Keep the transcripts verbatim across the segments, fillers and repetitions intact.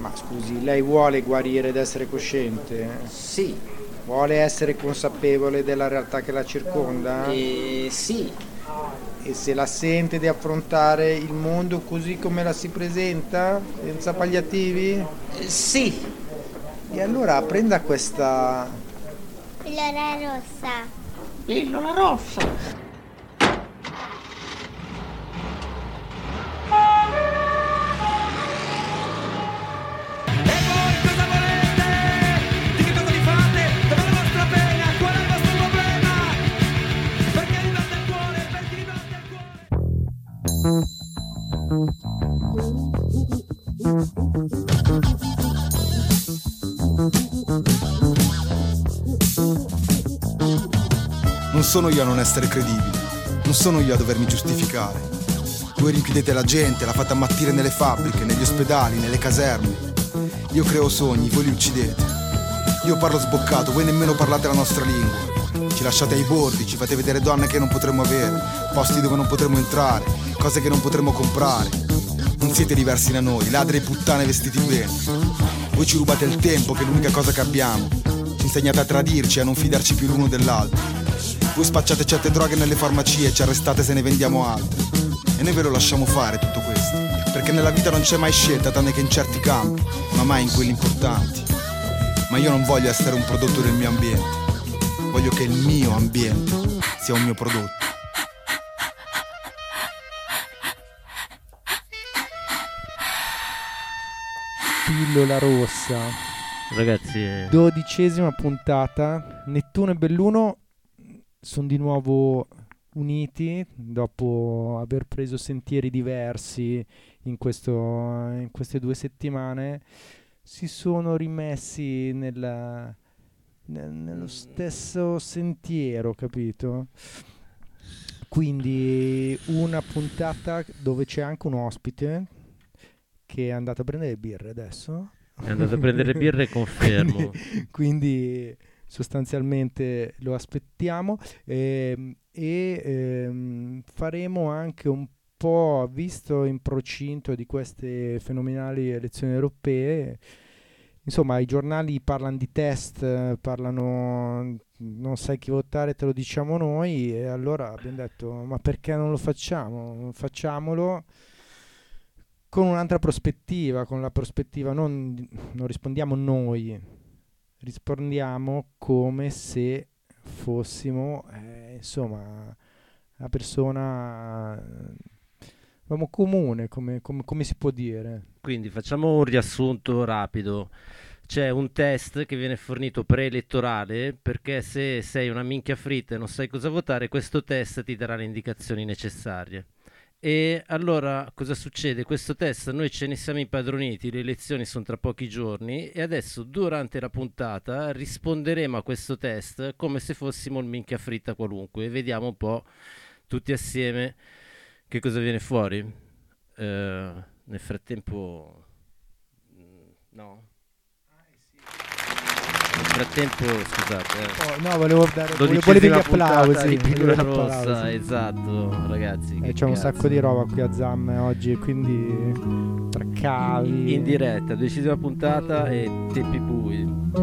Ma scusi, lei vuole guarire ed essere cosciente? Sì. Vuole essere consapevole della realtà che la circonda? E sì. E se la sente di affrontare il mondo così come la si presenta, senza palliativi? E sì. E allora prenda questa... Pillola rossa. Pillola rossa. Non sono io a non essere credibile, non sono io a dovermi giustificare. Voi rinchiudete la gente, la fate ammattire nelle fabbriche, negli ospedali, nelle caserme. Io creo sogni, voi li uccidete. Io parlo sboccato, voi nemmeno parlate la nostra lingua. Ci lasciate ai bordi, ci fate vedere donne che non potremo avere, posti dove non potremo entrare, cose che non potremo comprare. Non siete diversi da noi, ladri e puttane vestiti bene. Voi ci rubate il tempo, che è l'unica cosa che abbiamo. Ci insegnate a tradirci e a non fidarci più l'uno dell'altro. Voi spacciate certe droghe nelle farmacie, ci arrestate se ne vendiamo altre. E noi ve lo lasciamo fare tutto questo, perché nella vita non c'è mai scelta tranne che in certi campi, ma mai in quelli importanti. Ma io non voglio essere un prodotto del mio ambiente, voglio che il mio ambiente sia un mio prodotto. Pillola rossa. Ragazzi, Dodicesima puntata. Nettuno e Belluno sono di nuovo uniti dopo aver preso sentieri diversi in, questo, in queste due settimane. Si sono rimessi nella, nel, nello stesso sentiero, capito? Quindi una puntata dove c'è anche un ospite che è andato a prendere birre adesso. è andato a prendere birre, confermo. quindi, quindi sostanzialmente lo aspettiamo ehm, e ehm, faremo anche un po', visto in procinto di queste fenomenali elezioni europee, insomma i giornali parlano di test, parlano non sai chi votare, te lo diciamo noi, e allora abbiamo detto ma perché non lo facciamo? Facciamolo con un'altra prospettiva, con la prospettiva non, non rispondiamo noi, rispondiamo come se fossimo eh, insomma una persona uomo comune, come, come, come si può dire. Quindi facciamo un riassunto rapido. C'è un test che viene fornito preelettorale, perché se sei una minchia fritta e non sai cosa votare, questo test ti darà le indicazioni necessarie. E allora cosa succede? Questo test noi ce ne siamo impadroniti, le elezioni sono tra pochi giorni e adesso durante la puntata risponderemo a questo test come se fossimo il minchia fritta qualunque e vediamo un po' tutti assieme che cosa viene fuori. Eh, nel frattempo no nel frattempo scusate eh. Oh, no, volevo dare volevo, dodicesima volevo gli puntata applausi di Pillola volevo gli Rossa, applausi. esatto ragazzi, Eh, che c'è un cazzo. sacco di roba qui a Zam oggi, quindi tra cavi in diretta, dodicesima puntata e tempi bui.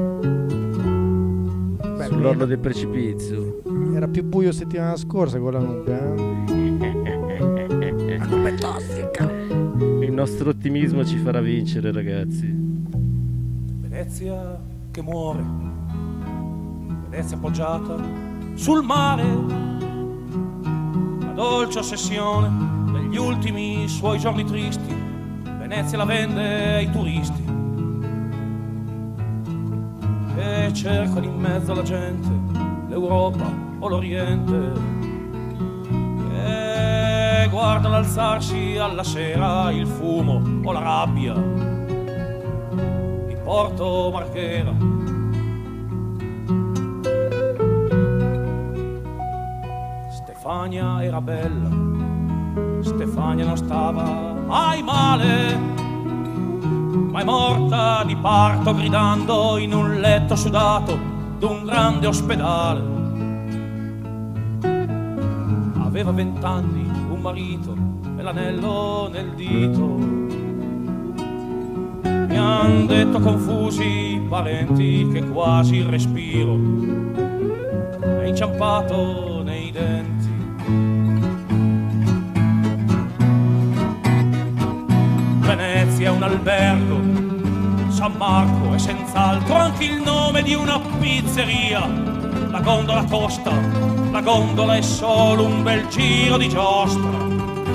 Beh, Sull'orlo del precipizio. era più buio settimana scorsa con la nube, eh? Ma come tossica. Il nostro ottimismo ci farà vincere, ragazzi. Venezia che muore, Venezia appoggiata sul mare, la dolce ossessione degli ultimi suoi giorni tristi, Venezia la vende ai turisti e cercano in mezzo alla gente l'Europa o l'Oriente e guardano alzarsi alla sera il fumo o la rabbia Porto Marghera. Stefania era bella, Stefania non stava mai male, ma è morta di parto gridando in un letto sudato d'un grande ospedale. Aveva vent'anni, un marito e l'anello nel dito. mi han detto confusi i parenti che quasi il respiro è inciampato nei denti. Venezia è un albergo, San Marco è senz'altro anche il nome di una pizzeria. La gondola costa, la gondola è solo un bel giro di giostra.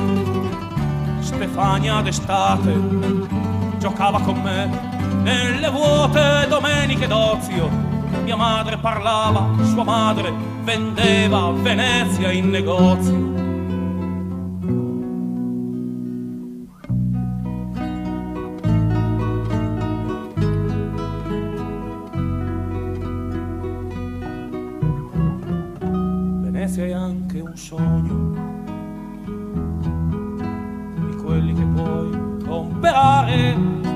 Stefania d'estate giocava con me nelle vuote domeniche d'ozio. Mia madre parlava, sua madre vendeva Venezia in negozio. Venezia è anche un sogno di quelli che puoi comprare,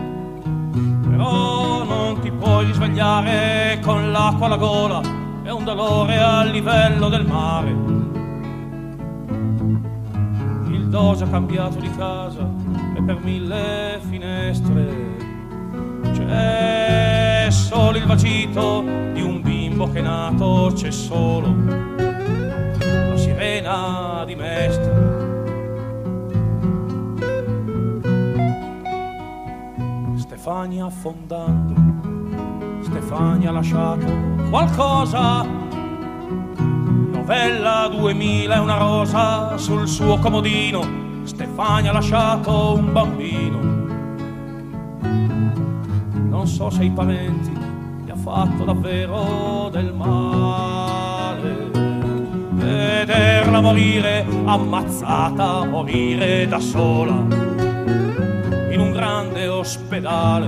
però non ti puoi risvegliare con l'acqua alla gola e un dolore al livello del mare. Il doge ha cambiato di casa e per mille finestre c'è solo il vagito di un bimbo che è nato, c'è solo la sirena di Mestre. Stefania affondando, Stefania ha lasciato qualcosa. Novella duemila è una rosa sul suo comodino. Stefania ha lasciato un bambino. Non so se i parenti gli ha fatto davvero del male vederla morire ammazzata, morire da sola in un grande ospedale.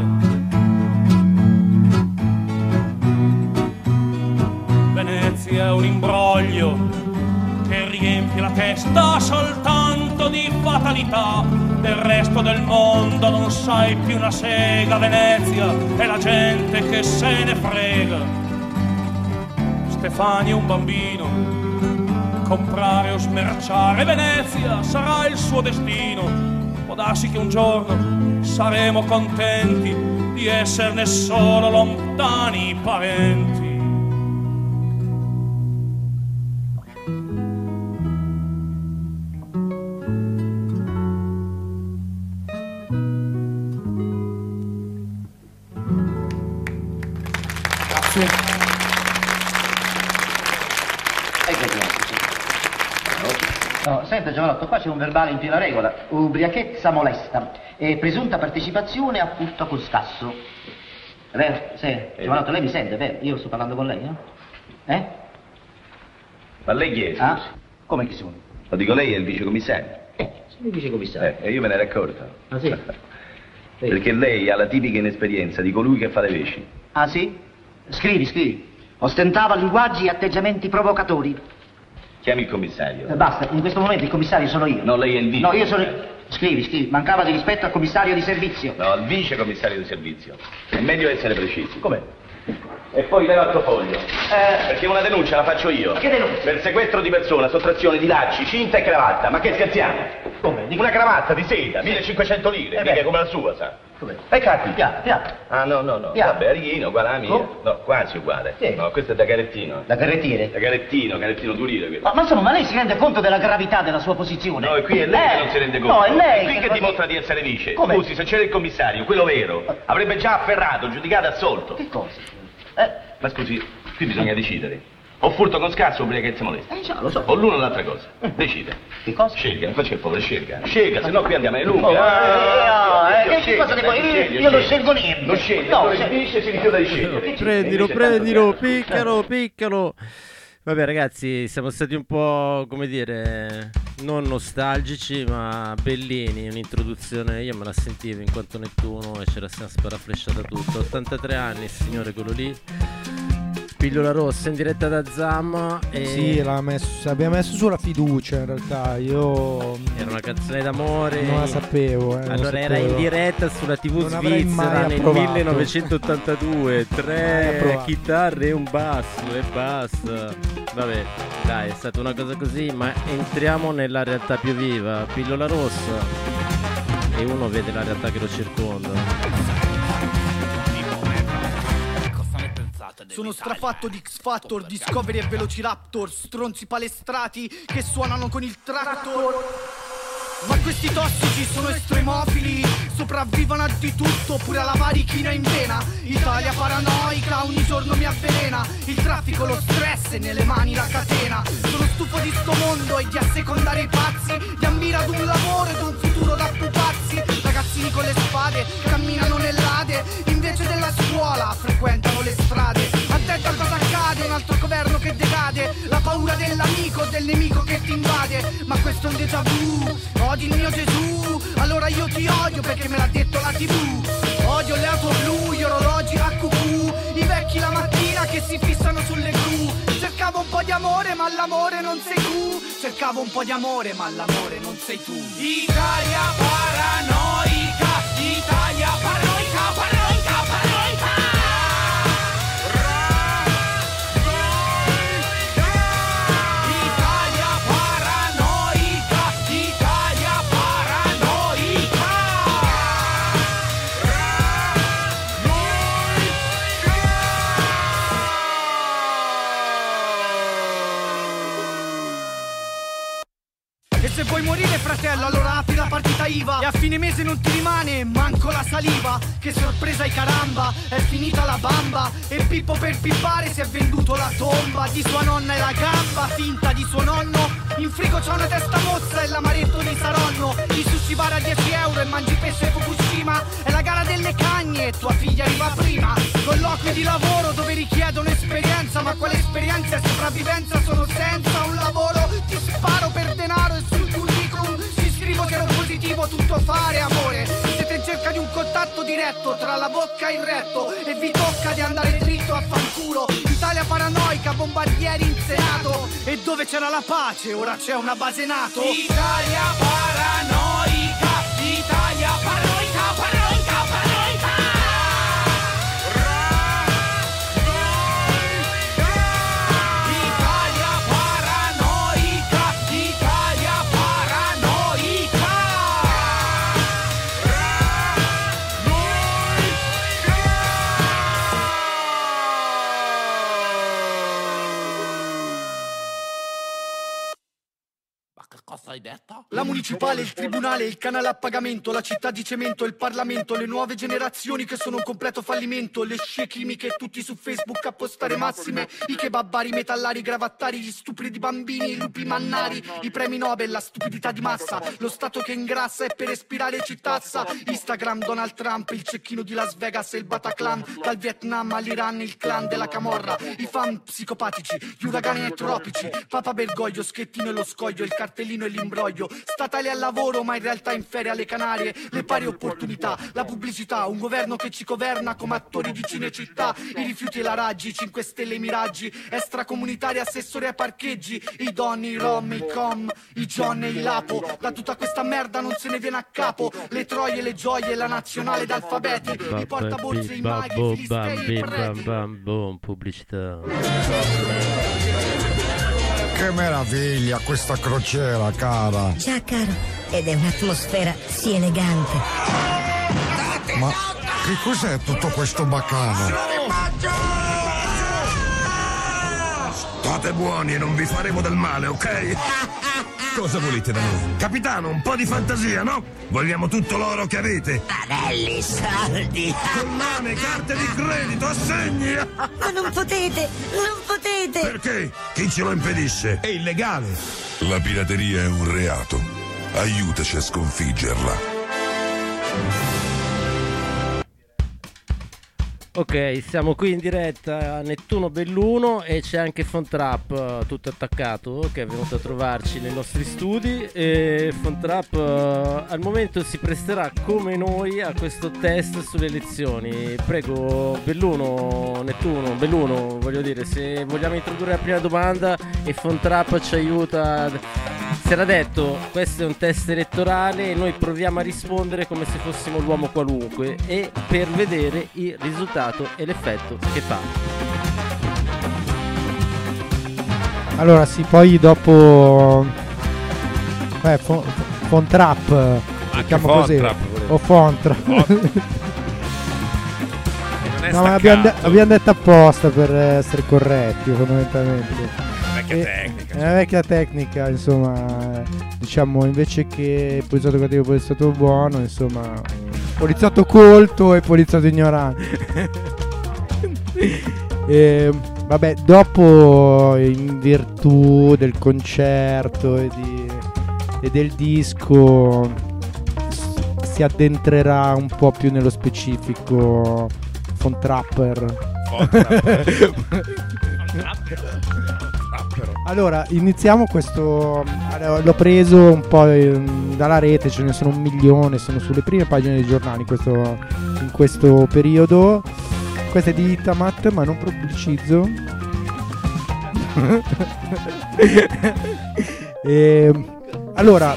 Venezia è un imbroglio che riempie la testa soltanto di fatalità. Del resto del mondo non sai più una sega. Venezia è la gente che se ne frega. Stefania è un bambino, comprare o smerciare Venezia sarà il suo destino. Può darsi che un giorno saremo contenti di esserne solo lontani parenti. Grazie. No, senta Giovanotto, qua c'è un verbale in piena regola, ubriachezza molesta e presunta partecipazione a furto con scasso. È vero? Sì. Giovanotto, lei mi sente, è vero? Io sto parlando con lei, eh? Eh? Ma lei chi è? Ah? Come chi sono? Lo dico, lei è il vicecommissario. Eh, sono il vicecommissario. Eh, e io me ne ero accorto. Ah sì? Perché lei ha la tipica inesperienza di colui che fa le veci. Ah sì? Scrivi, scrivi. Ostentava linguaggi e atteggiamenti provocatori. Chiami il commissario. Eh, basta, in questo momento il commissario sono io. No, lei è il vice. No, io sono... Scrivi, scrivi. Mancava di rispetto al commissario di servizio. No, al vice commissario di servizio. È meglio essere precisi. Com'è? E poi leva altro foglio. Eh... Perché una denuncia la faccio io. Che denuncia? Per sequestro di persona, sottrazione di lacci, cinta e cravatta. Ma che scherziamo? Come? Di... Una cravatta di seta, sì. millecinquecento lire, eh mica come la sua, sa? Come? E cacchi. Piano, piano. Ah, no, no, no. Piano. Vabbè, Arichino, uguale alla mia. Oh. No, quasi uguale. Sì. No, questo è da Carettino. Da carrettiere? Da Carettino, Carettino due lire. Ma, ma insomma, ma lei si rende conto della gravità della sua posizione? No, e qui è lei eh, che non si rende conto. No, è lei. È qui che, che dimostra di essere vice. Come? Scusi, se c'era il commissario, quello vero, avrebbe già afferrato, giudicato, assolto. Che cosa? Eh? Ma scusi, qui bisogna decidere. O furto con scarso o ubriachezza molesta. Eh già, lo so. O l'una o l'altra cosa. Decide. Che cosa? Scelga, non faccia il povero, scelga. Scelga, se no qui andiamo alle lunghe. Oh, ah, eh, eh, che cosa devo- io- io non scelgo niente. Non sceglie, No, no, se- il vice si rifiuta di scegliere. Prendilo, Invece prendilo, tanto piano. piccalo, piccalo. Vabbè ragazzi, siamo stati un po', come dire, non nostalgici ma bellini. Un'introduzione, io me la sentivo in quanto Nettuno e ce la siamo sparaflesciata tutto. ottantatré anni, signore, quello lì. Pillola rossa in diretta da Zam e... Sì, l'ha messo, abbiamo messo sulla fiducia in realtà, io era una canzone d'amore. non la sapevo. Eh, non Allora era sapevo. in diretta sulla tivù Non avrei svizzera mai nel approvato. millenovecentottantadue. Mai Tre approvato. chitarre e un basso e basta. Vabbè, dai, è stata una cosa così, ma entriamo nella realtà più viva. Pillola rossa e uno vede la realtà che lo circonda. Sono strafatto di X Factor, Discovery e Velociraptor, stronzi palestrati che suonano con il tractor. Ma questi tossici sono estremofili, sopravvivono a di tutto, pure alla varichina in vena. Italia paranoica ogni giorno mi avvelena, il traffico, lo stress e nelle mani la catena. Sono stufo di sto mondo e di assecondare i pazzi, di ambire ad un lavoro ed un futuro da pupazzi. Ragazzini con le spade camminano nell'Ade, invece della scuola frequentano le strade. Attento a cosa accade, un altro governo che decade, la paura dell'amico, del nemico che ti invade. Ma questo è un déjà vu, odi il mio Gesù, allora io ti odio perché me l'ha detto la tivù. Odio le auto blu, gli orologi a cucù, i vecchi la mattina che si fissano sulle gru. Cercavo un po' di amore ma l'amore non sei tu, cercavo un po' di amore ma l'amore non sei tu. Italia paranoica, Italia paranoica, paranoica, paranoica. Se vuoi morire fratello allora apri la partita I V A e a fine mese non ti rimane manco la saliva. Che sorpresa i caramba, è finita la bamba e Pippo per pippare si è venduto la tomba di sua nonna e la gamba finta di suo nonno. In frigo c'ha una testa mozza e l'amaretto di Saronno. I sushi bar a dieci euro e mangi pesce Fukushima. È la gara delle cagne e tua figlia arriva prima. Colloqui di lavoro dove richiedono esperienza, ma quale esperienza e sopravvivenza sono senza un lavoro. Ti sparo per denaro e sul curriculum ci scrivo che ero positivo, tutto fare amore. Siete in cerca di un contatto diretto tra la bocca e il retto e vi tocca di andare dritto a fanculo. Italia paranoica, bombardieri in Senato e dove c'era la pace ora c'è una base NATO. Italia paranoica, Italia paranoica, paranoica, paranoica. Hai detto? La municipale, il tribunale, il canale a pagamento, la città di cemento, il Parlamento, le nuove generazioni che sono un completo fallimento, le scie chimiche, tutti su Facebook a postare massime, i kebabbari, i metallari, i gravattari, gli stupri di bambini, i lupi mannari, i premi Nobel, la stupidità di massa, lo Stato che ingrassa e per respirare ci tassa, Instagram, Donald Trump, il cecchino di Las Vegas e il Bataclan, dal Vietnam all'Iran, il clan della Camorra, i fan psicopatici, gli uragani ai tropici, Papa Bergoglio, Schettino e lo scoglio, il cartellino e l'imbroglio, statali al lavoro ma in realtà in ferie alle Canarie, le pari opportunità, la pubblicità, un governo che ci governa come attori di Cinecittà, i rifiuti e la raggi, i cinque stelle e i miraggi, extracomunitari, assessori ai parcheggi, i donni, i rom, i com, i John e i Lapo, da tutta questa merda non se ne viene a capo, le troie, le gioie, la nazionale d'alfabeti, i portaborse, i maghi, i filistei, i preti. Pubblicità. Che meraviglia questa crociera, cara. Già, caro, ed è un'atmosfera sì elegante. Ma che cos'è tutto questo bacano? State buoni e non vi faremo del male, ok? Cosa volete da noi? Capitano, un po' di fantasia, no? Vogliamo tutto l'oro che avete. Anelli, soldi. Collane, carte di credito, assegni. Ma non potete, non potete. Perché? Chi ce lo impedisce? È illegale. La pirateria è un reato. Aiutaci a sconfiggerla. Ok, siamo qui in diretta a Nettuno Belluno e c'è anche Fontrap tutto attaccato che è venuto a trovarci nei nostri studi e Fontrap uh, al momento si presterà come noi a questo test sulle elezioni. Prego Belluno, Nettuno, Belluno, voglio dire, se vogliamo introdurre la prima domanda e Fontrap ci aiuta. Si era detto, questo è un test elettorale e noi proviamo a rispondere come se fossimo l'uomo qualunque e per vedere il risultato e l'effetto che fa. Allora sì, poi dopo eh, fon, Fontrap, diciamo così, o Fontrap. Non è No, ma abbiamo, de- staccato. abbiamo detto apposta per essere corretti, fondamentalmente. Vecchia E- tecnica. È una vecchia tecnica, insomma, eh, diciamo, invece che poliziotto cattivo, poliziotto buono, insomma, poliziotto colto e poliziotto ignorante. E, vabbè, dopo, in virtù del concerto e, di, e del disco, s- si addentrerà un po' più nello specifico Von Trapper. Von Trapper. Allora, iniziamo questo. Allora, l'ho preso un po' ehm, dalla rete, ce ne sono un milione, sono sulle prime pagine dei giornali in questo, in questo periodo. Questo è di Itamat, ma non pubblicizzo. E, allora,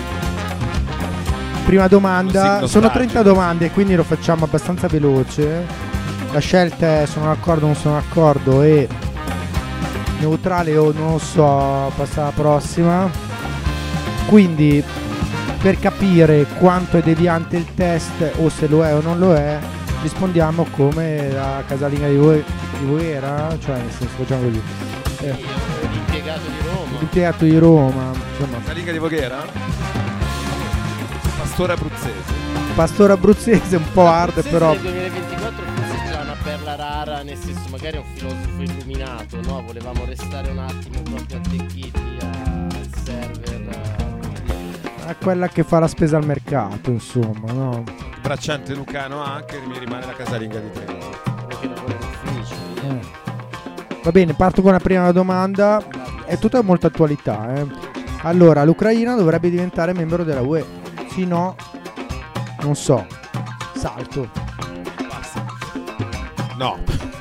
prima domanda. Così Sono nostalgico. trenta domande, quindi lo facciamo abbastanza veloce. La scelta è sono d'accordo o non sono d'accordo e neutrale o non lo so, passa alla prossima. Quindi, per capire quanto è deviante il test o se lo è o non lo è, rispondiamo come la casalinga di voi di Voghera, cioè nel senso facciamo così. Eh, L'impiegato di Roma. l'impiegato di Roma, insomma, Casalinga di Voghera? Pastore abruzzese. pastore abruzzese un po' hard, Se però nel duemilaventiquattro forse è già una perla rara, nel senso magari è un filosofo illuminato, no? Volevamo restare un attimo proprio attecchiti al server. è quella che fa la spesa al mercato, insomma, no? Il bracciante lucano anche, mi rimane la casalinga di Treviso. Che lavora in ufficio. Eh. Va bene, parto con la prima domanda. È tutta molta attualità, eh. Allora, l'Ucraina dovrebbe diventare membro della U E. Sì, no? Non so. Salto. No.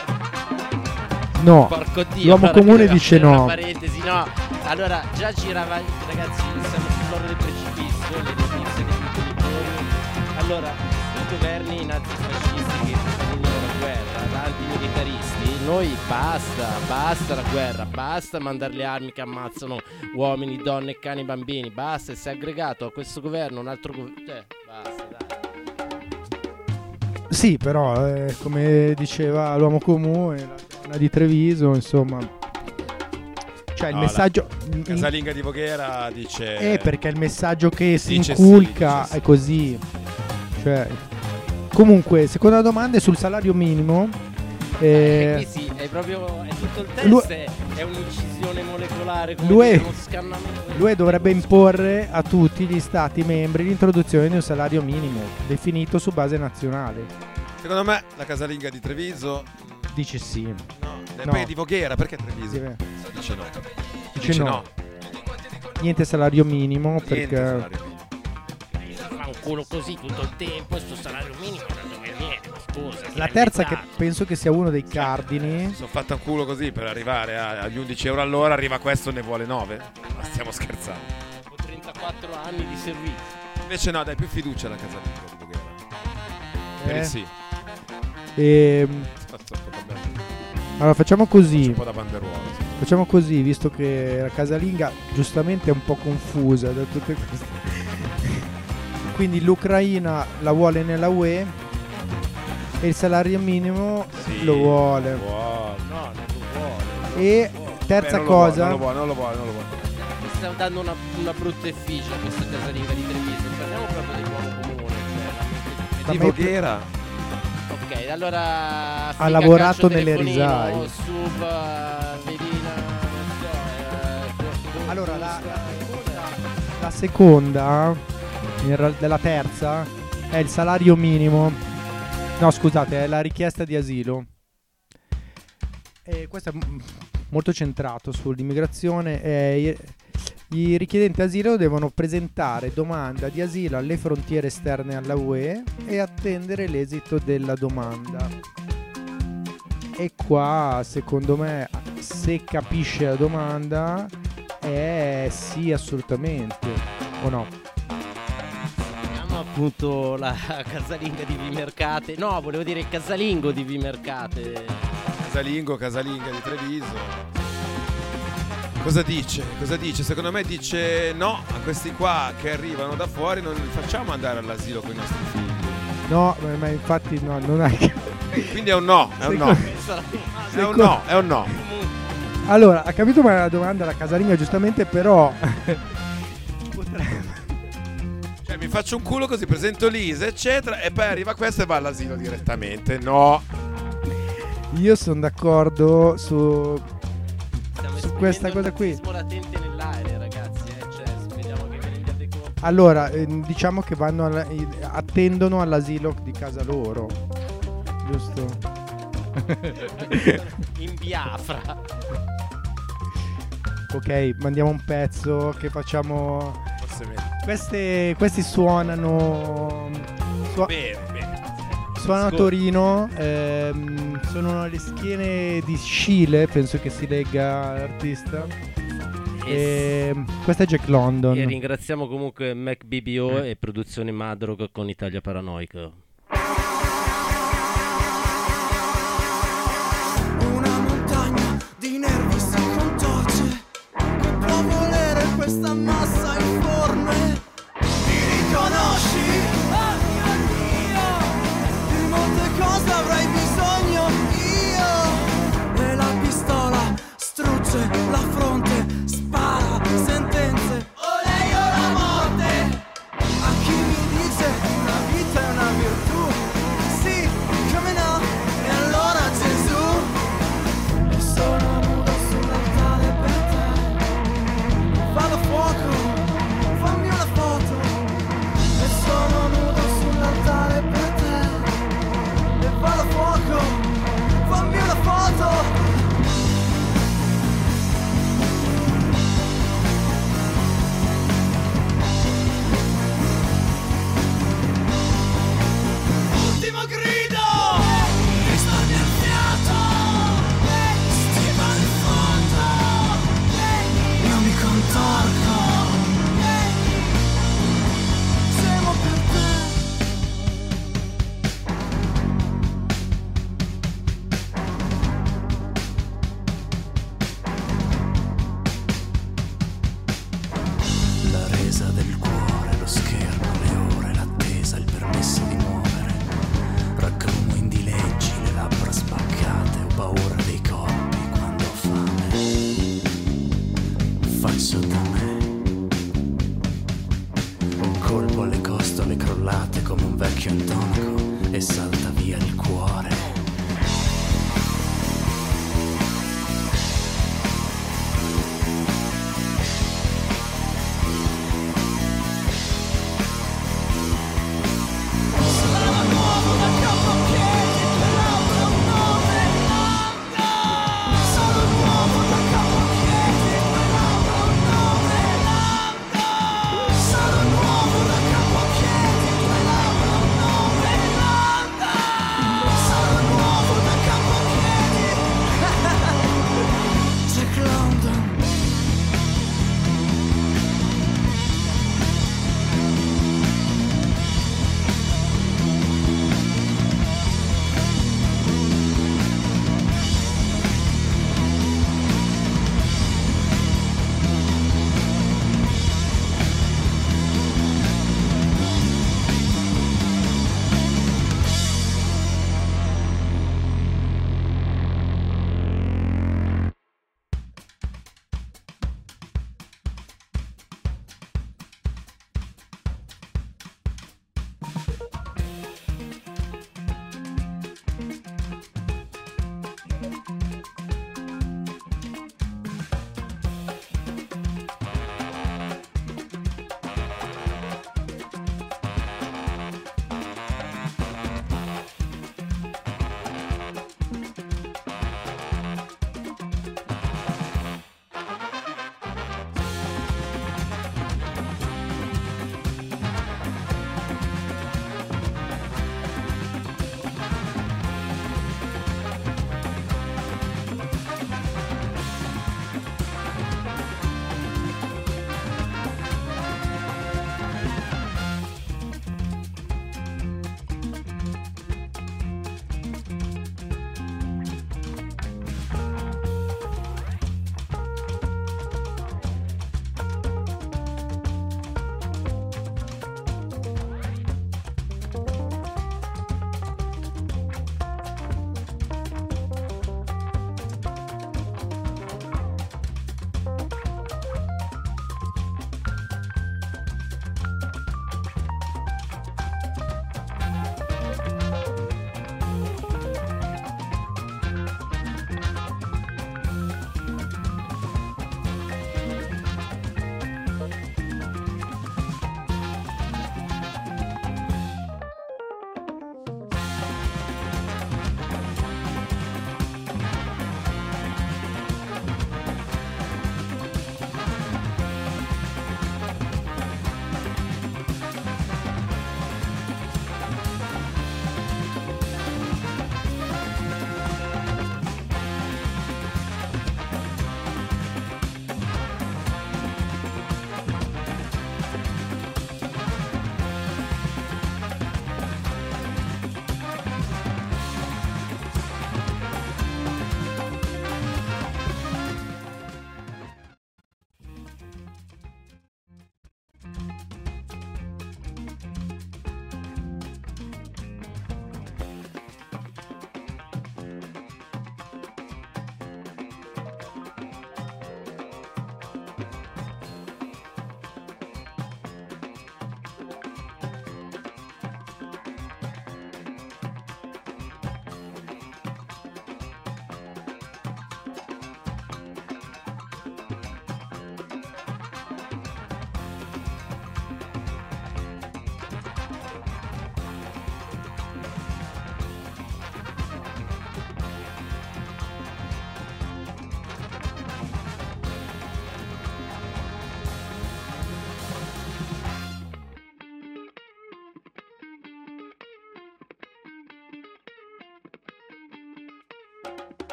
No. Porco Dio, L'uomo allora, comune che dice doveva no. fare una parentesi, no. Allora, già girava, ragazzi, siamo sull'orlo del precipizio, le notizie che dicono i giorni. Allora, i governi nazifascisti che fanno la guerra, da antimilitaristi, noi basta, basta la guerra, basta mandare le armi che ammazzano uomini, donne, cani e bambini, basta, si è aggregato a questo governo un altro governo, cioè, basta, dai. Sì, però, eh, come diceva l'uomo comune, la donna di Treviso, insomma. Cioè, il No, messaggio. la casalinga di Voghera dice. Eh, perché il messaggio che si Dice sì, inculca dice sì. è così. Cioè. Comunque, seconda domanda è sul salario minimo. Eh, Eh, qui sì, è proprio è tutto il test, L'U- è, è un'incisione molecolare, come L'U E dire, uno scannamento. L'U E dovrebbe imporre a tutti gli stati membri l'introduzione di un salario minimo definito su base nazionale. Secondo me la casalinga di Treviso. Dice sì. No. E No. poi di Voghera, perché Treviso? Sì, beh. Dice no. Dice no. Niente salario minimo Niente perché salario minimo. Fa un culo così tutto il tempo, sto salario minimo da dove viene? Ma scusa, chi la l'ha terza, che inventato? penso che sia uno dei cardini. Sono fatta un culo così per arrivare a- agli undici euro all'ora, arriva questo e ne vuole nove. Ma stiamo scherzando. Ho trentaquattro anni di servizio. Invece no, dai più fiducia alla casalinga di Voghera. Per Eh. il sì. Ehm, Sto- sto cambiando. allora facciamo Faccio così. un po' da banderuola. sì. Facciamo così, visto che la casalinga giustamente è un po' confusa da tutte queste. Quindi l'Ucraina la vuole nella U E e il salario minimo Sì, lo vuole. vuole. No, non lo vuole. E terza Beh, non lo vuole, cosa, non lo vuole, non lo vuole, non lo vuole. Mi sta dando una, una brutta effigie a questa casalinga di Treviso. Parliamo proprio dell'uomo comune. Cioè, Da Di me- Voghera. ok, allora. figa, lavorato calcio, nelle telefonino, risaie. Sub, eh, velina, non so. eh, allora la, la seconda, in real- della terza, è il salario minimo. No, scusate, è la richiesta di asilo. E questo è m- molto centrato sull'immigrazione. E i, i richiedenti asilo devono presentare domanda di asilo alle frontiere esterne alla U E e attendere l'esito della domanda. E qua, secondo me, se capisce la domanda, è sì, assolutamente, o no? Abbiamo appunto la casalinga di Vimercate. No, volevo dire il casalingo di Vimercate. Casalingo, casalinga di Treviso. Cosa dice? Cosa dice? Secondo me dice no a questi qua che arrivano da fuori, non li facciamo andare all'asilo con i nostri figli. No, ma ma infatti no, non è che... Quindi è un no, è un no. È un no, è un no. Allora, ha capito ma la domanda la casalinga giustamente, però cioè mi faccio un culo così, presento Lisa, eccetera, e poi arriva questa e va all'asilo direttamente. No. Io sono d'accordo su, su questa cosa qui. Siamo latenti nell'aria, ragazzi, eh? Cioè, speriamo che viene adeguato. Allora, eh, diciamo che vanno alla- i- attendono all'asilo di casa loro. Giusto? In Biafra. Ok, mandiamo un pezzo che facciamo. Forse meglio. Queste, questi suonano. Suo- Bene, bene. Suonano a Scu- Torino, ehm, sono le schiene di Scile, penso che si legga l'artista. E, questa è Jack London. E ringraziamo comunque Mac B B O e produzione Madrog con Italia Paranoica. Una montagna di nervi si contorce, che può volere questa massa informe. Mi riconosci? Oh mio Dio! Di molte cose avrai bisogno io. E la pistola strugge la fronte, spara sentenze. O lei o la morte. A chi mi dice una vita è una virtù. Sì, come no? E allora Gesù. E sono nudo sull'altare per te. Vado a fuoco, fammi una foto. E sono nudo sull'altare per te. E vado a fuoco, fammi una foto. Ultimo grido! Risparmia il fiato! Stiva il fondo! Io mi contorco! Siamo per te! La resa del cuore, lo schermo, le ore, l'attesa, il permesso di muovere. Raggrummo in dileggi, le labbra spaccate, ho paura dei corpi quando ho fame. Faccio da me. Un colpo alle costole crollate come un vecchio intonaco e salta via il cuore. Sarò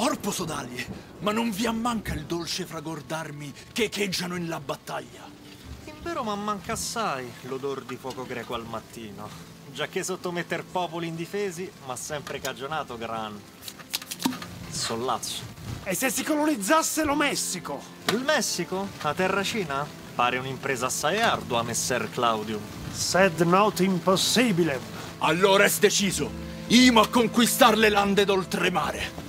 corpo sodali, ma non vi ammanca il dolce fragor d'armi che echeggiano in la battaglia? Vero, ma manca assai l'odor di fuoco greco al mattino, giacché sottometter popoli indifesi m'ha sempre cagionato gran sollazzo. E se si colonizzasse lo Messico? Il Messico? A Terracina? Pare un'impresa assai ardua, messer Claudium. Sed not impossibile. Allora è deciso, imo a conquistar le lande d'oltremare.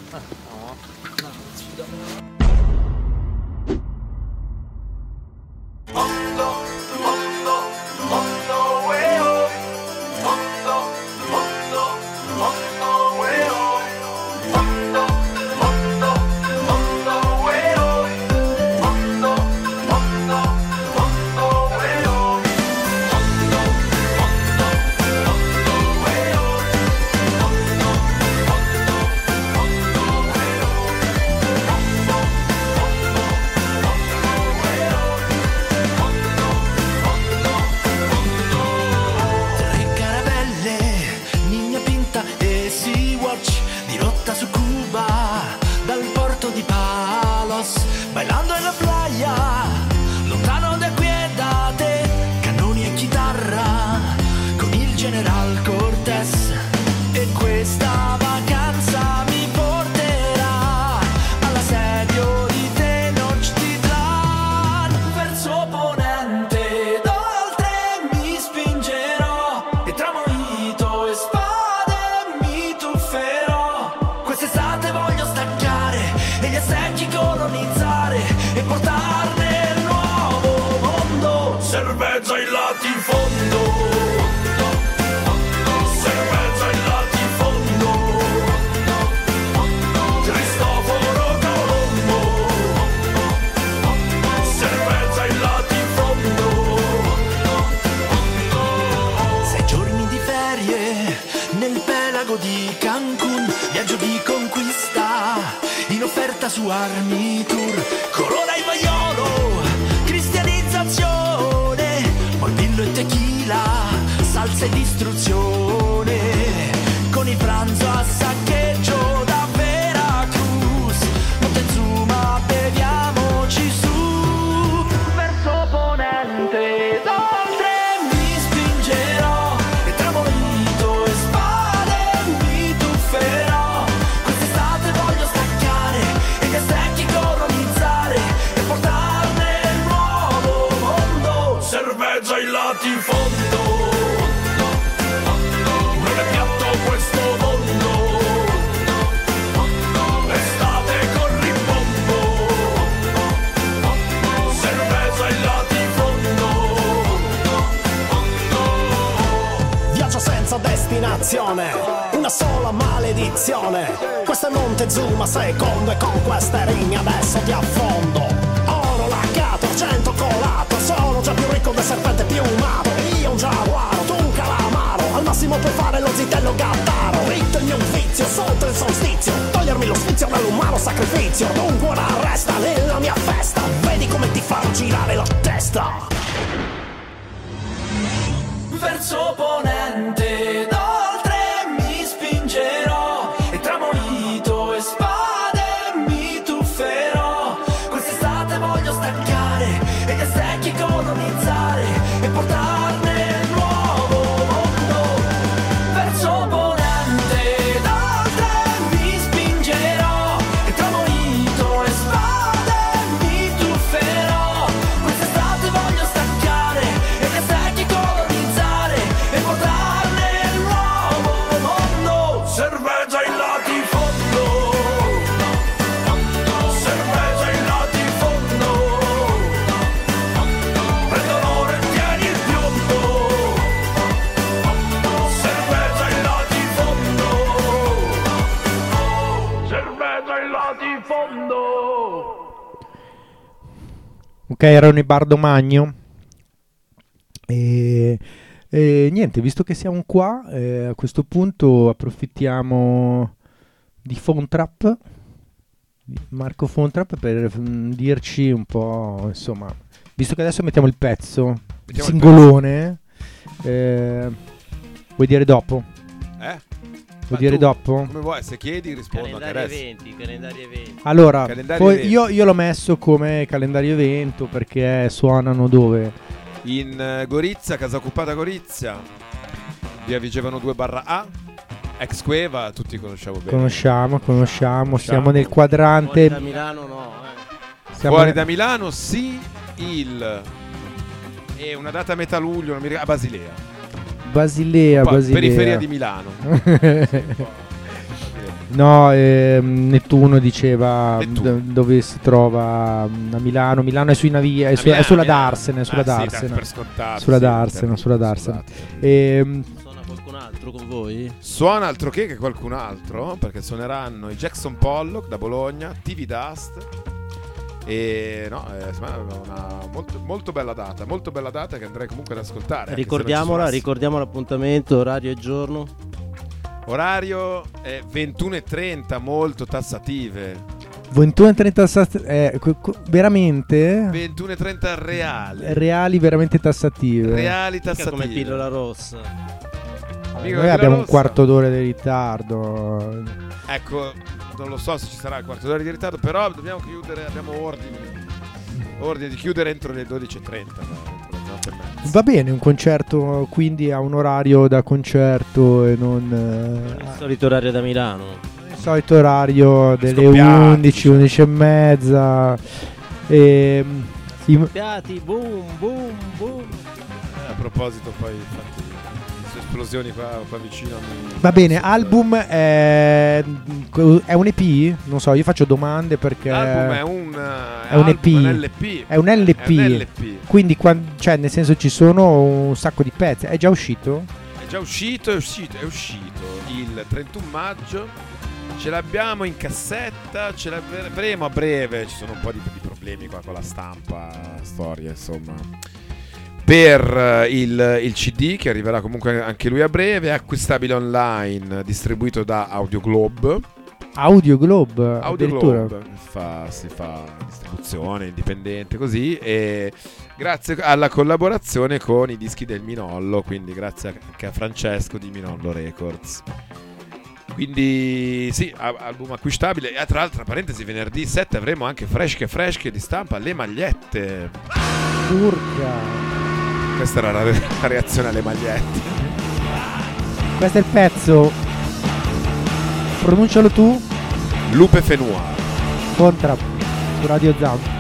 Bailando en la playa, lontano da qui e da te, cannoni e chitarra, con il general Cortés. E questa vacanza mi porterà all'assedio di Tenochtitlan. Verso ponente, d'oltre mi spingerò, e tra mojito e spade mi tufferò. Quest'estate voglio staccare e gli assecchi colonizzare e portarne il nuovo mondo. Cervezza ai latifondo, cervezza ai latifondo, Cristoforo Colombo, cervezza ai latifondo. Sei giorni di ferie nel pelago di Cancun, viaggio di conquista in offerta su Army Tour. Corona in vaiolo, cristianizzazione, morbillo e tequila, salsa e distruzione, con il pranzo a saccheggio da Veracruz, Montezuma beviamoci su. Verso ponente, d'oltre mi spingerò, e tra mojito e spade mi tufferò. Quest'estate voglio staccare e gli aztechi colonizzare e portarne il nuovo mondo. Cervezza ai latifondo, non è piatto questo mondo. Estate con rimbombo, cervezza ai latifondo. Viaggio senza destinazione, una sola maledizione. Questo è Montezuma secondo, e con queste rigne adesso ti affondo. Oro laccato, argento colato, sono già più ricco del serpente piumato. Io un giaguaro, tu un calamaro, al massimo puoi fare lo zitello gattaro. Ritto il mio ufficio, sotto il solstizio, togliermi lo sfizio dall'umano sacrificio. Dunque ora resta nella mia festa, vedi come ti farò girare la testa. Verso ponente, d'oltre mi spingerò, e tra mojito e spade mi tufferò. Quest'estate voglio staccare e gli aztechi colonizzare e portarne il nuovo mondo. Verso ponente, d'oltre mi spingerò, e tra mojito e spade mi tufferò. Quest'estate voglio staccare e gli aztechi colonizzare e portarne il nuovo mondo. Cervezza ai latifondo, cervezza ai latifondo, prendi l'oro e tieni il piombo. Cervezza ai latifondo, cervezza ai latifondo. Ok, erano i Bardo Magno. E, e niente, visto che siamo qua, eh, a questo punto approfittiamo di Fontrap, di Marco Fontrap, per mm, dirci un po', insomma, visto che adesso mettiamo il pezzo, il Mettiamo il singolone, eh, vuoi dire dopo? Eh? Vuoi dire tu, dopo? Come vuoi, se chiedi rispondo anche Calendari adesso. eventi, calendari eventi. Allora, Calendari poi eventi. io, io l'ho messo come calendario evento perché suonano dove? In eh, Gorizia, casa occupata Gorizia, via Vigevano due barra A, ex Cueva, tutti conosciamo bene. Conosciamo, conosciamo, siamo Conosciamo. nel quadrante. Fuori da Milano no, eh. Siamo Fuori nel- da Milano, sì, il... E una data a metà luglio, non mi ricordo, a Basilea. Basilea, Poi, Basilea. periferia di Milano. No, ehm, Nettuno diceva Nettuno. do- dove si trova mm, a Milano. Milano è sui navi, è, A su- Milano, è sulla Milano. Darsena, è sulla Ah, sì, Darsena. per scontato, sulla sì, Darsena, per- sulla Darsena. scusate. Ehm, Suona qualcun altro con voi? Suona altro che che qualcun altro, perché suoneranno i Jackson Pollock da Bologna, T V Dust. E no, è una molto, molto bella data, molto bella data che andrei comunque ad ascoltare. anche se non ci Ricordiamola, suonassi. ricordiamo l'appuntamento, orario e giorno. Orario è ventuno e trenta, molto tassative. ventuno e trenta eh, co- co- veramente ventuno e trenta reali. reali, veramente tassative. Reali Mica tassative. come pillola rossa. Mica Noi come abbiamo un rossa. quarto d'ora di ritardo. Ecco, non lo so se ci sarà il quarto d'ora di ritardo, però dobbiamo chiudere, abbiamo ordine. Ordine di chiudere entro le dodici e trenta, no? Entro le mezzanotte e mezza. Va bene, un concerto quindi ha un orario da concerto e non eh, Il solito orario da Milano. il solito orario delle Scoppiati, undici, undici e mezza. E, i- Piati, boom, boom, boom. Eh, a proposito, poi infatti, queste esplosioni qua, qua vicino a me. va bene, album è, è un E P? Non so, io faccio domande perché L'album è un, eh, è un E P. album, è un L P. È un L P. È un L P. Quindi quan- cioè nel senso ci sono un sacco di pezzi. È già uscito? È già uscito, è uscito, è uscito il trentuno maggio. Ce l'abbiamo in cassetta, ce l'avremo a breve. Ci sono un po' di, di problemi qua con la stampa, storia, insomma. Per eh, il, il C D che arriverà comunque anche lui a breve, è acquistabile online, distribuito da Audio Globe. Audio Globe, Audio addirittura. Globe fa, si fa distribuzione indipendente così, e grazie alla collaborazione con i dischi del Minollo, quindi grazie anche a Francesco di Minollo Records. Quindi sì, a- album acquistabile. E tra l'altro, tra parentesi, venerdì sette avremo anche fresche fresche di stampa le magliette. Urca. Questa era la, re- la reazione alle magliette. Questo è il pezzo. Pronuncialo tu. Lupe Fenoir. Contra su Radio Zamp.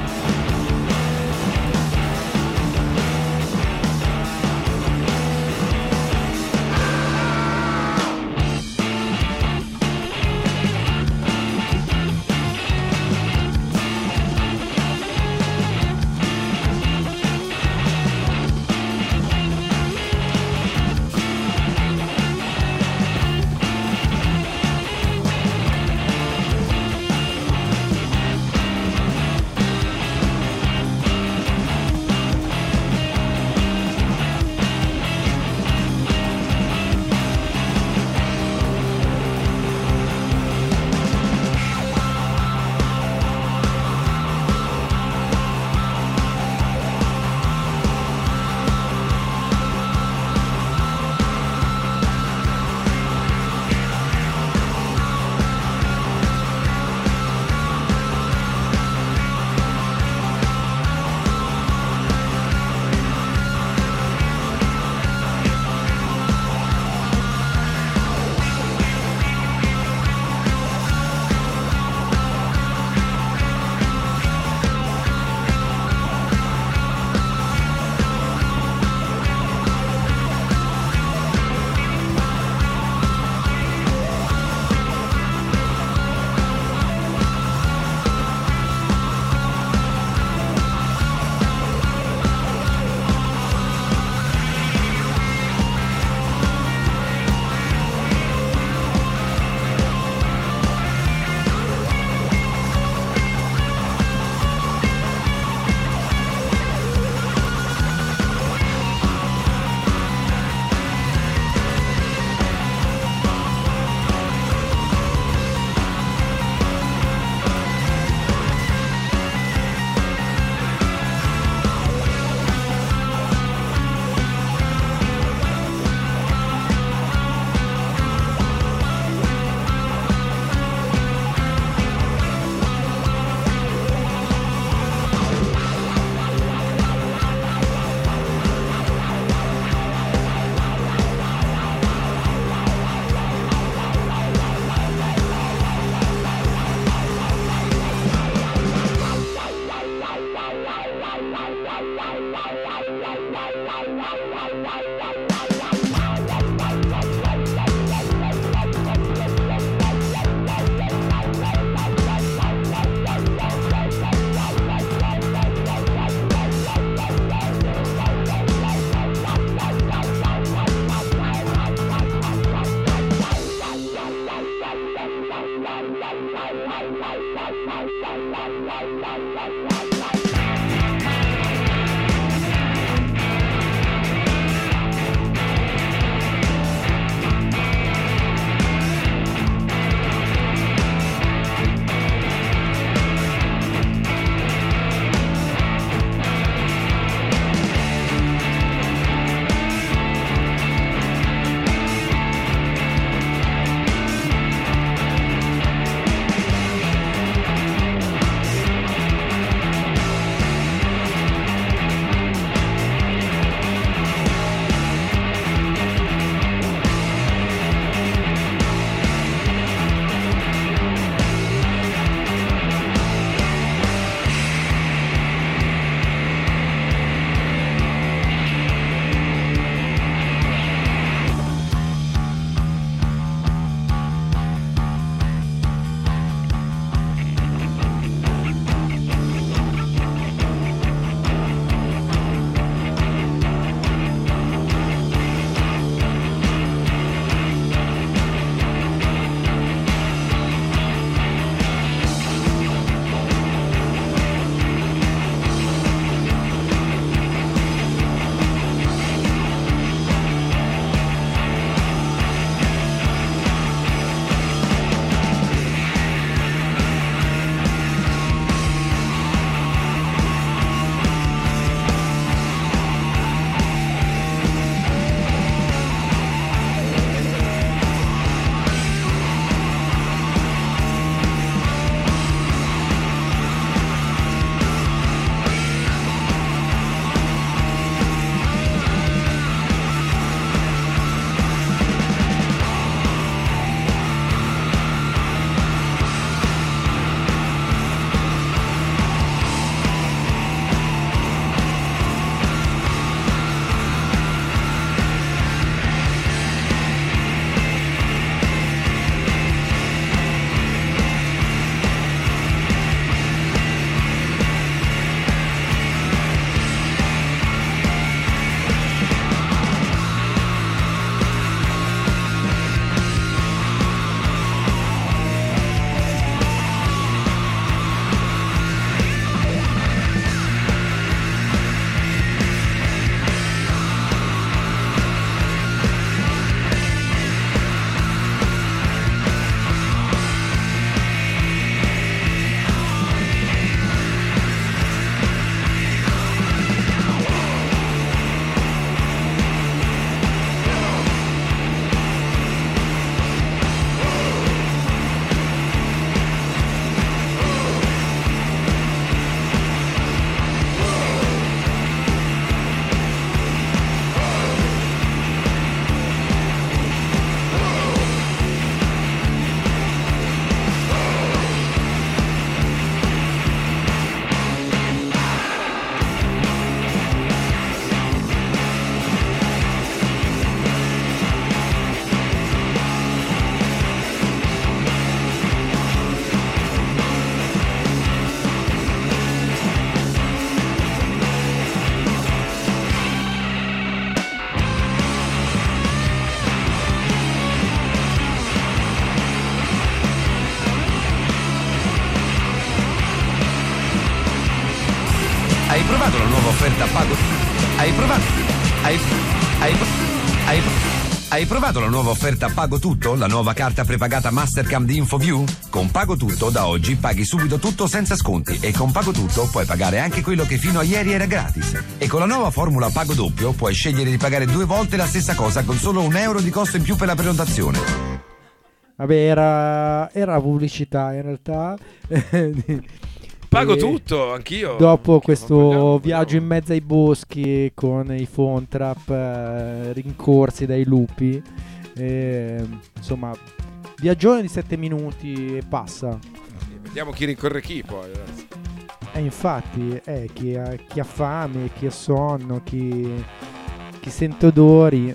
offerta Pago. Hai provato? Hai hai hai Hai provato la nuova offerta Pago Tutto? La nuova carta prepagata Mastercam di InfoView? Con Pago Tutto da oggi paghi subito tutto senza sconti e con Pago Tutto puoi pagare anche quello che fino a ieri era gratis. E con la nuova formula Pago Doppio puoi scegliere di pagare due volte la stessa cosa con solo un euro di costo in più per la prenotazione. Vabbè, era, era pubblicità in realtà. Pago E tutto, anch'io. Dopo Anch'io, questo vogliamo, viaggio in mezzo ai boschi con i phone trap eh, rincorsi dai lupi, eh, insomma, viaggione di sette minuti e passa. Vediamo chi rincorre chi poi. E infatti, eh, chi, ha, chi ha fame, chi ha sonno, chi, chi sente odori.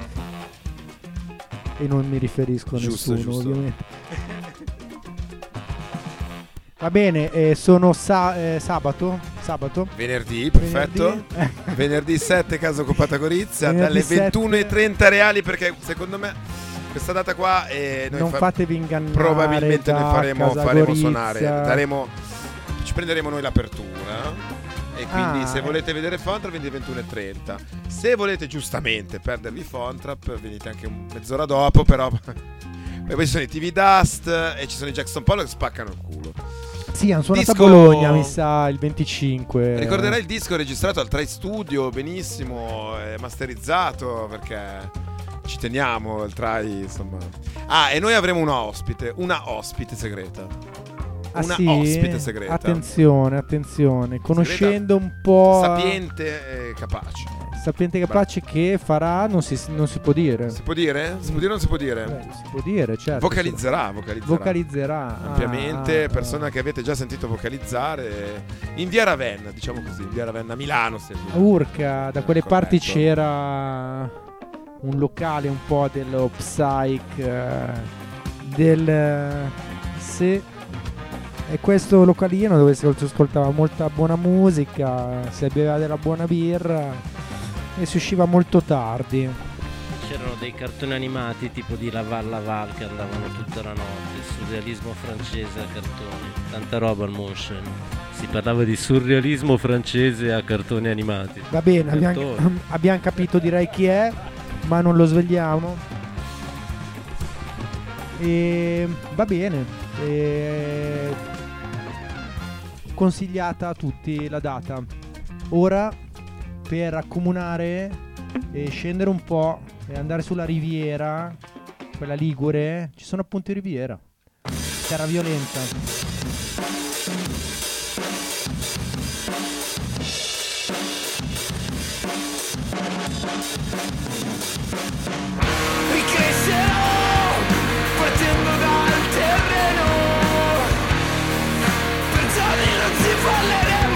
E non mi riferisco a Giusto, nessuno, giusto. ovviamente. Va bene, eh, sono sa- eh, sabato, sabato. Venerdì, perfetto. Venerdì, Venerdì sette, casa occupata Gorizia, Venerdì dalle ventuno e trenta reali, perché secondo me questa data qua eh, noi non fa- fatevi ingannare. probabilmente da ne faremo, Casa faremo Gorizia. suonare, daremo, ci prenderemo noi l'apertura. E quindi Ah, se eh. volete vedere Fontrap venite ventuno e trenta. Se volete giustamente perdervi Fontrap venite anche un- mezz'ora dopo, però poi ci sono i T V Dust e ci sono i Jackson Pollock che spaccano il culo. Sì, hanno suonato Disco- a Bologna, mi sa, il venticinque. Ricorderai il disco registrato al Try Studio, benissimo, eh, masterizzato, perché ci teniamo il Try, insomma. Ah, e noi avremo una ospite, una ospite segreta. Ah, Una sì? ospite segreta. Attenzione, attenzione. Conoscendo un po'... Sapiente e capace. Sapiente e capace che farà, non si, non si può dire. Si può dire? Si può dire o non si può dire? Beh, si può dire, certo. Vocalizzerà, vocalizzerà. Vocalizzerà. Ampiamente, Ah, persona che avete già sentito vocalizzare in via Ravenna, diciamo così, in via Ravenna, Milano. Se a Urca, da quelle Corretto. parti c'era un locale un po' dello psych, eh, del... eh, se... E questo localino dove si ascoltava molta buona musica, si beveva della buona birra e si usciva molto tardi. C'erano dei cartoni animati tipo di Laval Laval che andavano tutta la notte, surrealismo francese a cartoni, tanta roba al Monchen. Si parlava di surrealismo francese a cartoni animati. Va bene, abbiamo, Cartoni. abbiamo capito direi chi è, ma non lo svegliamo. E va bene. E... consigliata a tutti la data. Ora per accomunare e scendere un po' e andare sulla riviera, quella ligure, ci sono appunto in riviera. Terra Violenta. Ricrescerò partendo dal terreno, per giorni non ci falleremo,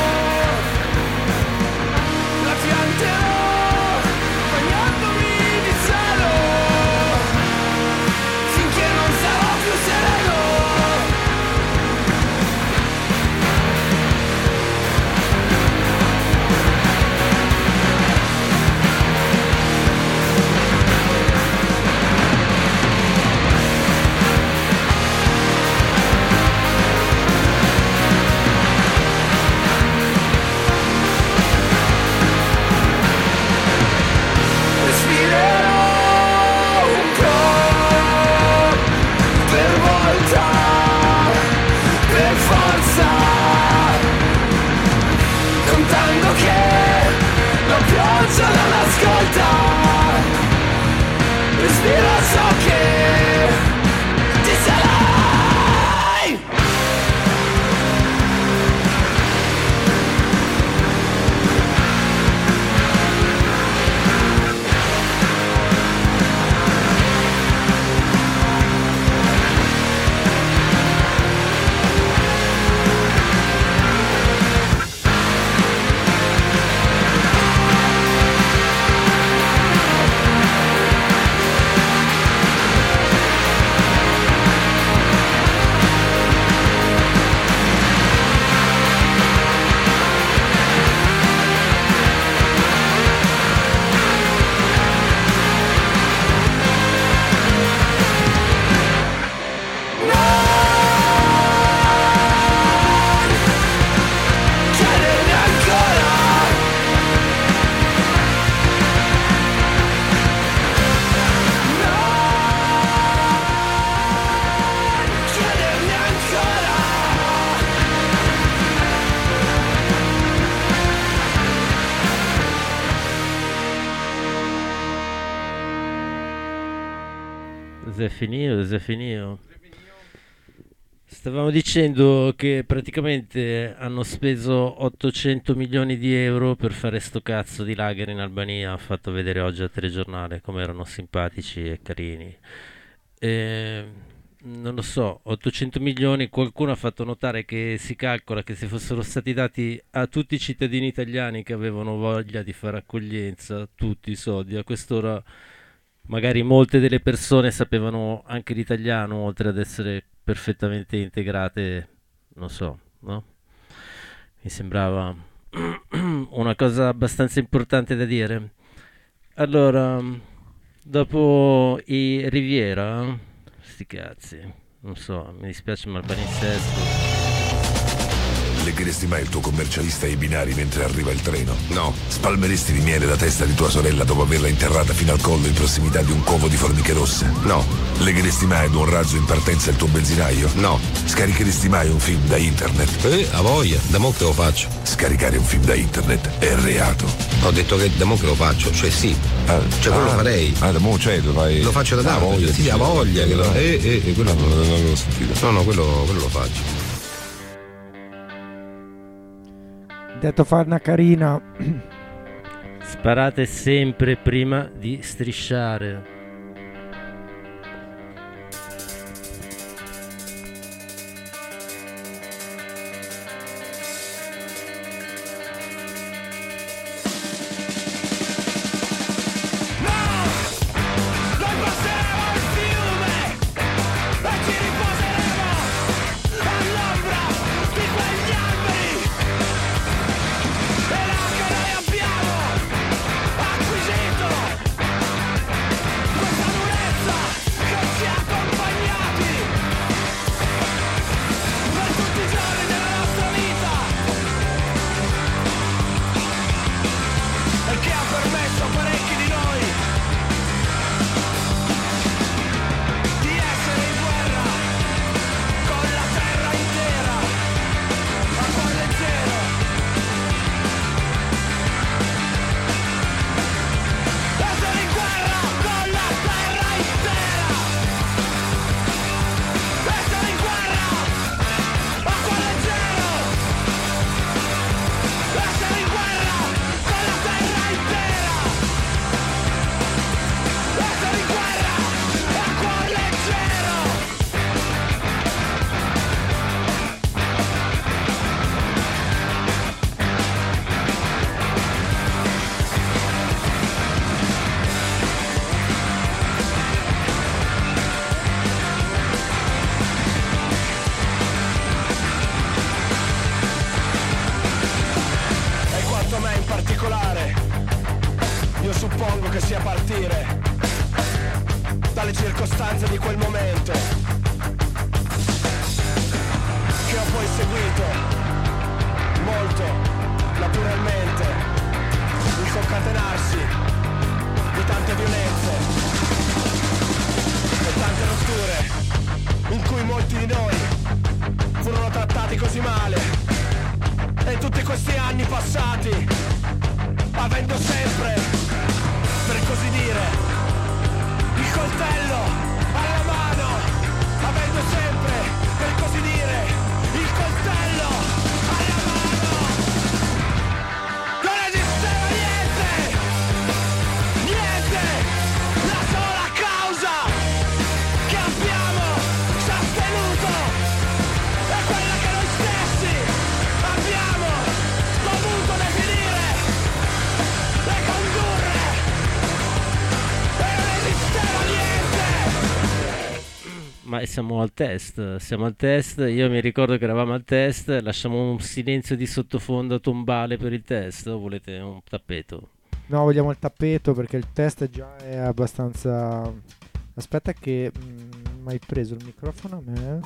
la pianterò bagnandomi di cielo, finché non sarò più sereno. È finito, è finito. Stavamo dicendo che praticamente hanno speso ottocento milioni di euro per fare sto cazzo di lager in Albania. Ha fatto vedere oggi al telegiornale come erano simpatici e carini. E, non lo so, ottocento milioni. Qualcuno ha fatto notare che si calcola che se fossero stati dati a tutti i cittadini italiani che avevano voglia di fare accoglienza tutti i soldi, a quest'ora magari molte delle persone sapevano anche l'italiano, oltre ad essere perfettamente integrate, non so, no? Mi sembrava una cosa abbastanza importante da dire. Allora, dopo i Riviera, sti cazzi, non so, mi dispiace ma il palinsesto. Legheresti mai il tuo commercialista ai binari mentre arriva il treno? No. Spalmeresti di miele la testa di tua sorella dopo averla interrata fino al collo in prossimità di un covo di formiche rosse? No. Legheresti mai ad un razzo in partenza il tuo benzinaio? No. Scaricheresti mai un film da internet? Eh, a voglia, da mo' che lo faccio. Scaricare un film da internet è reato. Ho detto che da mo' che lo faccio, cioè sì. Ah, cioè quello ah, lo farei. Ah, da mo' cioè lo fai. Lo faccio da tanto. Ah, voglia, sì, a voglia che lo. Eh, eh, eh, quello no, no, no, no, sentito. No, no, quello, quello lo faccio. Detto fare una carina. Sparate sempre prima di strisciare. Ma siamo al test, siamo al test, io mi ricordo che eravamo al test, lasciamo un silenzio di sottofondo tombale per il test o volete un tappeto? No, vogliamo il tappeto perché il test già è abbastanza... Aspetta che mi hai preso il microfono a me.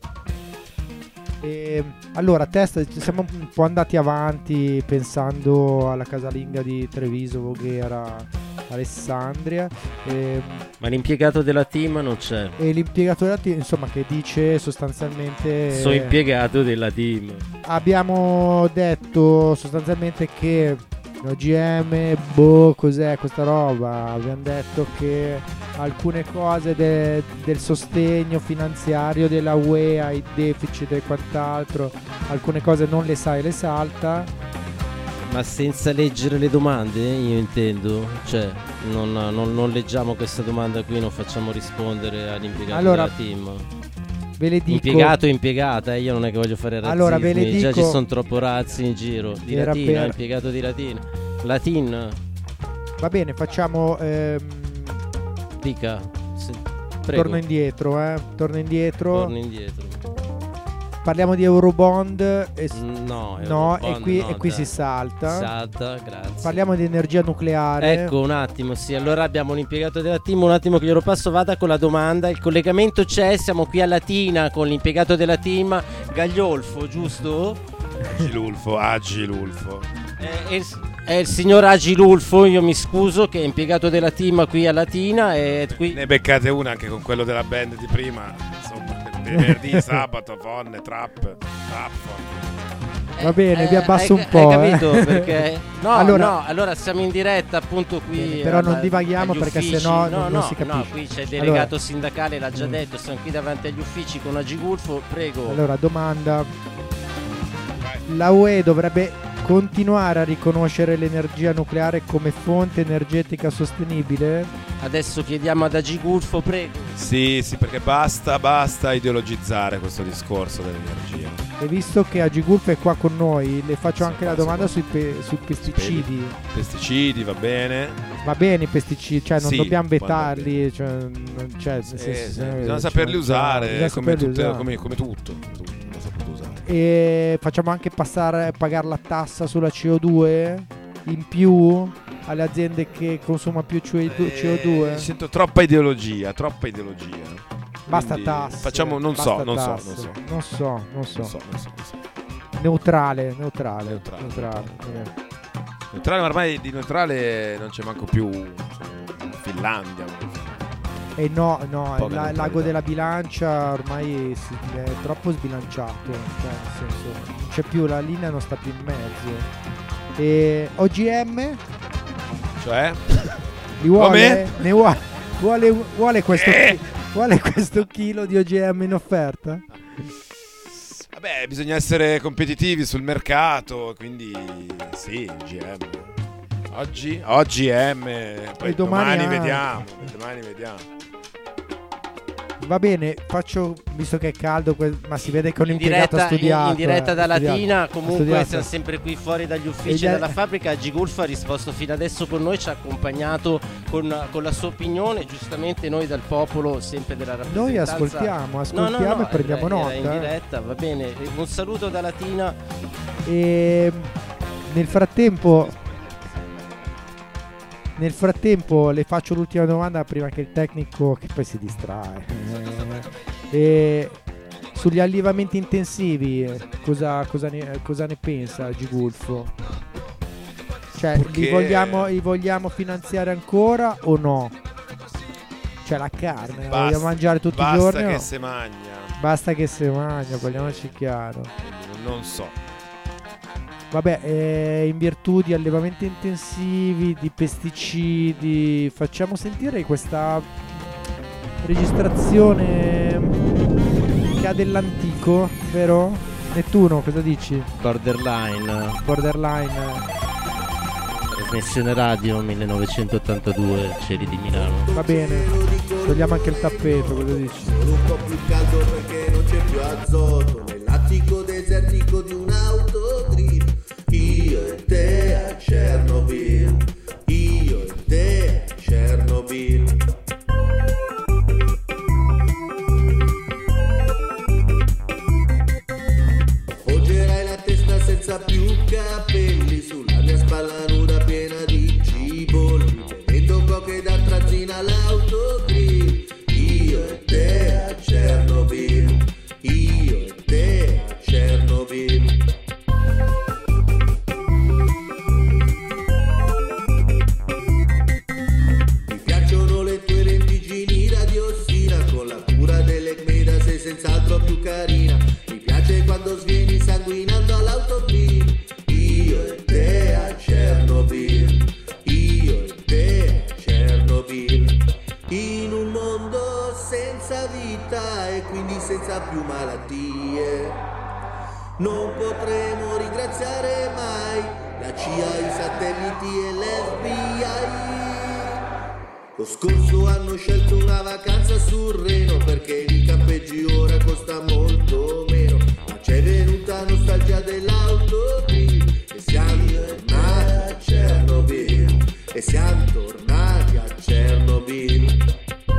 E, allora, test, siamo un po' andati avanti pensando alla casalinga di Treviso, Voghera, Alessandria. E, ma l'impiegato della team non c'è. E l'impiegato della team, insomma, che dice sostanzialmente... Sono impiegato della team. Abbiamo detto sostanzialmente che O G M, boh, cos'è questa roba? Abbiamo detto che alcune cose de- del sostegno finanziario della U E ai deficit e quant'altro, alcune cose non le sai, le salta. Ma senza leggere le domande, io intendo, cioè non, non, non leggiamo questa domanda qui, non facciamo rispondere all'impiegato allora, della team. Ve le dico, impiegato e impiegata, eh, io non è che voglio fare razzismi, allora, ve le dico, già ci sono troppo razzi in giro. Di latina, per... impiegato di latina. Latin. Va bene, facciamo ehm... Dica. Se... Prego. Torno indietro, eh. Torno indietro. Torno indietro. Parliamo di Eurobond e s- no, no Eurobond, e qui, no, e qui dai. si salta. Salta, grazie. Parliamo di energia nucleare. Ecco, un attimo, sì, allora abbiamo l'impiegato della team, un attimo che glielo passo, vada con la domanda. Il collegamento c'è, siamo qui a Latina con l'impiegato della team, Gagliolfo, giusto? Agilulfo, Agilulfo. È, è, è il signor Agilulfo, io mi scuso, che è impiegato della team qui a Latina e qui... Ne beccate una anche con quello della band di prima, insomma, venerdì, sabato, fonne, trap, trap, fonne. Va bene, Eh, vi abbasso hai- un po'. hai capito? eh. Perché no, allora, no, allora siamo in diretta appunto qui. Bene, però non alla- divaghiamo agli perché uffici. sennò no, non- no, non si capisce. No, qui c'è il delegato Allora- sindacale, l'ha già Mm. detto, siamo qui davanti agli uffici con Agigulfo, prego. Allora, domanda. La U E dovrebbe continuare a riconoscere l'energia nucleare come fonte energetica sostenibile? Adesso chiediamo ad Agigulfo, prego. Sì, sì, perché basta, basta ideologizzare questo discorso dell'energia. E visto che Agigulfo è qua con noi, le faccio Sì, anche la qua, domanda sì, sui, pe- sui pesticidi. Pesticidi, va bene. Va bene i pesticidi, cioè non Sì, dobbiamo vanno vetarli, cioè, non c'è, nel Sì, senso, sì, eh, bisogna ci saperli mangiamo, usare bisogna come, saperli tutte- usare. come- come tutto. tutto, bisogna saperlo usare. E facciamo anche passare pagare la tassa sulla C O due in più alle aziende che consumano più C O due. Eh, sento troppa ideologia, troppa ideologia. Basta Quindi tasse. Facciamo, non basta so, non so, tasse. non so. Non so, non so. Non so, non so, non so. Neutrale, neutrale, Neutrale. neutrale. eh. Neutrale, ma ormai di neutrale non c'è manco più, insomma, in Finlandia. E no, no, Poca la- neutralità. l'ago della bilancia ormai si- è troppo sbilanciato, cioè nel senso non c'è più, la linea non sta più in mezzo. E O G M Cioè? li vuole, Come? ne vuole, vuole, vuole questo, Eh? chi- vuole questo chilo di O G M in offerta? Vabbè, bisogna essere competitivi sul mercato, quindi sì, O G M. Oggi O G M, poi E domani domani, anche. vediamo, domani vediamo. Va bene, faccio, visto che è caldo, que- ma si vede che un In impiegato diretta, ha studiato. in, in diretta eh, da ha studiato, Latina, ha comunque studiato. siamo sempre qui fuori dagli E uffici gli- della fabbrica. Agigulfo ha risposto fino adesso con noi, ci ha accompagnato con, con la sua opinione. Giustamente noi dal popolo, sempre della rappresentanza. Noi ascoltiamo, No, ascoltiamo no, no, e prendiamo era- nota. era in diretta, va bene. Un saluto da Latina. E nel frattempo Nel frattempo le faccio l'ultima domanda prima che il tecnico, che poi si distrae. Eh, e sugli allevamenti intensivi cosa, cosa, ne, cosa ne pensa Gigulfo? Cioè Perché- li vogliamo, li vogliamo finanziare ancora o no? Cioè la carne la Basta- vogliamo mangiare tutti basta i giorni? che o- se mangia. Basta che se mangia, parliamoci chiaro. Quindi non so. Vabbè, eh, in virtù di allevamenti intensivi, di pesticidi, facciamo sentire questa registrazione che ha dell'antico, vero? Nettuno, cosa dici? Borderline. Borderline. Trasmissione radio millenovecentottantadue, Cieli di Milano. Va bene, togliamo anche il tappeto, cosa dici? Solo un po' più caldo perché non c'è più azoto nell'attico desertico di un autogrill. Io e te a Chernobyl, io e te a Chernobyl. Appoggerai la testa senza più capelli sulla mia spalla nuda piena di cibolli, bevendo coche da trazzina all'autogrill. Io e te a Chernobyl, io e te a Chernobyl. Mi piacciono le tue lentiggini da diossina, con la cura dell'Ecmeda sei senz'altro più carina. Mi piace quando svieni sanguinando all'autogrill. Io e te a Chernobyl. senza vita e quindi senza più malattie. Non potremo ringraziare mai la C I A, i satelliti e l'F B I. Lo scorso anno ho scelto una vacanza sul Reno perché i campeggi ora costa molto meno. Ma c'è venuta nostalgia dell'autogrill e siamo tornati a Chernobyl. E siamo tornati a Chernobyl.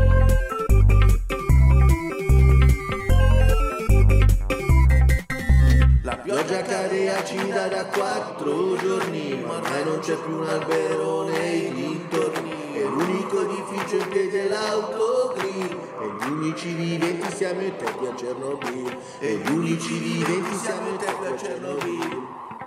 La pioggia cade acida da quattro giorni, ma ormai non c'è più un albero nei dintorni. È l'unico edificio in piedi l'autogrill. E gli unici viventi siamo eterni a Chernobyl. E gli unici viventi siamo eterni a Chernobyl.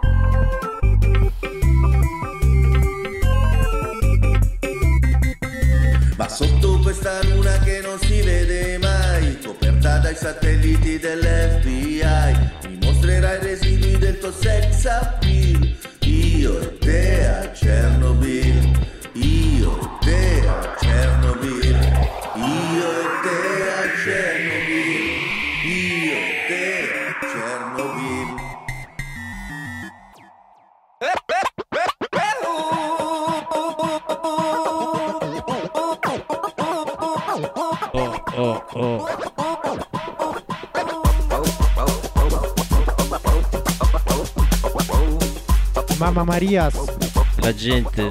Ma sotto questa luna che non si vede mai, coperta dai satelliti dell'F B I, mi mostrerai i residui del tuo sex appeal. Io e te a Chernobyl, io e te a Chernobyl, io e te a Chernobyl, io e te a Chernobyl. Oh, oh. Mamma Maria, la gente.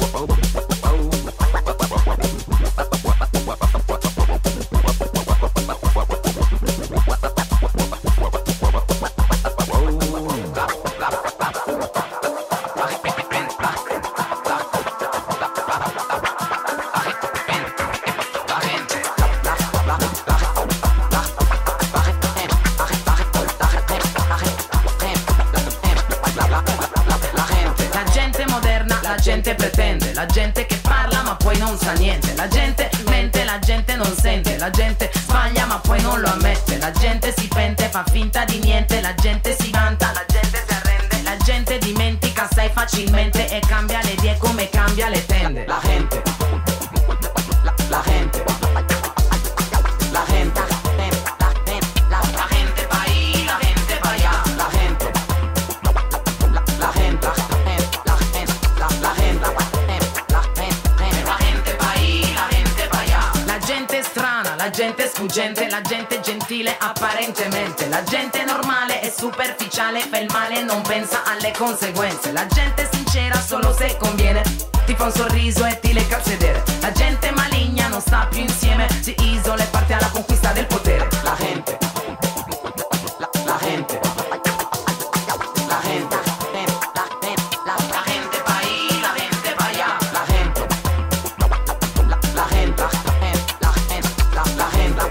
Pretende, la gente che parla ma poi non sa niente, la gente mente, la gente non sente, la gente sbaglia ma poi non lo ammette, la gente si pente, fa finta di niente, la gente si vanta, la gente si arrende, la gente dimentica assai facilmente e cambia le idee come cambia le tende, la gente, la, la gente, la gente, la gente, la, la gente va ahí, la gente va allá, la gente, la, la gente, la gente, la gente, la gente, la gente va ahí, la gente va allá. La gente strana, la gente sfuggente, la gente gentile apparentemente, la gente normale e superficiale fa il male e non pensa alle conseguenze, la gente sincera solo se conviene ti fa un sorriso e ti lecca il sedere, la gente maligna non sta più insieme, si isola e parte alla conquista del potere, la gente, la, la gente, la gente, la, la, la gente va ahí, la gente va allá, la gente, la, la gente, la gente, la, la gente,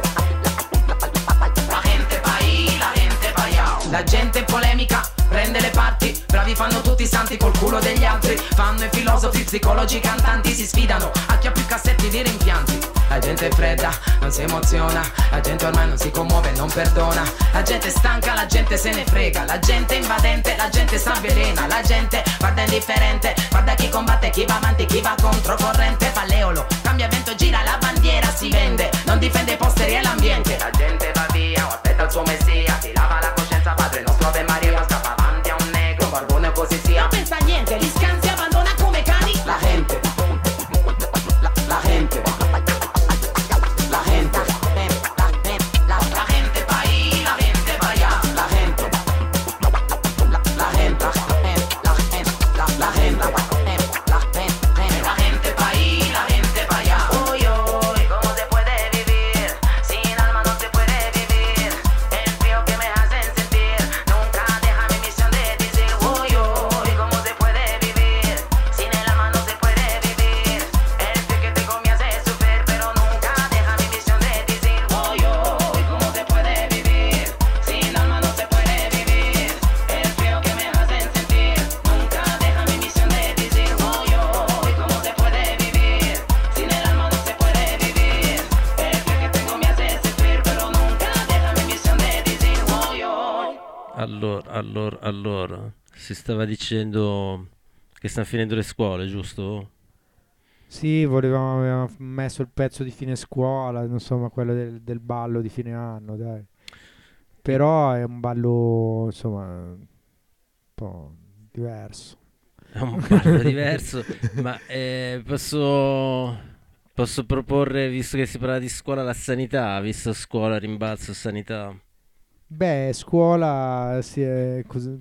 la gente va ahí, la gente va allá, la gente polemica prende le parti, bravi fanno tutti i santi col culo degli altri, fanno i filosofi, psicologi, cantanti, si sfidano a chi ha più cassetti di rimpianti. La gente è fredda, non si emoziona, la gente ormai non si commuove, non perdona, la gente è stanca, la gente se ne frega, la gente è invadente, la gente s'avvelena, la gente guarda indifferente, guarda chi combatte, chi va avanti, chi va controcorrente, fa l'eolo, cambia vento, gira la bandiera, si vende, non difende i posteri e l'ambiente, la gente va via, o aspetta il suo messia, si lava la coscienza, padre nostro Ave Maria, scappa avanti a un negro, barbone così sia, non pensa a niente, li scansi, abbandona come cani, la gente, la, la gente, la gente, la, la, la gente va ahí, la gente va allá, la gente, la, la gente, la gente, la, la gente, la, la gente va ahí, la gente va allá. Uy, uy, ¿cómo se puede vivir? Sin alma no se puede vivir. El frío que me hacen sentir nunca deja mi misión de decir. Uy, uy, ¿cómo se puede vivir? Sin el alma no se puede vivir. El frío que tengo me hace sufrir, pero nunca deja mi misión de decir. Uy, uy, ¿cómo se puede vivir? Sin alma no se puede vivir. El frío que me hacen sentir nunca deja mi misión de decir. Uy, uy, ¿cómo se puede vivir? Sin el alma no se puede vivir. El frío que tengo me hace sufrir, pero nunca deja mi misión de decir. Uy, uy. Allora, allora, allora, si stava dicendo che stanno finendo le scuole, giusto? Sì, volevamo, avevamo messo il pezzo di fine scuola, insomma, quello del, del ballo di fine anno, dai. Però è un ballo, insomma, un po' diverso. È un ballo diverso, ma eh, posso, posso proporre, visto che si parla di scuola, la sanità, visto scuola, rimbalzo, sanità. Beh, scuola, si è così.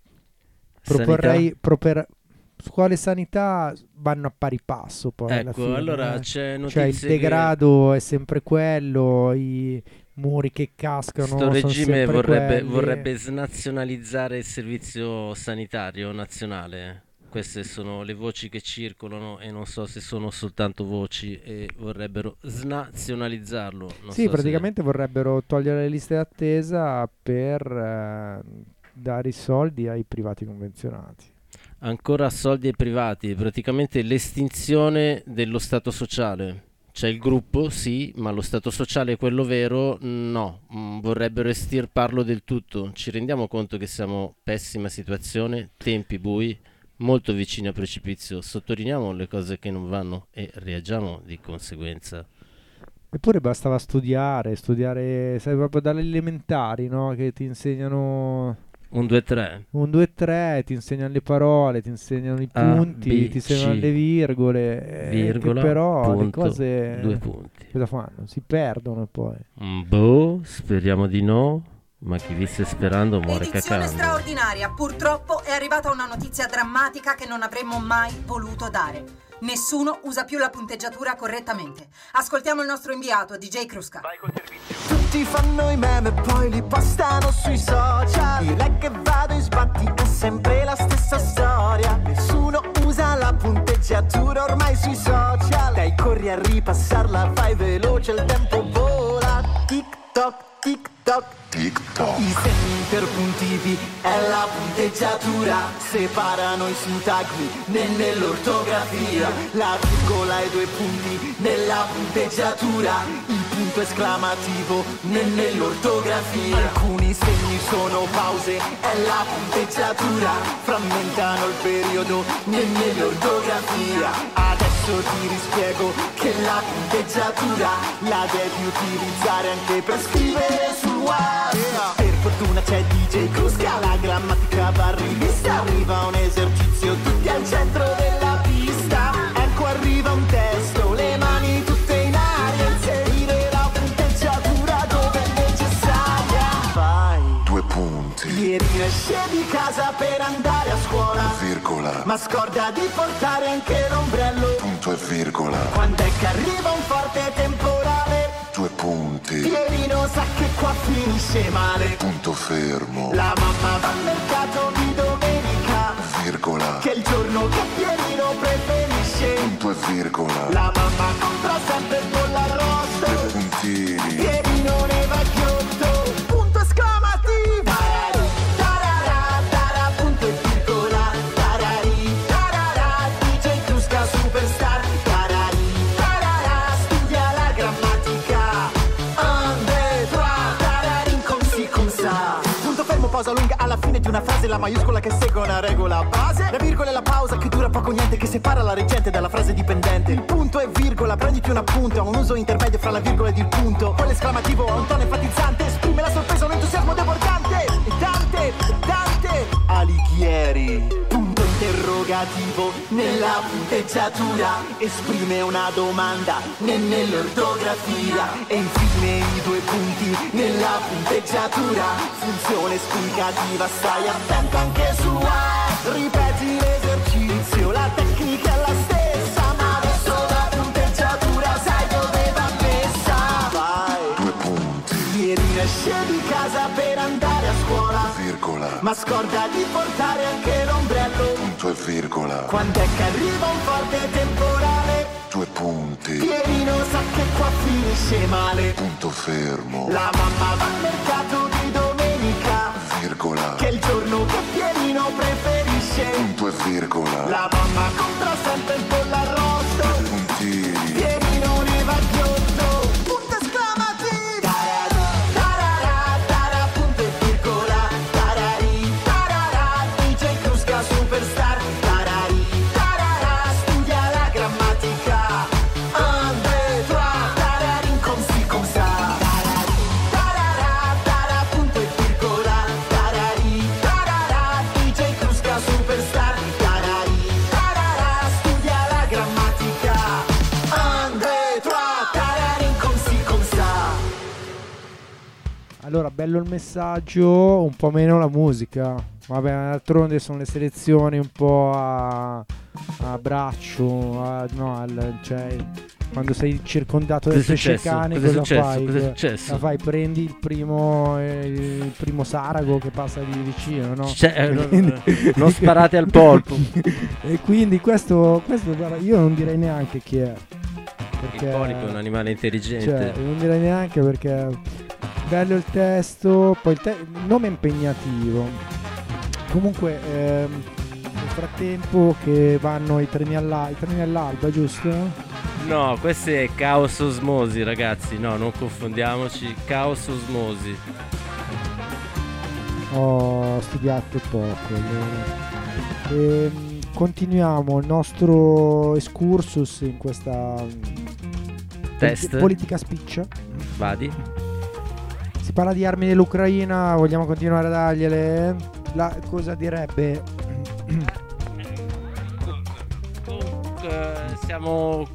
Proporrei, proper, scuola e sanità vanno a pari passo poi alla Ecco, fine, allora eh. c'è Cioè il notizie che degrado è sempre quello, i muri che cascano sto sono regime sempre vorrebbe, quelli. vorrebbe snazionalizzare il servizio sanitario nazionale. Queste sono le voci che circolano e non so se sono soltanto voci e vorrebbero snazionalizzarlo. Non Sì, so praticamente vorrebbero togliere le liste d'attesa per eh, dare i soldi ai privati convenzionati. se ancora soldi ai privati, praticamente l'estinzione dello Stato sociale. C'è il gruppo, sì, ma lo Stato sociale, quello vero, no. Mm, vorrebbero estirparlo del tutto. Ci rendiamo conto che siamo pessima situazione, tempi bui, molto vicini a precipizio. Sottolineiamo le cose che non vanno e reagiamo di conseguenza. Eppure bastava studiare, studiare, sai, proprio dalle elementari, no? Che ti insegnano Un due tre. un due tre, ti insegnano le parole, ti insegnano i A, punti, B, ti insegnano C. le virgole, eh, Virgola, che però le punto, cose due punti. cosa fanno? Si perdono poi. Mm, Boh, speriamo di no, ma chi visse sperando muore Edizione cacando. straordinaria. Purtroppo è arrivata una notizia drammatica che non avremmo mai voluto dare. Nessuno usa più la punteggiatura correttamente. Ascoltiamo il nostro inviato, D J Kruska. Tutti fanno i meme e poi li postano sui social. Direi che vado in sbatti, è sempre la stessa storia. Nessuno usa la punteggiatura ormai sui social. Dai, corri a ripassarla, vai veloce, il tempo vola. TikTok, TikTok, TikTok. I segni interpuntivi è la punteggiatura. Separano i sintagmi né nell'ortografia. La virgola e due punti nella punteggiatura. Il punto esclamativo né nell'ortografia. Alcuni segni sono pause, è la punteggiatura. Frammentano il periodo né nell'ortografia. Adesso ti rispiego che la punteggiatura la devi utilizzare anche per scrivere sul web. Yeah. Per fortuna c'è D J Kruska, la grammatica va rivista. Arriva un esercizio, tutti al centro della pista. Ecco arriva un testo, le mani tutte in aria. Inserire la punteggiatura dove è necessaria. Vai. Due punti. Ieri esce di casa per andare a scuola, Virgola. ma scorda di portare anche l'ombrello. Punto e virgola. Quando è che arriva un forte temporale, Due punti. Pierino sa che qua finisce male. Punto fermo. La mamma va al mercato di domenica, Virgola. che è il giorno che Pierino preferisce. Punto e virgola. La mamma compra sempre il pollo arrosto. Due puntini. Pierino ne va chiotto. Punto esclamativo. Tarara, tarara, punto e virgola. Tarari, tarara, D J Kruska Superstar. Tarari, tarara, studia la grammatica. Un, due, tre, tararin con si con sa. Punto fermo, pausa lunga alla fine di una frase. La maiuscola che segue una regola base. La virgola e la pausa che dura poco niente, che separa la reggente dalla frase dipendente. Il punto e virgola, prenditi un appunto. Ha un uso intermedio fra la virgola ed il punto. Poi l'esclamativo ha un tono enfatizzante. Esprime la sorpresa, un entusiasmo debordante. E Dante, Dante Alighieri. Punto interrogativo nella punteggiatura. Esprime una domanda né nell'ortografia. E infine i due punti nella punteggiatura. Funzione esplicativa, stai attento anche su A. Ripeti l'esercizio, la tecnica è la stessa, ma adesso la punteggiatura sai dove va messa. Vai. Due punti. Ieri esce di casa per andare a scuola, Virgola. ma scorda di portare anche l'ombrello. Punto e virgola. Quando è che arriva un forte temporale, Due punti. Pierino sa che qua finisce male. Punto fermo. La mamma va al mercato di domenica, Virgola. che è il giorno che Pierino preferisce. Punto e virgola. La mamma compra sempre il pollo arrosto. Puntini. Pierino ne va chiotto. Punto esclamativo. Tarari, tarara, tara, punto e virgola. Tarari, tarara, D J Kruska Superstar. Tarari, tarara, studia la grammatica. Allora, bello il messaggio, un po' meno la musica. Vabbè, d'altronde sono le selezioni un po' a, a braccio, a, no, al, cioè quando sei circondato da pesce cane, cosa, cosa fai? Cosa è successo? La fai, prendi il primo, eh, il primo sarago che passa di vicino, no? Cioè, quindi, non sparate al polpo. E quindi questo, questo guarda, io non direi neanche chi è. Perché, il polipo è un animale intelligente. Cioè, non direi neanche perché bello il testo, poi il, te- il nome è impegnativo. Comunque ehm, nel frattempo che vanno i treni, alla- i treni all'alba, giusto? No, questo è Caos Osmosi, ragazzi. No, non confondiamoci. Caos Osmosi. Ho studiato poco. E, continuiamo il nostro excursus in questa test politica spiccia. Vadi. Si parla di armi dell'Ucraina, vogliamo continuare a dargliele? La, cosa direbbe? Dunque, siamo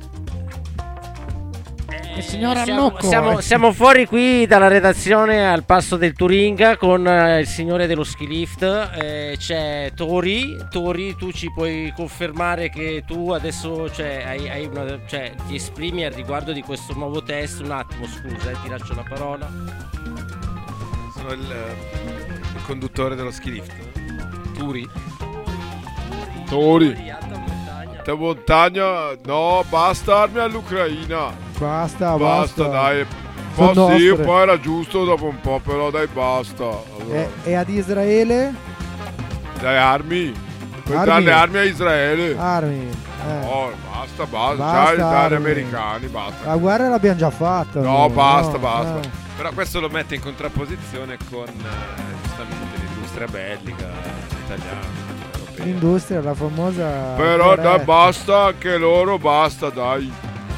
Il signor siamo, Annocco. siamo, siamo fuori qui dalla redazione al passo del Turinga con eh, il signore dello ski lift. Eh, c'è Tori. Tori, tu ci puoi confermare che tu adesso cioè, hai, hai una, cioè, ti esprimi al riguardo di questo nuovo test? Un attimo, scusa, eh, ti lascio la parola. Sono il, il conduttore dello ski lift. Turi. Tori. Alta montagna, no, basta armi all'Ucraina. Basta, basta. Basta, dai. Un po' sì, un po' era giusto dopo un po', però dai, basta. Allora. E, e ad Israele? Dai, armi. Puoi dare le armi a Israele. Armi. Eh. No, basta, basta. Basta, Già dagli armi. americani, basta. La guerra l'abbiamo già fatta. No, noi, basta, no, basta. eh. Però questo lo mette in contrapposizione con eh, giustamente l'industria bellica italiana. L'industria, la famosa. Però Beretta. dai, basta anche loro, basta, dai.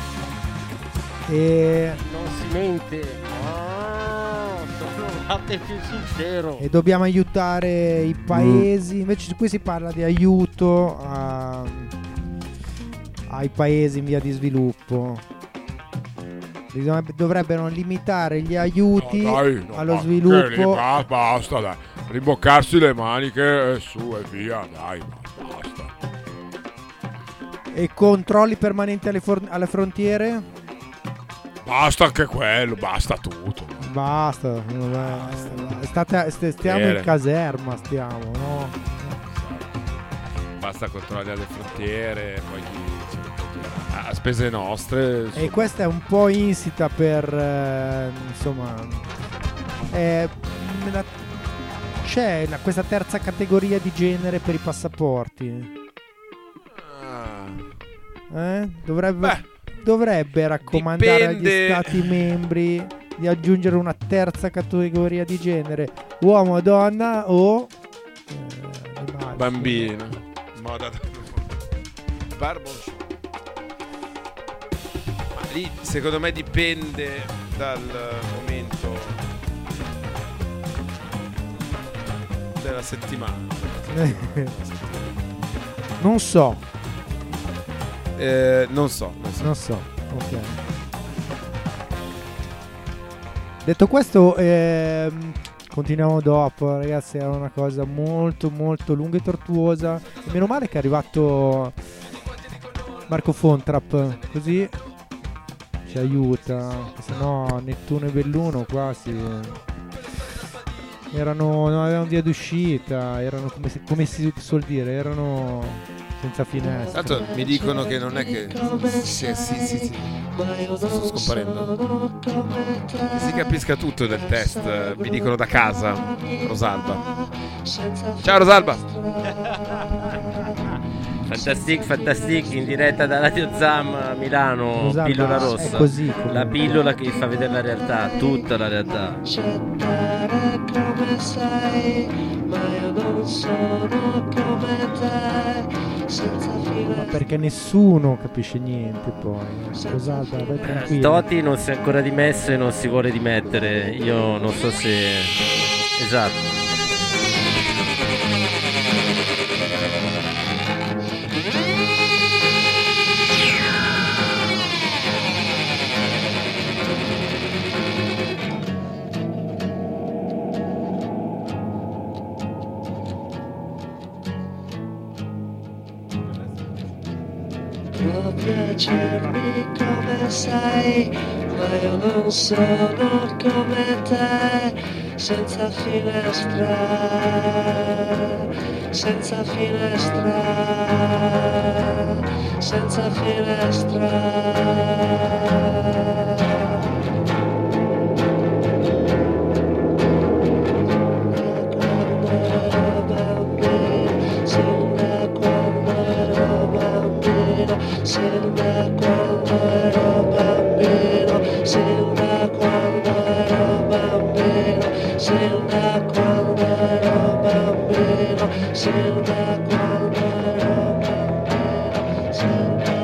E non si mente. Oh, sono latte più sincero. E dobbiamo aiutare i paesi. Invece qui si parla di aiuto a, ai paesi in via di sviluppo. Bisogna, dovrebbero limitare gli aiuti no, dai, no, allo ma sviluppo. che, ba- basta, dai. Rimboccarsi le maniche e su e via, dai, basta. E controlli permanenti alle, for- alle frontiere? Basta anche quello, basta tutto. Basta, vabbè. State, st- stiamo Bene. in caserma, stiamo, no? Basta controlli alle frontiere, poi a spese nostre. E questa è un po' insita per eh, insomma eh, la- c'è la- questa terza categoria di genere per i passaporti. Eh? Dovrebbe, dovrebbe raccomandare Dipende. agli stati membri di aggiungere una terza categoria di genere, uomo, donna o eh, animali. Bambino. Moda da Barbon. Ma lì secondo me dipende dal momento della settimana. Non so. Eh, non so, non so. Non so, ok. Detto questo, ehm, continuiamo dopo, ragazzi. Era una cosa molto, molto lunga e tortuosa. E meno male che è arrivato Marco Fontrap, così ci aiuta. Se no, Nettuno e Belluno qua si erano, non avevano via d'uscita, erano come si, come si suol dire, erano senza finestra. Tanto mi dicono che non è che sì, sì, sì, sì. Sto scomparendo. Che si capisca tutto del test, mi dicono da casa. Rosalba. Ciao Rosalba. Fantastic, fantastic, in diretta da Radio Zam a Milano. Rosalba, Pillola è rossa. così, comunque. La pillola che fa vedere la realtà, tutta la realtà. Come sei, ma io non sono come te. Ma perché nessuno capisce niente poi. Rosalba, vai tranquilla. Toti non si è ancora dimesso e non si vuole dimettere. Io non so se... Esatto. può piacermi come sei, ma io non sono come te, senza finestra, senza finestra, senza finestra. Sin da quando ero bambino, sin da quando ero bambino, sin da quando ero bambino, sin da quando ero bambino, sin da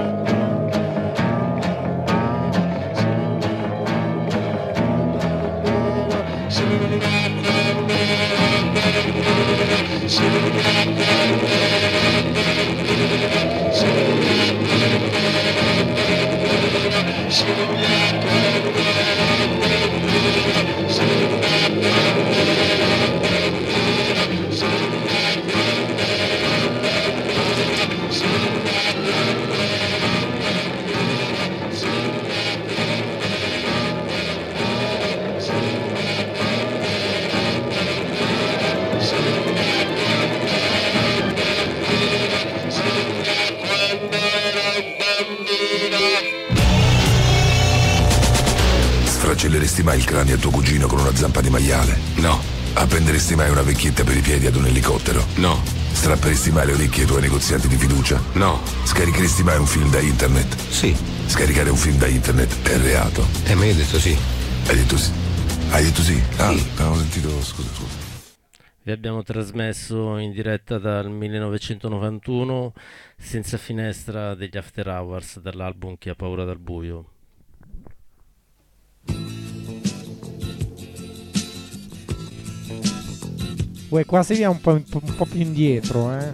Sfracelleresti mai il cranio a tuo cugino con una zampa di maiale? No. Appenderesti mai una vecchietta per i piedi ad un elicottero? No. Strapperesti mai le orecchie ai tuoi negozianti di fiducia? No. Scaricheresti mai un film da internet? Sì. Scaricare un film da internet è reato? Eh, ma io ho detto sì. Hai detto sì? Hai detto sì? Ah, sì. Avevo sentito, scusa, scusa. Vi abbiamo trasmesso in diretta dal millenovecentonovantuno Senza finestra degli After Hours dall'album Chi ha paura dal buio. Uè, quasi via un po', un po', un po' più indietro, eh.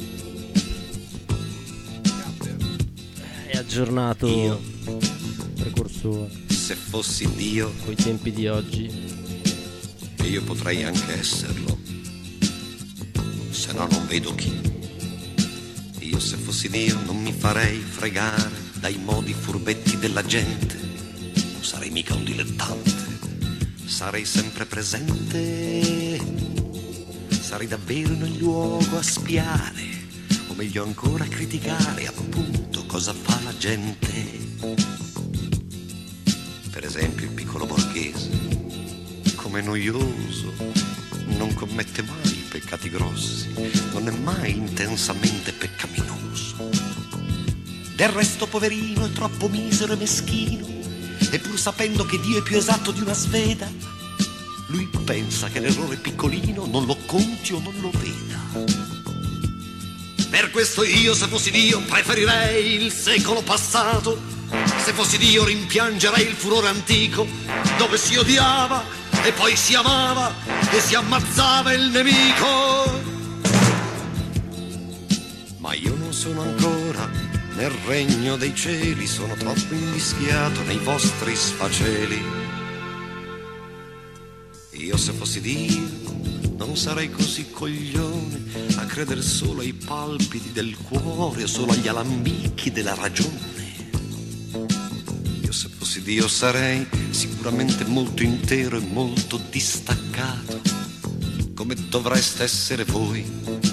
È aggiornato io, precursore. Se fossi Dio, coi tempi di oggi, e io potrei anche esserlo, se no non vedo chi. Io se fossi Dio non mi farei fregare dai modi furbetti della gente, non sarei mica un dilettante, sarei sempre presente. Sarei davvero nel luogo a spiare, o meglio ancora a criticare appunto cosa fa la gente. Per esempio il piccolo borghese, come noioso, non commette mai peccati grossi, non è mai intensamente peccaminoso. Del resto poverino è troppo misero e meschino, e pur sapendo che Dio è più esatto di una sveda, lui pensa che l'errore piccolino non lo conti o non lo veda. Per questo io, se fossi Dio, preferirei il secolo passato. Se fossi Dio rimpiangerei il furore antico, dove si odiava e poi si amava e si ammazzava il nemico. Ma io non sono ancora nel regno dei cieli, sono troppo invischiato nei vostri sfaceli. Io se fossi Dio non sarei così coglione a credere solo ai palpiti del cuore o solo agli alambicchi della ragione. Io se fossi Dio sarei sicuramente molto intero e molto distaccato, come dovreste essere voi.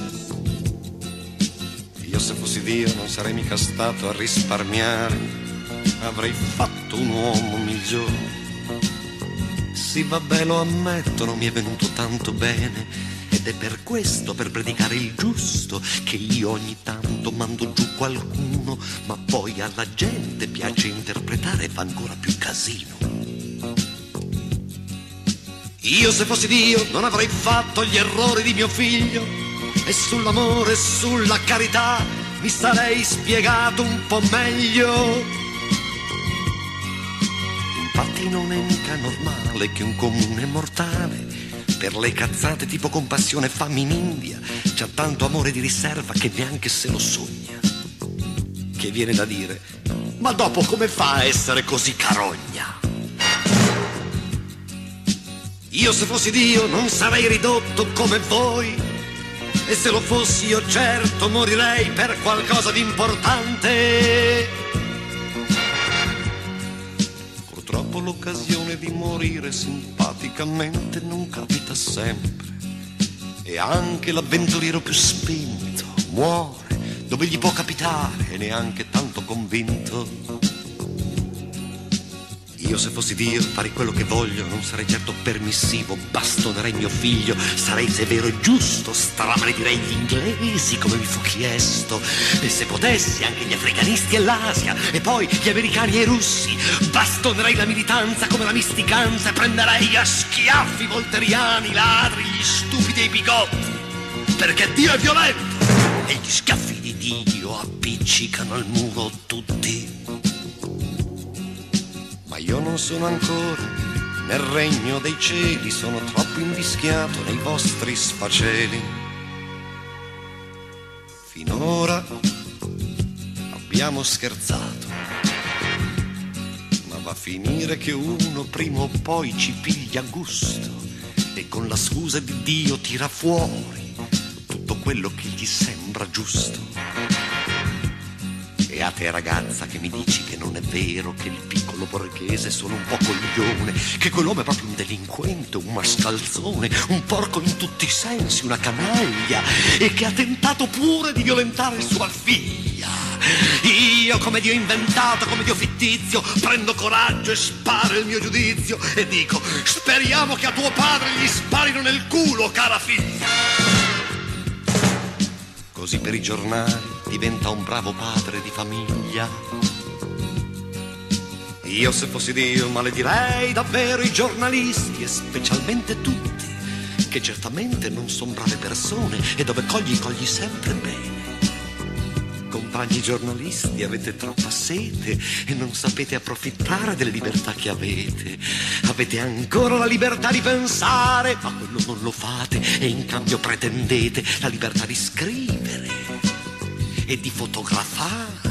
Io se fossi Dio non sarei mica stato a risparmiare, avrei fatto un uomo migliore. Sì, vabbè, lo ammetto, non mi è venuto tanto bene, ed è per questo, per predicare il giusto, che io ogni tanto mando giù qualcuno, ma poi alla gente piace interpretare e fa ancora più casino. Io se fossi Dio non avrei fatto gli errori di mio figlio, e sull'amore e sulla carità mi sarei spiegato un po' meglio. Infatti non è mica normale che un comune mortale per le cazzate tipo compassione e fammi in India c'ha tanto amore di riserva che neanche se lo sogna. Che viene da dire, ma dopo come fa a essere così carogna? Io se fossi Dio non sarei ridotto come voi E se lo fossi io certo morirei per qualcosa di importante. Purtroppo l'occasione di morire simpaticamente non capita sempre. E anche l'avventuriero più spinto muore dove gli può capitare e neanche tanto convinto. Io se fossi Dio farei quello che voglio, non sarei certo permissivo, bastonerei mio figlio, sarei severo e giusto, stramaleddirei gli inglesi come mi fu chiesto, e se potessi anche gli africanisti e l'Asia, e poi gli americani e i russi, bastonerei la militanza come la misticanza e prenderei a schiaffi i volteriani, i ladri, gli stupidi e i bigotti, perché Dio è violento e gli schiaffi di Dio appiccicano al muro tutti. Ma io non sono ancora nel regno dei cieli, sono troppo invischiato nei vostri sfaceli. Finora abbiamo scherzato, ma va a finire che uno prima o poi ci piglia gusto e con la scusa di Dio tira fuori tutto quello che gli sembra giusto. E a te ragazza che mi dici che non è vero, che il piccolo borghese è solo un po' coglione, che quell'uomo è proprio un delinquente, un mascalzone, un porco in tutti i sensi, una canaglia, e che ha tentato pure di violentare sua figlia. Io come Dio inventato, come Dio fittizio, prendo coraggio e sparo il mio giudizio e dico: speriamo che a tuo padre gli sparino nel culo, cara figlia. Così per i giornali diventa un bravo padre di famiglia. Io se fossi Dio maledirei davvero i giornalisti, e specialmente tutti, che certamente non son brave persone, e dove cogli cogli sempre bene. Compagni giornalisti, avete troppa sete e non sapete approfittare delle libertà che avete. Avete ancora la libertà di pensare, ma quello non lo fate, e in cambio pretendete la libertà di scrivere e di fotografare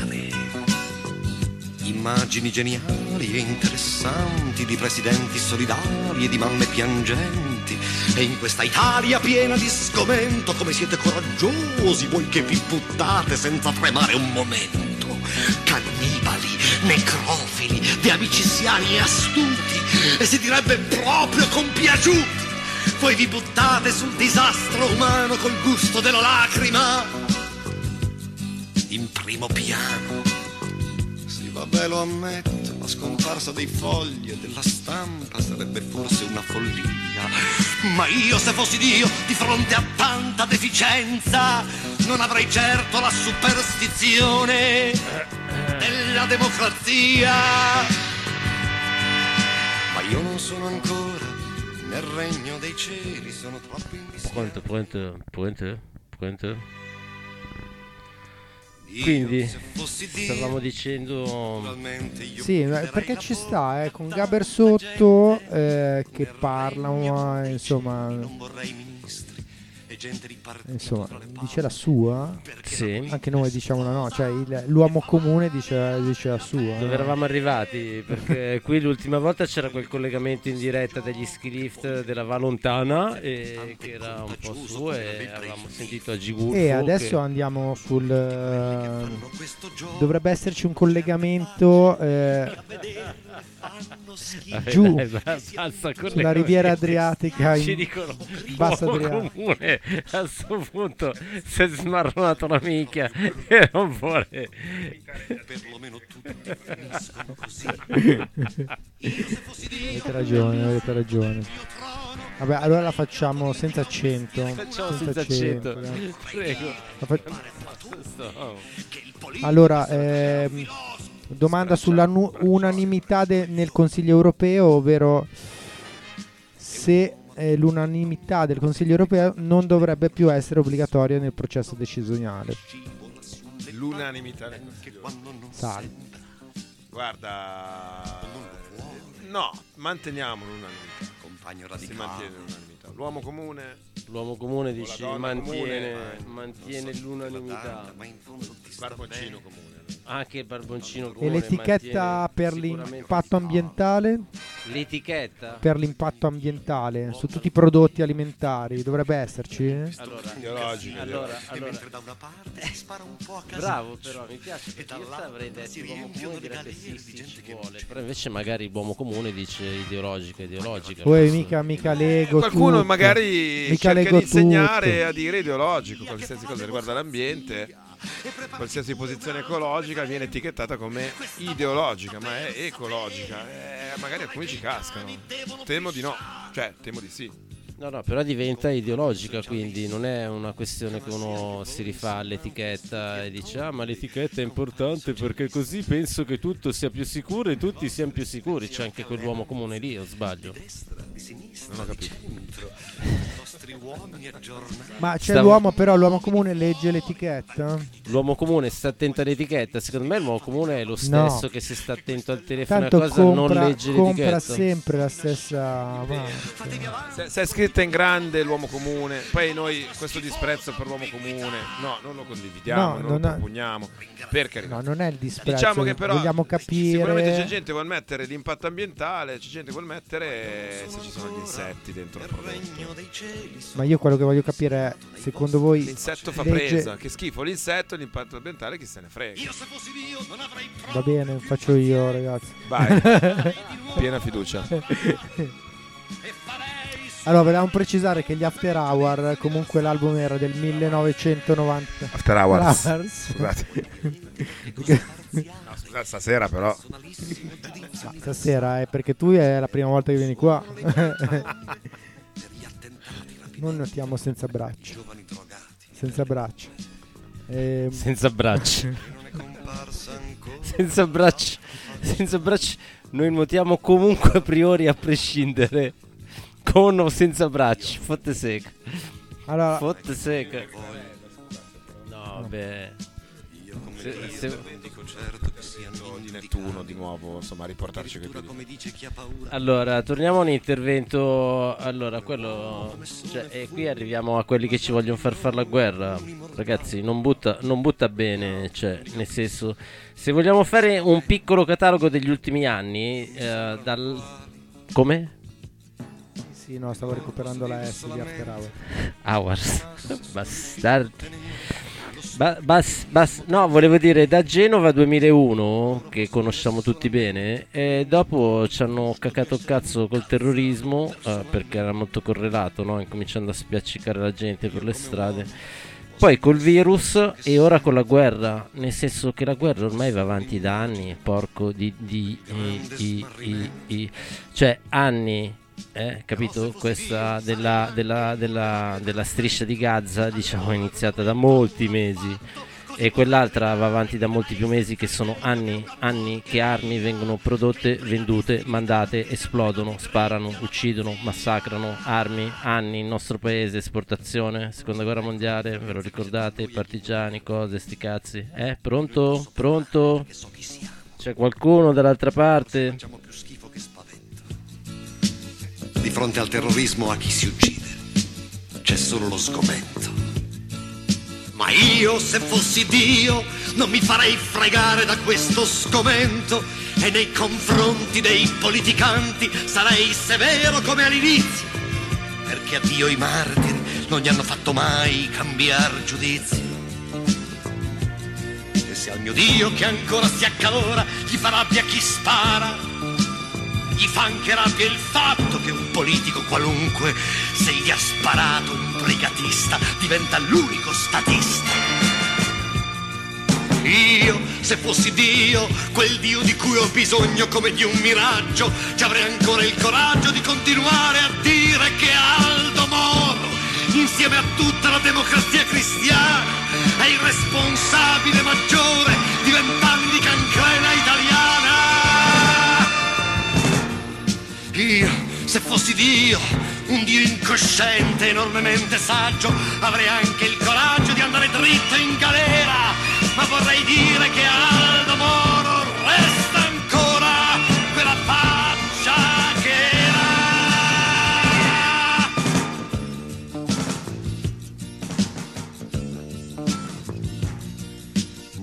immagini geniali e interessanti di presidenti solidari e di mamme piangenti. E in questa Italia piena di sgomento, come siete coraggiosi voi che vi buttate senza tremare un momento. Cannibali, necrofili, deamiciziani e astuti, e si direbbe proprio compiaciuti. Voi vi buttate sul disastro umano col gusto della lacrima in primo piano. Sì, vabbè, lo ammetto, la scomparsa dei fogli e della stampa sarebbe forse una follia. Ma io se fossi Dio, di fronte a tanta deficienza, non avrei certo la superstizione della democrazia. Ma io non sono ancora nel regno dei cieli, sono troppo invischiato. Pronto, pronto, pronto, pronto. Quindi stavamo dicendo, sì, perché ci sta, eh, con Gaber sotto eh, che parlano, eh, insomma, insomma, dice la sua, sì. Anche noi diciamo la no, cioè il, l'uomo comune dice, dice la sua. Dove eravamo arrivati? Perché qui l'ultima volta c'era quel collegamento in diretta degli ski lift della Valontana, e che era un po' su, e avevamo sentito a Gigurfo. E adesso che... andiamo sul uh, dovrebbe esserci un collegamento eh, Vabbè, giù dai, basta con sulla le riviera cose. adriatica in Ci dicono bassa uomo Adriatica. comune, a sto punto si è smarronato la minchia e non vuole. Perlomeno tutti finiscono così. Avete ragione, avete ragione. Vabbè, allora la facciamo senza accento. Facciamo senza accento, dai. prego. La fa- Allora, ehm, domanda sulla nu- unanimità de- nel Consiglio europeo, ovvero se eh, l'unanimità del Consiglio europeo non dovrebbe più essere obbligatoria nel processo decisionale. L'unanimità nel Consiglio. Salve. Guarda, no, manteniamo l'unanimità. Compagno Si radicale. mantiene l'unanimità. L'uomo comune L'uomo comune dice donna mantiene, comune, mantiene l'unanimità. Barboncino comune. Anche il barboncino comune. E l'etichetta per l'impatto ambientale? L'etichetta? Per l'impatto ambientale su tutti i prodotti alimentari dovrebbe esserci? Eh? Allora, ideologica. Allora, E allora. mentre da una parte si spara un po' a casino. Bravo, però mi piace perché io avrei detto l'uomo comune dirà che sì, sì, ci vuole, però invece magari l'uomo comune dice ideologica, ideologica. Poi mica, mica leggo Qualcuno tutto. magari mica cerca leggo di insegnare tutto. a dire ideologico, qualsiasi cosa riguarda l'ambiente, qualsiasi posizione ecologica viene etichettata come ideologica, ma è ecologica. Eh, magari alcuni ci cascano. Temo di no, cioè temo di sì. No, no, però diventa ideologica, quindi non è una questione che uno si rifà all'etichetta e dice ah ma l'etichetta è importante perché così penso che tutto sia più sicuro e tutti siano più sicuri. C'è anche quell'uomo comune lì, o sbaglio? Non ho capito. Ma c'è Stavo- l'uomo, però l'uomo comune legge l'etichetta? L'uomo comune sta attento all'etichetta. Secondo me l'uomo comune è lo stesso No. che se sta attento al telefono Tanto a cosa compra, non legge compra l'etichetta. sempre la stessa marca. Se, se è scritta in grande l'uomo comune, poi noi questo disprezzo per l'uomo comune, no, non lo condividiamo, No, non, non lo ha- propugniamo. Per carità. No, non è il disprezzo. Diciamo che però vogliamo capire. sicuramente c'è gente che vuole mettere l'impatto ambientale, c'è gente che vuole mettere se ci sono gli insetti dentro il prodotto. Ma io quello che voglio capire è, secondo voi L'insetto fa legge- presa, che schifo l'insetto, l'impatto ambientale chi se ne frega. Va bene, faccio io, ragazzi. Vai. Piena fiducia. Allora, volevamo precisare che gli After Hour, comunque l'album era del millenovecentonovanta. After Hours. Hours. Scusate. No, scusate, stasera però. Ma stasera è perché tu è la prima volta che vieni qua. Non notiamo senza braccio. Senza braccio. Ehm, Senza braccia. Senza braccia. Senza braccia. Noi nuotiamo comunque a priori a prescindere. Con o senza braccia. Fotte secca. Allora, Fotte secca. No, beh. Se, se, di Nettuno di nuovo, insomma, a riportarci quei piedi. Allora, torniamo a un intervento. Allora, quello. Cioè, e qui arriviamo a quelli che ci vogliono far fare la guerra. Ragazzi, non butta, non butta bene. Cioè, nel senso, se vogliamo fare un piccolo catalogo degli ultimi anni, eh, dal. Come? sì, no, stavo recuperando la S di After Hour. Hours. Bastard. Ba- bas- bas- no, volevo dire da Genova duemilauno, che conosciamo tutti bene, e dopo ci hanno cacato il cazzo col terrorismo, eh, perché era molto correlato, no? Incominciando a spiaccicare la gente per le strade. Poi col virus e ora con la guerra, nel senso che la guerra ormai va avanti da anni, porco di, di, i, i, i, i, cioè anni. Eh, capito? Questa della, della, della, della striscia di Gaza, diciamo, è iniziata da molti mesi, e quell'altra va avanti da molti più mesi, che sono anni, anni che armi vengono prodotte, vendute, mandate, esplodono, sparano, uccidono, massacrano, armi, anni, il nostro paese, esportazione, seconda guerra mondiale, ve lo ricordate, partigiani, cose, sti cazzi. Eh, pronto? Pronto? C'è qualcuno dall'altra parte? Di fronte al terrorismo a chi si uccide c'è solo lo sgomento. Ma io, se fossi Dio, non mi farei fregare da questo sgomento, e nei confronti dei politicanti sarei severo come all'inizio, perché a Dio i martiri non gli hanno fatto mai cambiar giudizio. E se al mio Dio, che ancora si accalora, gli fa rabbia chi spara, gli fa anche rabbia il fatto che un politico qualunque, se gli ha sparato un brigatista, diventa l'unico statista. Io, se fossi Dio, quel Dio di cui ho bisogno come di un miraggio, ci avrei ancora il coraggio di continuare a dire che Aldo Moro, insieme a tutta la democrazia cristiana, è il responsabile maggiore di vent'anni di cancrena italiana. Io, se fossi Dio, un Dio incosciente, enormemente saggio, avrei anche il coraggio di andare dritto in galera, ma vorrei dire che Aldo Moro resta ancora quella faccia che era.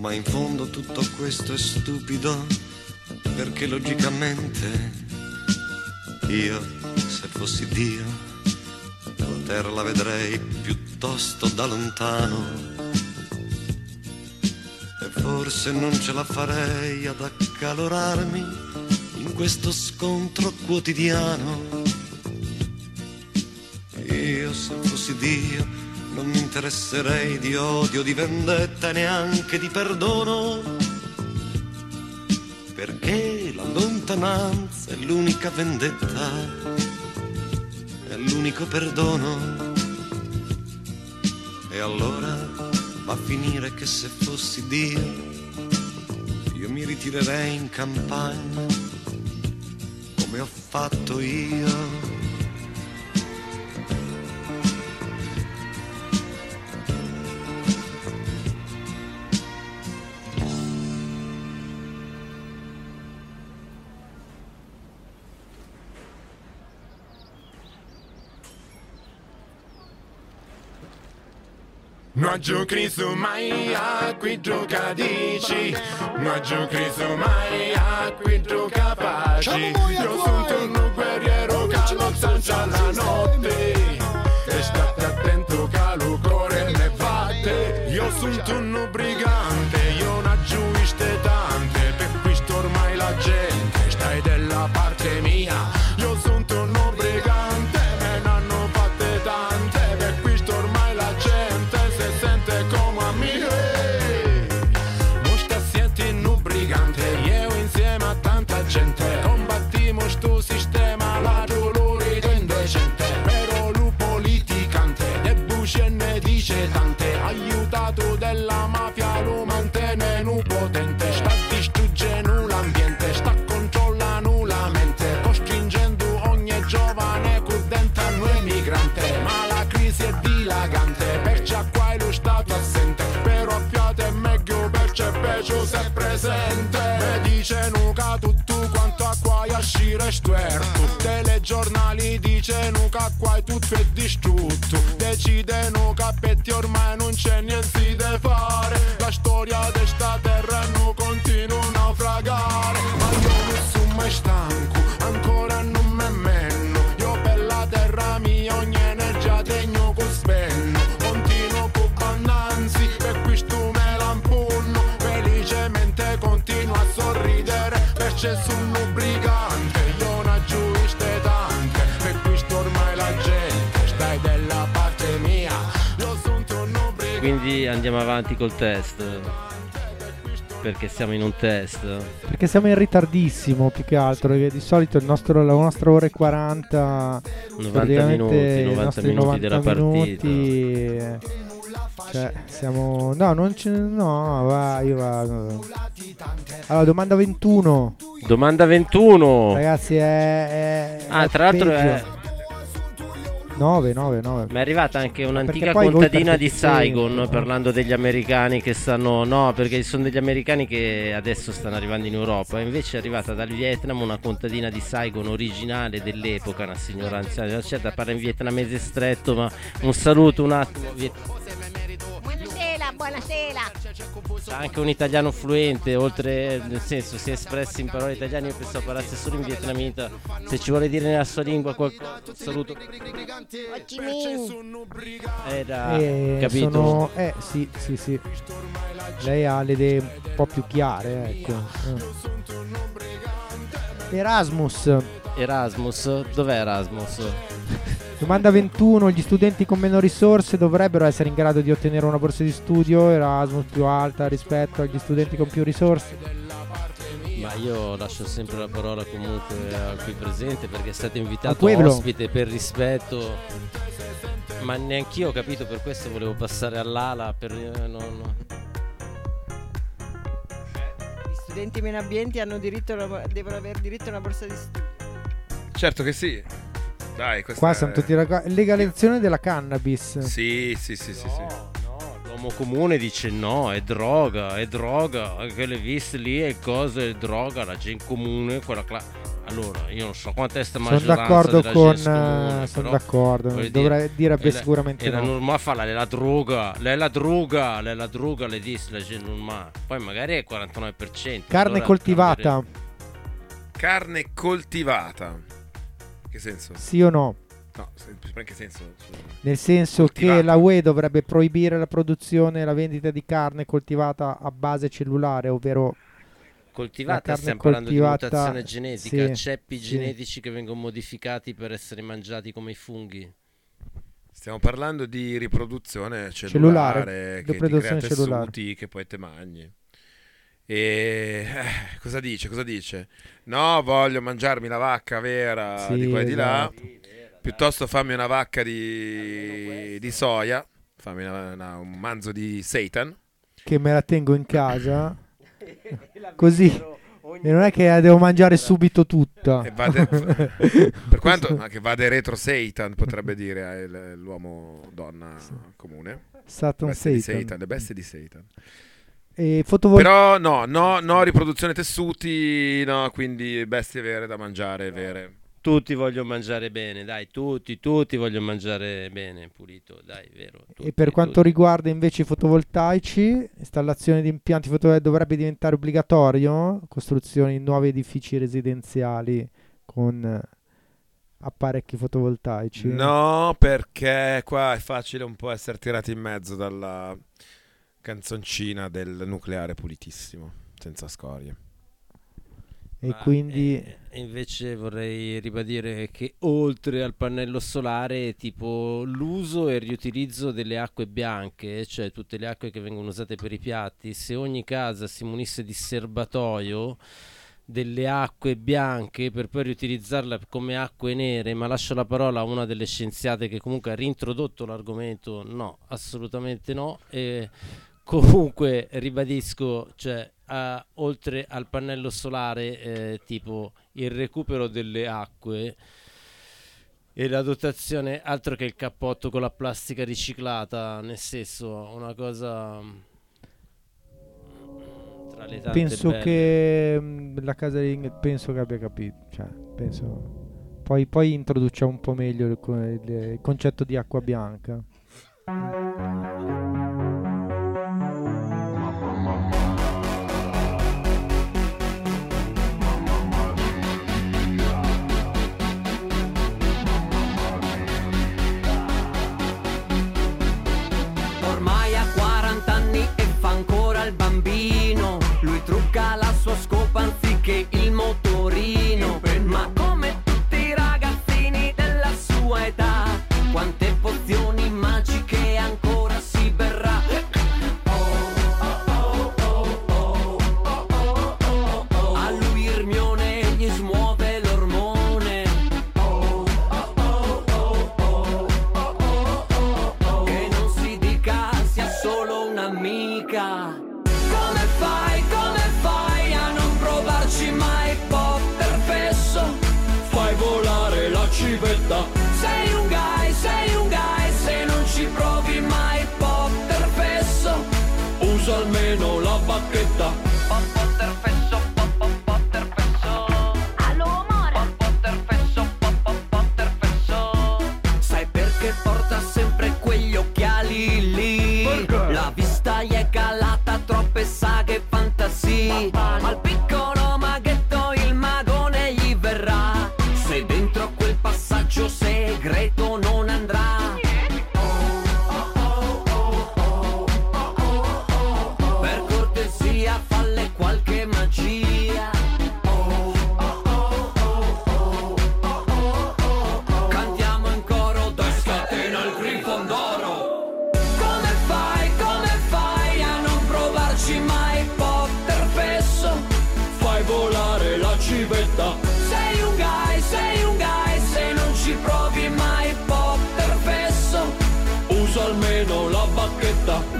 Ma in fondo tutto questo è stupido, perché logicamente io, se fossi Dio, la terra la vedrei piuttosto da lontano e forse non ce la farei ad accalorarmi in questo scontro quotidiano. Io, se fossi Dio, non mi interesserei di odio, di vendetta e neanche di perdono, perché la lontananza è l'unica vendetta, è l'unico perdono. E allora va a finire che se fossi Dio, io mi ritirerei in campagna, come ho fatto io. Non giù Cristo mai a qui gioca dici, non giù Cristo mai a qui gioca capaci. Io sono un guerriero che lo zancia la notte, e state attento che lo cuore ne batte. Io sono un brigante, io non aggiuiste tante, per questo ormai la gente stai della parte mia. Io sono un brigante, me ne hanno fatte tante, per questo ormai la gente se sente come a me. Non sta sentendo un brigante, io insieme a tanta gente combattimmo sto sistema, la dolore indecente. Però lu politicante, de buce ne dice tante, aiutato della mafia lo mantiene nu potente. Sta distruggendo l'ambiente, sta controllando la mente, costringendo ogni giovane qui dentro a noi migrante. Ma la crisi è dilagante, perciò qua è lo stato assente, però a fiate è meglio perciò è peggio se è presente. Me dicono che tutto quanto a qua è uscire stuerto, telegiornali dicono che qua è tutto è distrutto, decidono che petti ormai non c'è niente da fare, la storia di sta terra non continua a naufragare. Ma io non sono mai stanco, ancora non me menno, io per la terra mia ogni energia tegno con spenno, continuo con abbondanza, per questo me lampunno, felicemente continuo a sorridere, perché sono un brigante, io non aggiuiste tante, per questo ormai la gente stai della parte mia. Io sono un brigante. Quindi andiamo avanti col test, perché siamo in un test. Perché siamo in ritardissimo più che altro, perché di solito il nostro, la nostra ora e quaranta, novanta minuti, i novanta nostri minuti della partita. Minuti, cioè siamo, no, non ce, no, va, io vado. Allora, domanda ventuno. Domanda ventuno. Ragazzi, è, è ah, è tra l'altro peggio. è nove, nove, nove. Ma è arrivata anche un'antica poi voi contadina di partecipate- Saigon, parlando degli americani che stanno. No, perché ci sono degli americani che adesso stanno arrivando in Europa. Invece è arrivata dal Vietnam una contadina di Saigon originale dell'epoca, una signora anziana. Certo, parla in vietnamese stretto, ma un saluto un attimo. Viet- Buonasera, buonasera. Ha anche un italiano fluente, oltre, nel senso, si è espresso in parole italiane. Io pensavo parlasse solo in vietnamita. Se ci vuole dire nella sua lingua qualcosa, un saluto. Ho Chi Minh. Era, Eh, capito? sono, eh sì, sì, sì. Lei ha le idee un po' più chiare, ecco. Eh. Erasmus. Erasmus, dov'è Erasmus? Domanda ventuno. Gli studenti con meno risorse dovrebbero essere in grado di ottenere una borsa di studio Erasmus più alta rispetto agli studenti con più risorse? Ma io lascio sempre la parola comunque al qui presente, perché è stato invitato Pueblo. ospite per rispetto. Ma neanch'io ho capito, per questo volevo passare all'ala per eh, non... Gli studenti meno abbienti hanno diritto a una- devono avere diritto a una borsa di studio. Certo che sì. Dai, questa Qua è- siamo tutti ragazzi. Legalizzazione della cannabis. Sì, sì, sì, sì, sì. L'uomo comune dice no, è droga, è droga, che le viste lì è cosa, è droga, la gente comune, quella cla- allora io non so quanta è sta Sono maggioranza d'accordo della con gente comune, eh, sono però, d'accordo, voglio dovrei direbbe è la- sicuramente è la no. normale fa la, la droga, lei è la droga, lei è la droga, le dice la gente normale. Poi magari è il quarantanove per cento. Carne allora coltivata, cambieremo. Carne coltivata. Che senso? sì o no? No, se- in che senso? Nel senso Coltivata. che la U E dovrebbe proibire la produzione e la vendita di carne coltivata a base cellulare, ovvero la Coltivata, carne stiamo parlando coltivata, di mutazione genetica, sì, ceppi sì. genetici che vengono modificati per essere mangiati come i funghi. Stiamo parlando di riproduzione Cellulare, cellulare, che riproduzione ti crea cellulare. tessuti che poi te mangi. E eh, cosa dice? Cosa dice? No, voglio mangiarmi la vacca vera Sì, di qua e di là. esatto. Piuttosto fammi una vacca di, di soia, fammi una- una- un manzo di Satan. Che me la tengo in casa così, e non è che la devo mangiare subito tutta. E vade- per quanto ma che vada retro Satan, potrebbe dire eh, l- l'uomo donna comune. Satan Bestie di Satan. Satan, le bestie di Satan. E fotovol- Però no, no, no riproduzione tessuti, no, quindi bestie vere da mangiare, vere. Tutti vogliono mangiare bene, dai, tutti, tutti vogliono mangiare bene, pulito, dai, vero. E per quanto riguarda invece i fotovoltaici, installazione di impianti fotovoltaici dovrebbe diventare obbligatorio, costruzione di nuovi edifici residenziali con eh, apparecchi fotovoltaici. No, perché qua è facile un po' essere tirati in mezzo dalla canzoncina del nucleare pulitissimo, senza scorie. E Ma, quindi eh, invece vorrei ribadire che oltre al pannello solare, tipo l'uso e il riutilizzo delle acque bianche, cioè tutte le acque che vengono usate per i piatti, se ogni casa si munisse di serbatoio delle acque bianche per poi riutilizzarle come acque nere, ma lascio la parola a una delle scienziate che comunque ha reintrodotto l'argomento, no, assolutamente no. E comunque ribadisco, cioè a- oltre al pannello solare, eh, tipo il recupero delle acque e la dotazione, altro che il cappotto con la plastica riciclata, nel senso una cosa mm, tra le tante penso belle. che mh, la casa di penso che abbia capito, cioè, penso poi, poi introduciamo un po' meglio il, co- il- il concetto di acqua bianca. Ormai ha quaranta anni e fa ancora il bambino. Lui trucca la sua scopa anziché il motorino. Ma come tutti i ragazzini della sua età, quante pozioni magiche ancora si berrà. A lui Hermione gli smuove l'ormone. Che non si dica sia solo un'amica. Come fai, come fai a non provarci mai, Potterfesso? Fai volare la civetta. Sei un guy, sei un guy, se non ci provi mai, Potterfesso. Usa almeno la bacchetta. Potterfesso, Potterfesso. Allo amore. Potterfesso, Potterfesso. Sai perché porta sempre quegli occhiali lì? Perché? La vista gli è calata, troppe saghe fantasie. Ma al piccolo maghetto il magone gli verrà, se dentro quel passaggio segreto non andrà. Per cortesia falle qualche magia. Cantiamo in coro, dai scatena il Grifondoro. Come fai, come fai a non provarci mai, Potterfesso? Fai volare la civetta. Sei un guy, sei un guy, se non ci provi mai, Potterfesso. Usa almeno la bacchetta.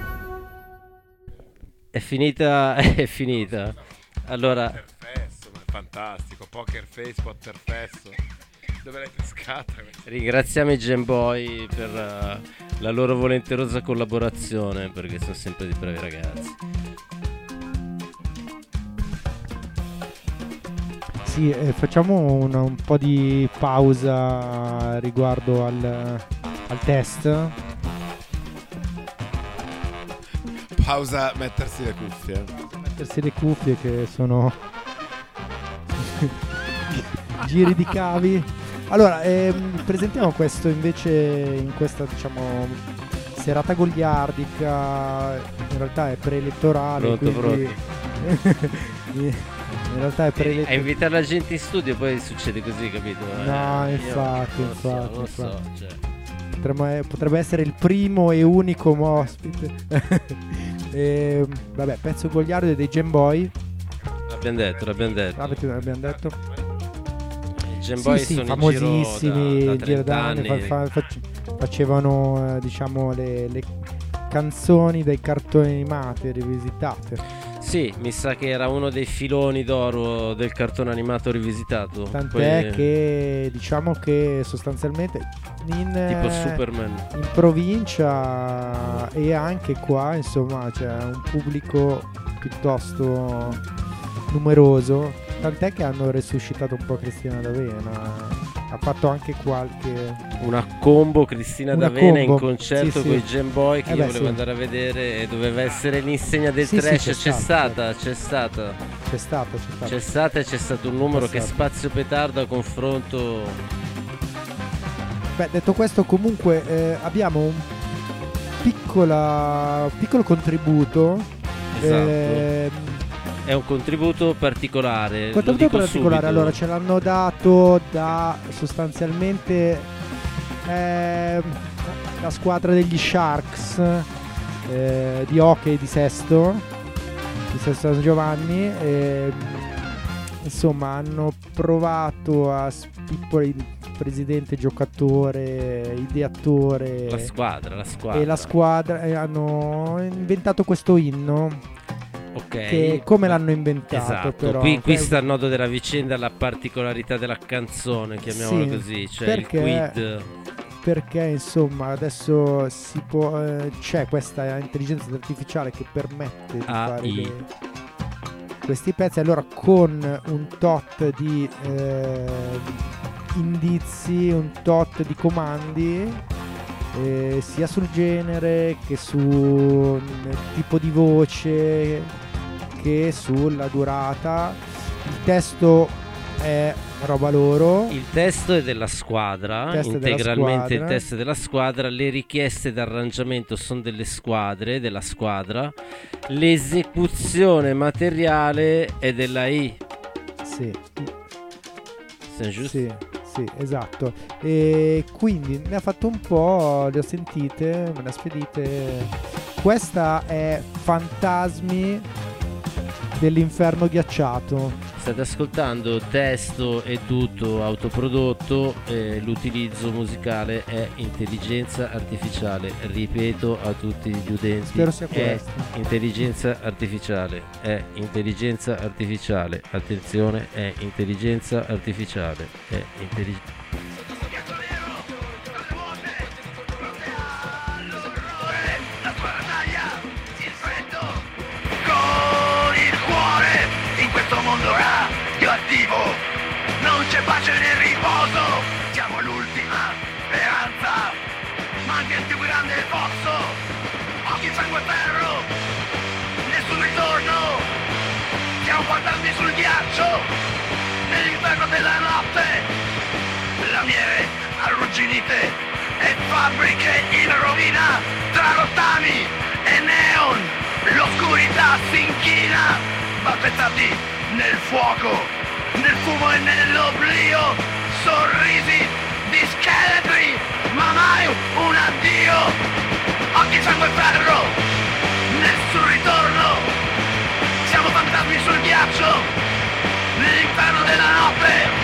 È finita, è finita. Allora, Potterfesso, ma è fantastico. Poker Face, Potterfesso. Dove l'hai pescata? ringraziamo i Gen Boy per eh, la loro volenterosa collaborazione, perché sono sempre dei bravi ragazzi. Sì, eh, facciamo una, un po' di pausa riguardo al, al test. Pausa, mettersi le cuffie. Mettersi le cuffie che sono giri di cavi. Allora, ehm, presentiamo questo invece in questa, diciamo, serata goliardica. In realtà è preelettorale. Pronto, quindi... in realtà è preelettorale. A invitare la gente in studio poi succede così, capito? No, Eh, infatti, io non so, infatti, non lo so, infatti. cioè. Potrebbe, potrebbe essere il primo e unico ospite. E, vabbè, pezzo goliardo dei Game Boy. L'abbiamo detto, l'abbiamo detto. Avete, abbiamo detto. I Game Boy sì, sì, sono famosissimi, in giro da, da in giro trenta d'anni, anni. fa- fa- fac- facevano eh, diciamo le, le canzoni dai cartoni animati rivisitate. Sì, mi sa che era uno dei filoni d'oro del cartone animato rivisitato. Tant'è Poi- che diciamo che sostanzialmente in, Tipo eh, Superman. in provincia e anche qua insomma c'è un pubblico piuttosto numeroso, tant'è che hanno resuscitato un po' Cristina D'Avena. Ha fatto anche qualche Una combo Cristina Una D'Avena in combo, concerto sì, con i sì. Game Boy che Eh io beh, volevo sì. andare a vedere e doveva essere l'insegna del Sì, sì, trash. c'è c'è, stato, stata, c'è stata, c'è stato, c'è stato. c'è stata e c'è stato un numero C'è che stato. spazio petardo a confronto. Beh, detto questo, comunque eh, abbiamo un piccola, piccolo contributo. Esatto. ehm, È un contributo particolare. lo Contributo dico particolare, subito. allora ce l'hanno dato da sostanzialmente ehm, la squadra degli Sharks eh, di hockey di Sesto, di Sesto San Giovanni. ehm, insomma, hanno provato a spippolare il presidente, giocatore, ideatore La squadra, la squadra. e la squadra e hanno inventato questo inno. Ok. Che come l'hanno inventato, Esatto, però, qui, qui ok? sta il nodo della vicenda, la particolarità della canzone, chiamiamola Sì, così, cioè perché- il quid. Perché insomma adesso si può, eh, c'è questa intelligenza artificiale che permette di A fare I. le- questi pezzi. Allora con un tot di eh, indizi, un tot di comandi, eh, sia sul genere che sul tipo di voce che sulla durata. Il testo è roba loro. Il testo è della squadra, Il testo è della integralmente il squadra. testo è della squadra, le richieste d'arrangiamento sono delle squadre, della squadra, l'esecuzione materiale è della I. Sì. Sei giusto? Sì, sì, esatto. E quindi ne ha fatto un po', le ho sentite, me le ha spedite. Questa è Fantasmi dell'inferno ghiacciato. State ascoltando testo e tutto autoprodotto, eh, l'utilizzo musicale è intelligenza artificiale, ripeto a tutti gli utenti, Spero sia è questo. intelligenza artificiale, è intelligenza artificiale, attenzione, è intelligenza artificiale, è intelligenza. Con il cuore in questo mondo radioattivo non c'è pace né riposo, siamo l'ultima speranza, ma anche il più grande fosso, occhi sangue e ferro, nessun ritorno, siamo fantasmi sul ghiaccio, nell'inferno della notte, lamiere arrugginite e fabbriche in rovina, tra rottami e neon, l'oscurità si inchina, balbettati nel fuoco, nel fumo e nell'oblio, sorrisi di scheletri, ma mai un addio, occhi sangue e ferro, nessun ritorno, siamo fantasmi sul ghiaccio, nell'inferno della notte.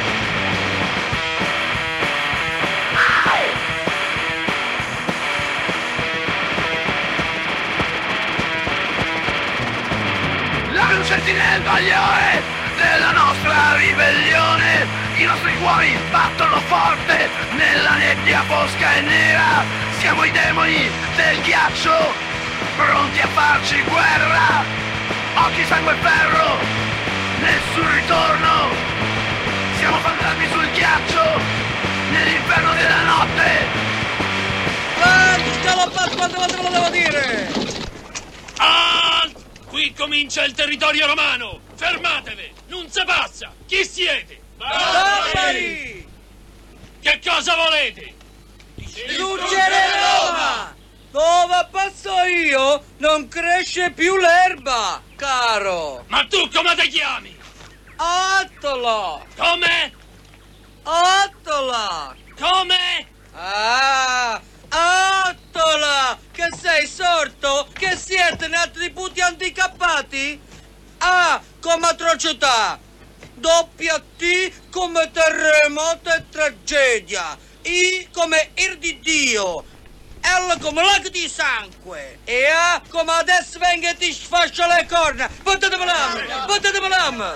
La luce nel bagliore della nostra ribellione, i nostri cuori battono forte nella nebbia fosca e nera, siamo i demoni del ghiaccio, pronti a farci guerra, occhi sangue e ferro, nessun ritorno, Siamo fantasmi sul ghiaccio, nell'inferno della notte. Ah, ce l'ho fatto quante volte ve lo devo dire! Alt! Qui comincia il territorio romano! Fermatevi! Non si passa! Chi siete? Barbari! Che cosa volete? Distruggere Roma! Dove passo io non cresce più l'erba, caro! Ma tu come ti chiami? Attola! Come? Attola! Come? Ah! Attola! Che sei sorto? Che siete nati di puti handicappati? A come atrocità! Doppia T come terremoto e tragedia! I come ir di Dio! L come lago di sangue! E A come adesso venga e ti sfascia le corna! Battetemi l'am! Battetemi l'am!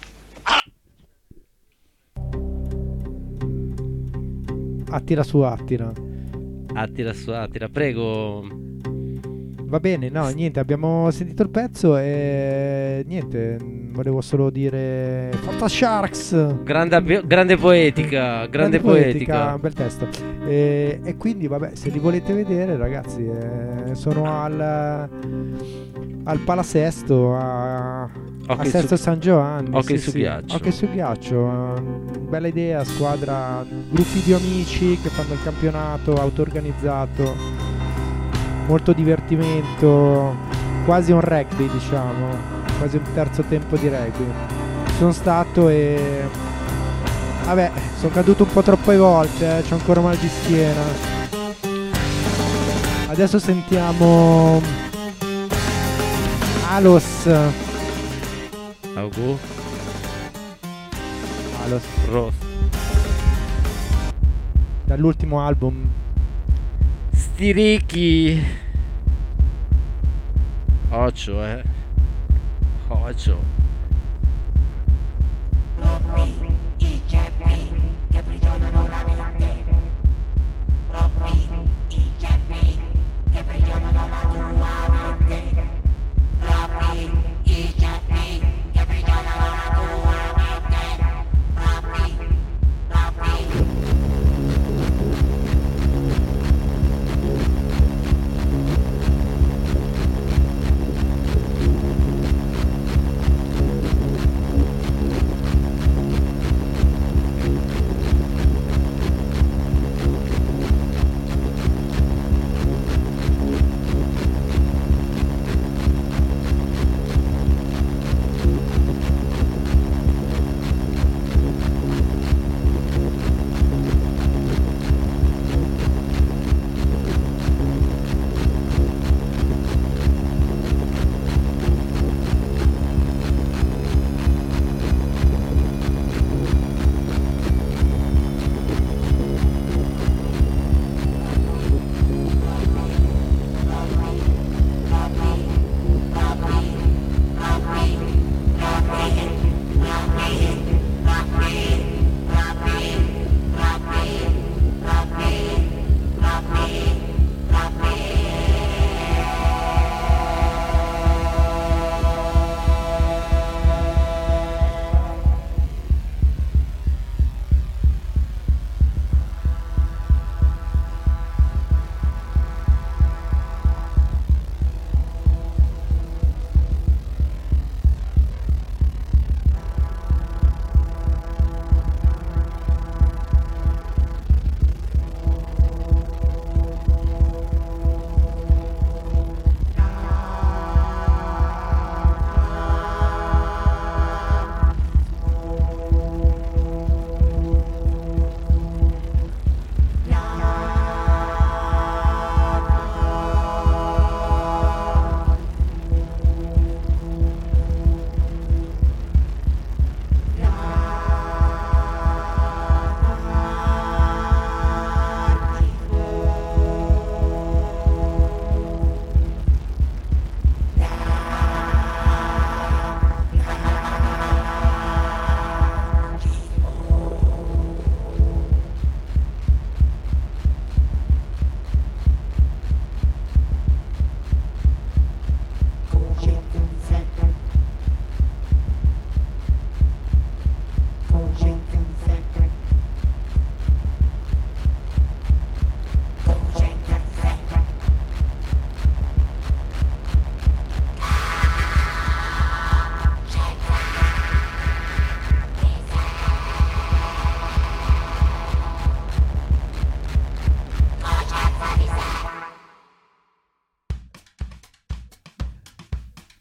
Attira su Attila. Attila su Attila, prego. Va bene, no, niente, abbiamo sentito il pezzo e niente, volevo solo dire Fatta Sharks. Grande, grande poetica, grande, grande poetica. poetica. Bel testo. E, e quindi, vabbè, se li volete vedere, ragazzi, eh, sono al, al Palasesto a, a Sesto su, San Giovanni. Occhi sì, su sì. ghiaccio. Occhi su ghiaccio. Bella idea, squadra, gruppi di amici che fanno il campionato auto-organizzato. Molto divertimento, quasi un rugby, diciamo, quasi un terzo tempo di rugby. Sono stato e vabbè, sono caduto un po' troppe volte, eh, c'ho ancora mal di schiena. Adesso sentiamo Alos. Augu. Alos. Ross. Dall'ultimo album Stirichi. Occhio, eh. Occhio. I ceppi che prigionano la mente. Propri i ceppi che prigionano la tua mente. Propri i ceppi che prigionano la tua mente. Propri, propri.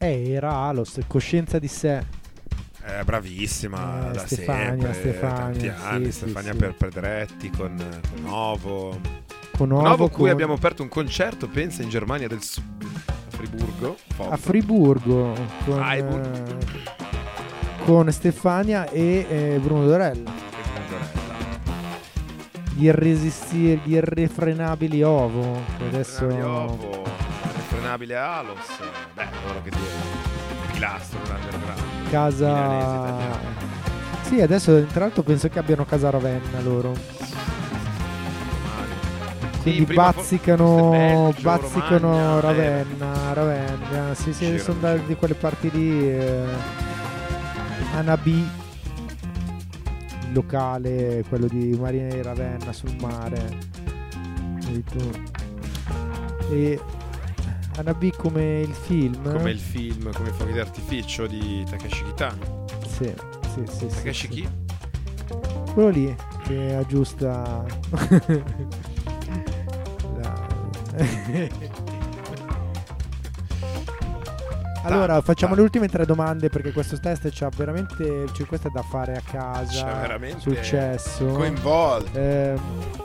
Eh, era Alos, Coscienza di sé. Eh, bravissima, Eh, da Stefania, sempre, Stefania, tanti anni, sì, Stefania sì, sì. per Pedretti con, con Novo. Con Novo, Novo, cui con- abbiamo aperto un concerto, pensa, in Germania del Sud, a Friburgo. a Friburgo con, Freiburg. eh, con Stefania e eh, Bruno Dorella. Gli irresistibili, gli irrefrenabili Ovo. Che adesso Ovo, irrefrenabile Alos. Beh, loro che dire, pilastro dell'underground. milanese casa. italiano. Sì, adesso tra l'altro penso che abbiano casa Ravenna loro. Quindi prima fo- bazzicano, forse Belgio, bazzicano Romagna, Ravenna, Ravenna. Sì, sì, C'erano, sono da, di quelle parti lì. Eh, Anabi, il locale, quello di Marina di Ravenna sul mare. Vedi tu. E Anabi come il film. Come il film, come i fuochi d'artificio di Takeshi Kitano. Sì, sì, sì. sì, Takeshi sì. chi? Quello lì che aggiusta la... Allora facciamo dai. le ultime tre domande perché questo test c'ha veramente, cioè questo è da fare a casa. C'è veramente successo coinvolto. Ehm,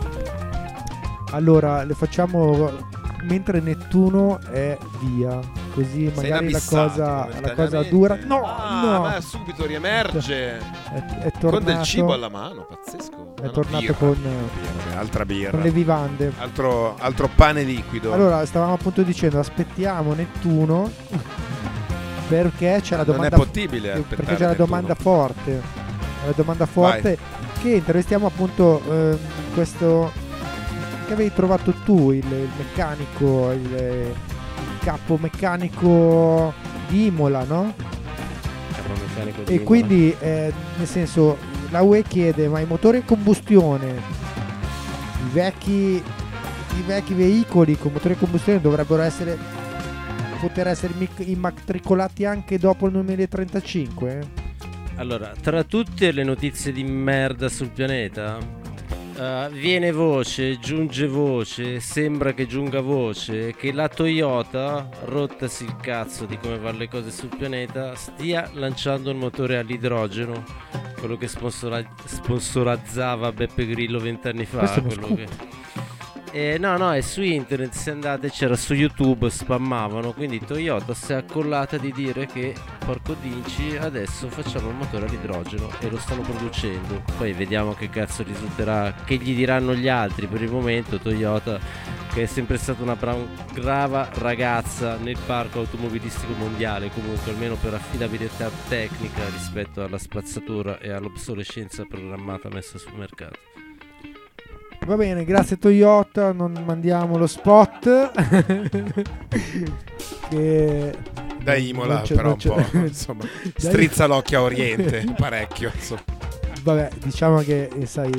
allora le facciamo mentre Nettuno è via, così Sei magari la inabissato cosa, la cosa momentaneamente. dura. No, Ah, no. ma subito riemerge. È, è Con del tornato- cibo alla mano, pazzesco. È Ah, no, tornato birra. con, Birra, altra birra. con le vivande. Altro, altro pane liquido. Allora, stavamo appunto dicendo, aspettiamo Nettuno perché c'è la Non è domanda possibile aspettare perché c'è la Nettuno. domanda forte. La domanda forte che intervistiamo appunto ehm, questo che avevi trovato tu, il, il meccanico, il, il capo meccanico di Imola, no? Capomeccanico di E Imola. quindi eh, nel senso la U E chiede ma i motori a combustione, i vecchi, i vecchi veicoli con motori a combustione dovrebbero essere poter essere mic- immatricolati anche dopo il duemilatrentacinque? Allora, tra tutte le notizie di merda sul pianeta, eh, viene voce, giunge voce, sembra che giunga voce che la Toyota, rottasi il cazzo di come vanno le cose sul pianeta, stia lanciando il motore all'idrogeno, quello che sponsora- sponsorizzava Beppe Grillo vent'anni fa. Questo è uno quello scoop. che... Eh, no, no, è su internet, se andate c'era su YouTube, spammavano, quindi Toyota si è accollata di dire che, porco dinci, adesso facciamo il motore all'idrogeno e lo stanno producendo. Poi vediamo che cazzo risulterà, che gli diranno gli altri. Per il momento Toyota, che è sempre stata una bra- brava ragazza nel parco automobilistico mondiale, comunque almeno per affidabilità tecnica rispetto alla spazzatura e all'obsolescenza programmata messa sul mercato. Va bene, grazie Toyota, non mandiamo lo spot. che Da Imola non c'è- però non un c'è- po', insomma, Dai. strizza l'occhio a Oriente, parecchio, insomma. Vabbè, diciamo che eh, sai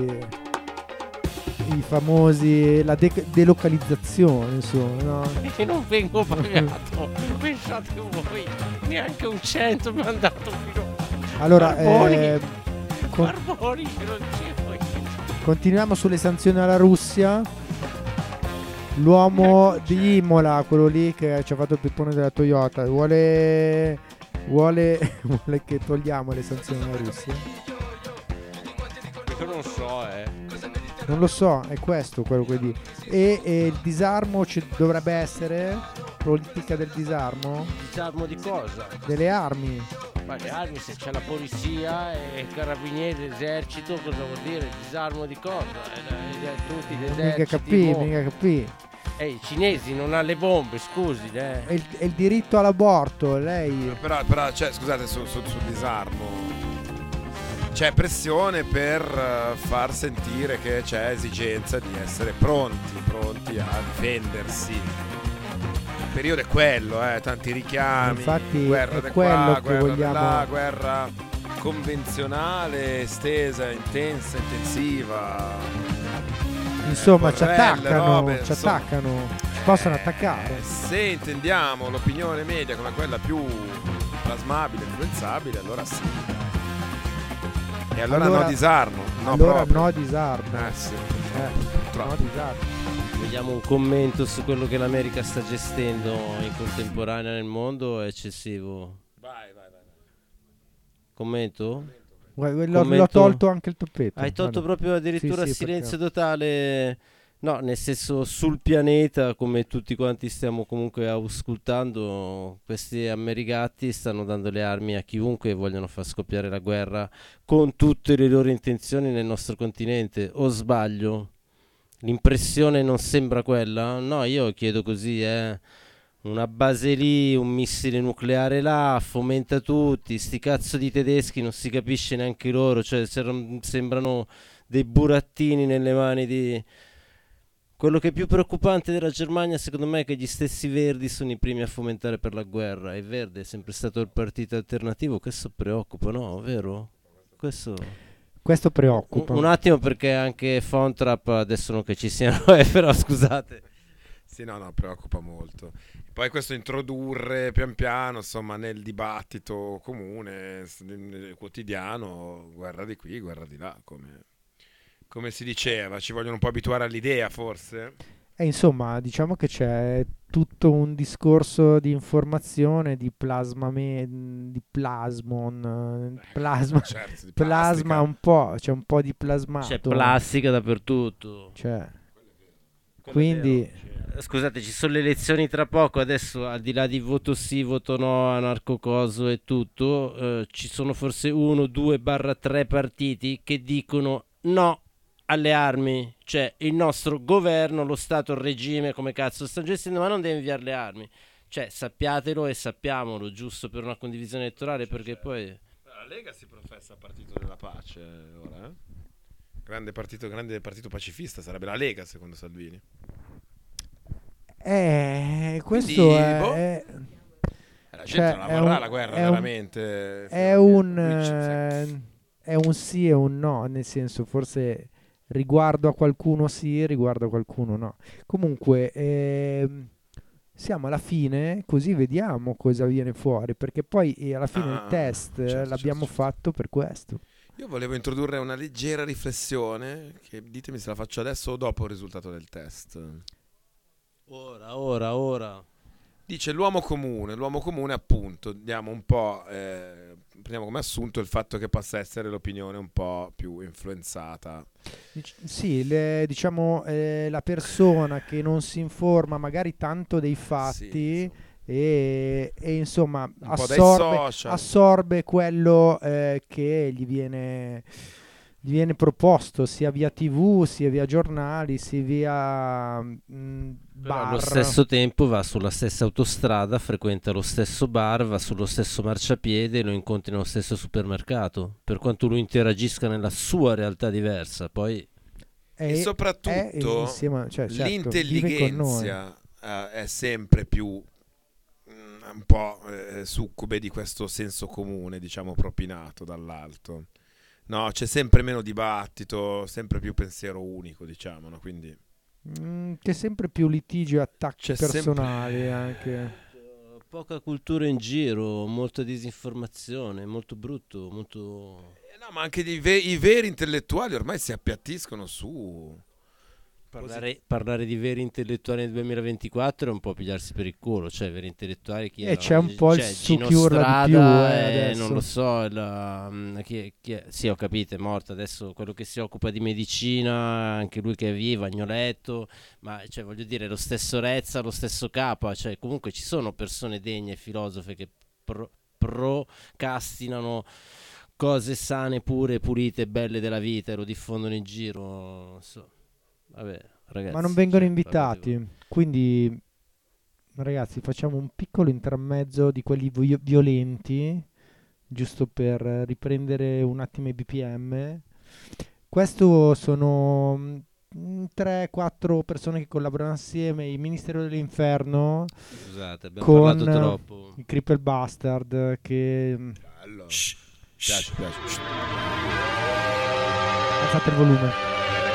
i famosi la de- delocalizzazione, insomma, no? E non vengo pagato, pensate voi, neanche un cento mi hanno dato fino Allora, Barboni, eh, con- Barboni che non c'è poi. continuiamo sulle sanzioni alla Russia. L'uomo di Imola, quello lì che ci ha fatto il pippone della Toyota, vuole vuole, vuole che togliamo le sanzioni alla Russia? Io non so, eh. Non lo so, è questo quello che dico. E, e il disarmo ci dovrebbe essere politica del disarmo Disarmo di cosa? delle armi. Ma le armi, se c'è la polizia e i carabinieri, l'esercito, cosa vuol dire? Disarmo di cosa? Eh, eh, tutti gli Mica eserciti capì, mo- mica capì. Eh, i cinesi non hanno le bombe, scusi, eh. È il, è il diritto all'aborto, lei. Però, però cioè, scusate, sul, sul, sul disarmo c'è pressione per eh, far sentire che c'è esigenza di essere pronti, pronti a difendersi. Il periodo è quello, eh, tanti richiami, Infatti guerra è da quello qua, che guerra vogliamo- da là, guerra convenzionale, estesa, intensa, intensiva. Insomma, ci Borrelle, attaccano, robe, ci insomma. attaccano, ci possono attaccare. Se intendiamo l'opinione media come quella più plasmabile, influenzabile, allora sì. E allora, no disarmo. No, allora proprio. no disarmo. Eh sì. Eh, no disarmo. Vogliamo un commento su quello che l'America sta gestendo in contemporanea nel mondo? È eccessivo. Vai, vai, vai. Commento? Guarda, l'ho, l'ho tolto anche il tappeto. Hai tolto Guarda. proprio addirittura Sì, sì, silenzio perché- totale. No, nel senso, sul pianeta, come tutti quanti stiamo comunque auscultando, questi americati stanno dando le armi a chiunque vogliono far scoppiare la guerra con tutte le loro intenzioni nel nostro continente. O sbaglio? L'impressione non sembra quella? No, io chiedo così, eh. Una base lì, un missile nucleare là, fomenta tutti, sti cazzo di tedeschi, non si capisce neanche loro, cioè ser- sembrano dei burattini nelle mani di... Quello che è più preoccupante della Germania secondo me è che gli stessi verdi sono i primi a fomentare per la guerra, e Verde è sempre stato il partito alternativo, questo preoccupa, no? Vero? Questo... Questo preoccupa. Un, un attimo, perché anche Fontrap, adesso non che ci siano, eh, però scusate. Sì, no, no, preoccupa molto. Poi questo introdurre pian piano, insomma, nel dibattito comune, nel quotidiano, guerra di qui, guerra di là, come, come si diceva, ci vogliono un po' abituare all'idea, forse. E insomma, diciamo che c'è tutto un discorso di informazione, di plasma, me- di plasmon, eh, plasma, certo, di plasma plastica. un po', c'è un po' di plasmato. C'è plastica dappertutto. Cioè, quindi... Scusate, ci sono le elezioni tra poco, adesso al di là di voto sì, voto no, anarcocoso e tutto, eh, ci sono forse uno, due, barra tre partiti che dicono no alle armi, cioè il nostro governo, lo Stato, il regime, come cazzo sta gestendo, ma non deve inviare le armi. Cioè, sappiatelo e sappiamolo, giusto per una condivisione elettorale, perché poi... La Lega si professa partito della pace ora, eh? Grande partito, grande partito pacifista sarebbe la Lega, secondo Salvini. Eh, questo Quindi, è, boh. è- La gente cioè, non è la vorrà un- la guerra, è un- veramente. È un, eh, è un sì e un no, nel senso, forse riguardo a qualcuno sì, riguardo a qualcuno no. Comunque, ehm, siamo alla fine, così vediamo cosa viene fuori, perché poi eh, alla fine Ah, il test eh, certo, l'abbiamo fatto per questo. Io volevo introdurre una leggera riflessione, che ditemi se la faccio adesso o dopo il risultato del test. Ora, ora, ora. Dice l'uomo comune, l'uomo comune appunto, diamo un po', eh, prendiamo come assunto il fatto che possa essere l'opinione un po' più influenzata. Dic- Sì, le- diciamo eh, la persona che non si informa magari tanto dei fatti e, e insomma po' dai assorbe, social. assorbe quello eh, che gli viene, gli viene proposto sia via tivù, sia via giornali, sia via mh, Però bar. allo stesso tempo va sulla stessa autostrada, frequenta lo stesso bar, va sullo stesso marciapiede e lo incontri nello stesso supermercato, per quanto lui interagisca nella sua realtà diversa. Poi E È- soprattutto è insieme a- cioè, certo, vive con noi. l'intelligenza eh, è sempre più mm, un po' eh, succube di questo senso comune, diciamo, propinato dall'alto. No, c'è sempre meno dibattito, sempre più pensiero unico, diciamo, no? Quindi Mm, c'è sempre più litigio e attacchi C'è sempre- personali anche. poca cultura in giro, molta disinformazione, molto brutto, molto... Eh, no, ma anche i, ve- i veri intellettuali ormai si appiattiscono su. Parlare, parlare di veri intellettuali nel duemilaventiquattro è un po' pigliarsi per il culo, cioè veri intellettuali chi E erano? c'è un po' il Cioè, Gino succhiurra di Strada, più, eh, eh, adesso. non lo so, la, mm, chi è- chi è- sì ho capito, è morto adesso quello che si occupa di medicina, anche lui che è vivo, Agnoletto, ma cioè, voglio dire lo stesso Rezza, lo stesso Capa, cioè comunque ci sono persone degne, filosofe che pro- procrastinano cose sane, pure, pulite, belle della vita e lo diffondono in giro, non so. Vabbè, ragazzi, Ma non vengono cioè, invitati. Quindi, ragazzi, facciamo un piccolo intermezzo di quelli vi- violenti, giusto per riprendere un attimo i B P M. Questo sono tre quattro persone che collaborano assieme, il Ministero dell'Inferno, Scusate, abbiamo con parlato troppo. il Cripple Bastard che... Allora, piace, piace. Alzate il volume.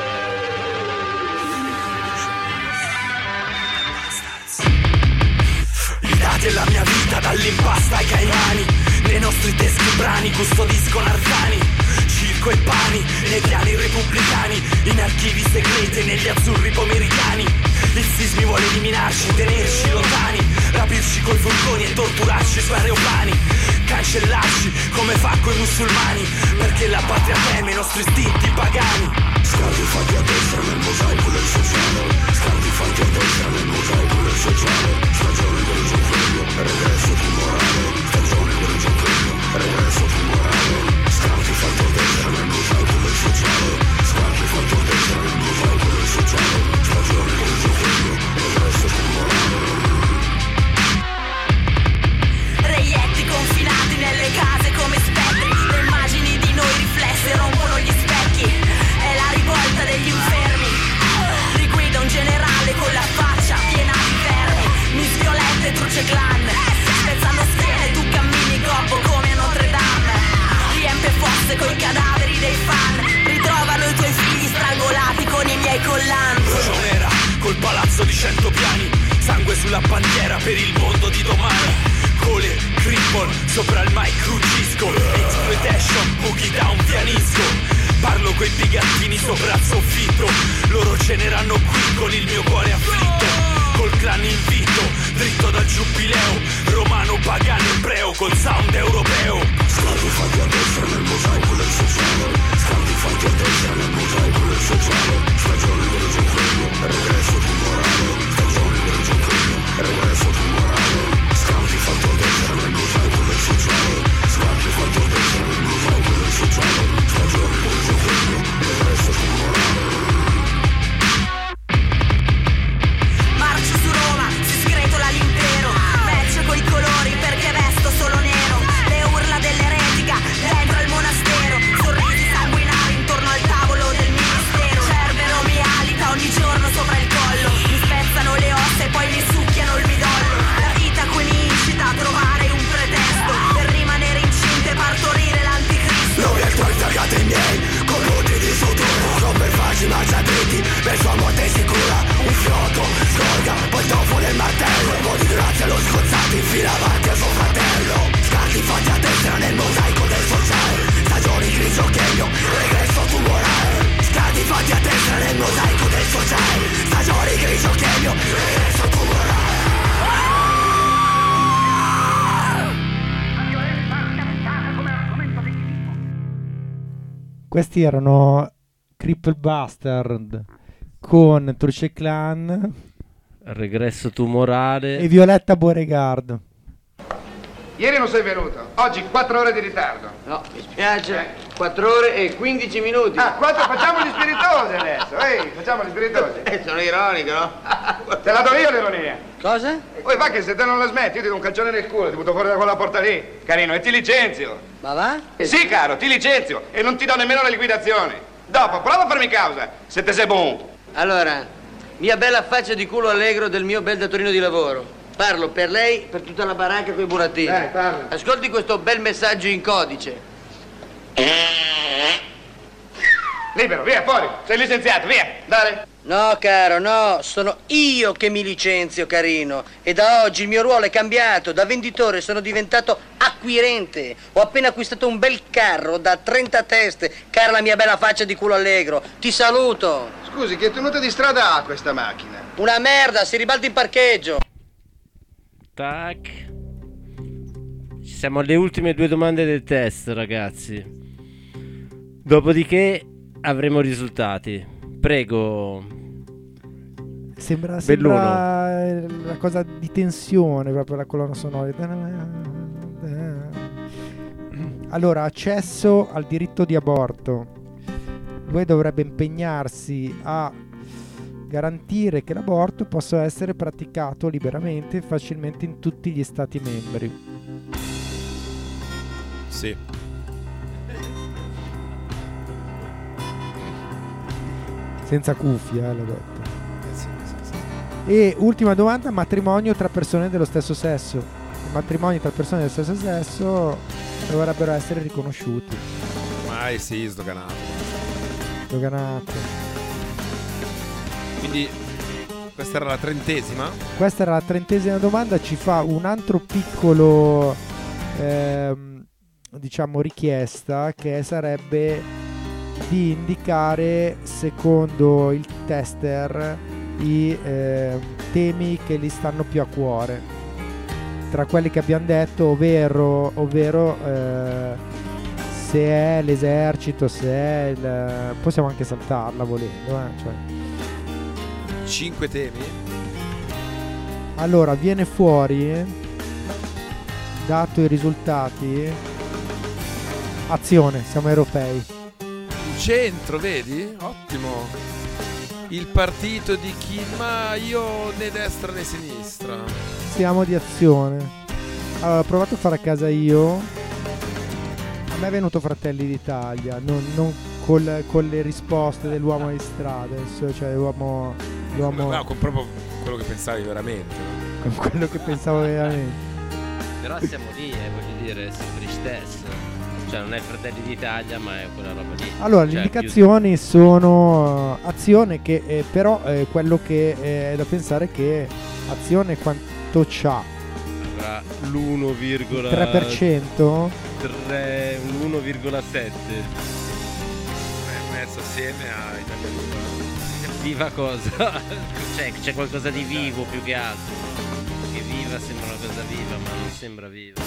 L'idea della mia vita dall'impasta ai caimani, nei nostri teschi brani custodiscono arcani, circo e pani, nei piani repubblicani, in archivi segreti e negli azzurri pomericani. Il sismi vuole eliminarci, tenerci lontani, rapirci coi furgoni e torturarci su aeroplani, cancellarci come fa coi musulmani, perché la patria teme i nostri istinti pagani. Scarti fatti a destra nel mosaico del sociale, scarti fatti a destra nel mosaico del sociale, stagione del giovedì, regresso tumorale, stagione del giovedì, regresso tumorale, scarti fatti a destra nel mosaico del sociale, scarti fatti a destra nel mosaico del sociale, stagione del giovedì, regresso tumorale. Reietti confinati nelle case come spettri, le immagini di noi riflesse rompono gli specchi. È la rivolta degli infermi, li guida un generale con la faccia piena di vermi. Miss Violette e Truce Clan, spezzando schiene tu cammini gobbo come a Notre Dame. Riempie fosse coi cadaveri dei fan, ritrovano i tuoi figli strangolati con i miei collanti. Nera col palazzo di cento piani, sangue sulla bandiera per il mondo di domani. Cole, cripple, sopra il mic crucisco, exploitation, boogie down pianisco. Parlo coi bigattini sopra il soffitto, loro ceneranno qui con il mio cuore afflitto. Col clan invito, dritto dal giubileo, romano, pagano, ebreo, col sound europeo. Scarti fatti a destra nel mosaico del sociale, scarti fatti a destra nel mosaico del sociale, stagione del giovedì, regresso tumorale, stagione del giovedì, regresso tumorale, scarti fatti a destra nel mosaico del sociale, scarti fatti a destra nel mosaico del sociale, stagione del giovedì, regresso tumorale. Marcio su Roma, si sgretola l'impero, match coi colori perché vesto solo nero. Le urla dell'eretica dentro il monastero, sorrisi sanguinari intorno al tavolo del ministero. Cerbero mi alita ogni giorno sopra il collo, mi spezzano le ossa e poi mi succhiano il midollo. La vita qui mi incita a trovare un pretesto per rimanere incinta e partorire l'anticristo. Non mi hai tagliato i miei, con punti di sutura, non per farci marcia dritti, per sua morte sicura. Un fiocco, scorga, poi topo nel martello, un po' di grazia lo scozzato in fila avanti a suo fratello. Scarti fatti a destra nel mosaico del sociale, stagioni grigio chemio, regresso tumorale. Scarti fatti a destra nel mosaico del sociale, stagioni grigio chemio, regresso tumorale. Questi erano Cripple Bastard con Truce Clan, Regresso tumorale e Violetta Beauregard. Ieri non sei venuto, oggi quattro ore di ritardo. No, mi spiace, quattro ore e quindici minuti. Ah, quattro, facciamo gli spiritosi adesso, ehi, facciamo gli spiritosi. Eh, sono ironico, no? Te la do io l'ironia. Cosa? Poi va che se te non la smetti io ti do un calcione nel culo, ti butto fuori da quella porta lì, carino, e ti licenzio. Ma va? Eh sì, caro, ti licenzio e non ti do nemmeno la liquidazione. Dopo, prova a farmi causa, se te sei buon. Allora, mia bella faccia di culo allegro del mio bel datorino di lavoro. Parlo per lei, per tutta la baracca coi burattini. Eh, parla. Ascolti questo bel messaggio in codice. Libero, via, fuori, sei licenziato, via, dale. No, caro, no, sono io che mi licenzio, carino. E da oggi il mio ruolo è cambiato. Da venditore sono diventato acquirente. Ho appena acquistato un bel carro da trenta teste. Cara la mia bella faccia di culo allegro. Ti saluto. Scusi, che tenuta di strada ha questa macchina? Una merda, si ribalta in parcheggio. Tac. Ci siamo alle ultime due domande del test, ragazzi. Dopodiché avremo risultati. Prego. Sembra, sembra una cosa di tensione proprio la colonna sonora. Allora, accesso al diritto di aborto. Lui dovrebbe impegnarsi a garantire che l'aborto possa essere praticato liberamente e facilmente in tutti gli stati membri. Sì. Senza cuffia, eh, l'ho detto. E ultima domanda, matrimonio tra persone dello stesso sesso. I matrimoni tra persone dello stesso sesso dovrebbero essere riconosciuti. Mai sì, sdoganato. Sdoganato. Quindi questa era la trentesima? Questa era la trentesima domanda, ci fa un altro piccolo ehm, diciamo richiesta, che sarebbe di indicare secondo il tester i eh, temi che gli stanno più a cuore, tra quelli che abbiamo detto, ovvero, ovvero eh, se è l'esercito, se è il... possiamo anche saltarla volendo, eh, cioè. Cinque temi? Allora, viene fuori, dato i risultati, azione, siamo europei. Centro, vedi? Ottimo. Il partito di chi? Ma io né destra né sinistra. Siamo di azione. Allora, ho provato a fare a casa io. A me è venuto Fratelli d'Italia, non, non col, con le risposte dell'uomo di strada, cioè l'uomo... l'uomo... No, con proprio quello che pensavi veramente. Con quello che pensavo veramente. Però siamo lì, eh, voglio dire, sempre gli stessi. Cioè non è Fratelli d'Italia, ma è quella roba lì. Allora, cioè, le indicazioni più... sono uh, azione che eh, però eh, quello che eh, è da pensare è che azione quanto c'ha? Avrà l'uno virgola tre per cento? tre, l'uno virgola sette. È messo assieme a Italia Viva. Viva cosa? Cioè c'è qualcosa di vivo più che altro. Che viva sembra una cosa viva, ma non sembra viva.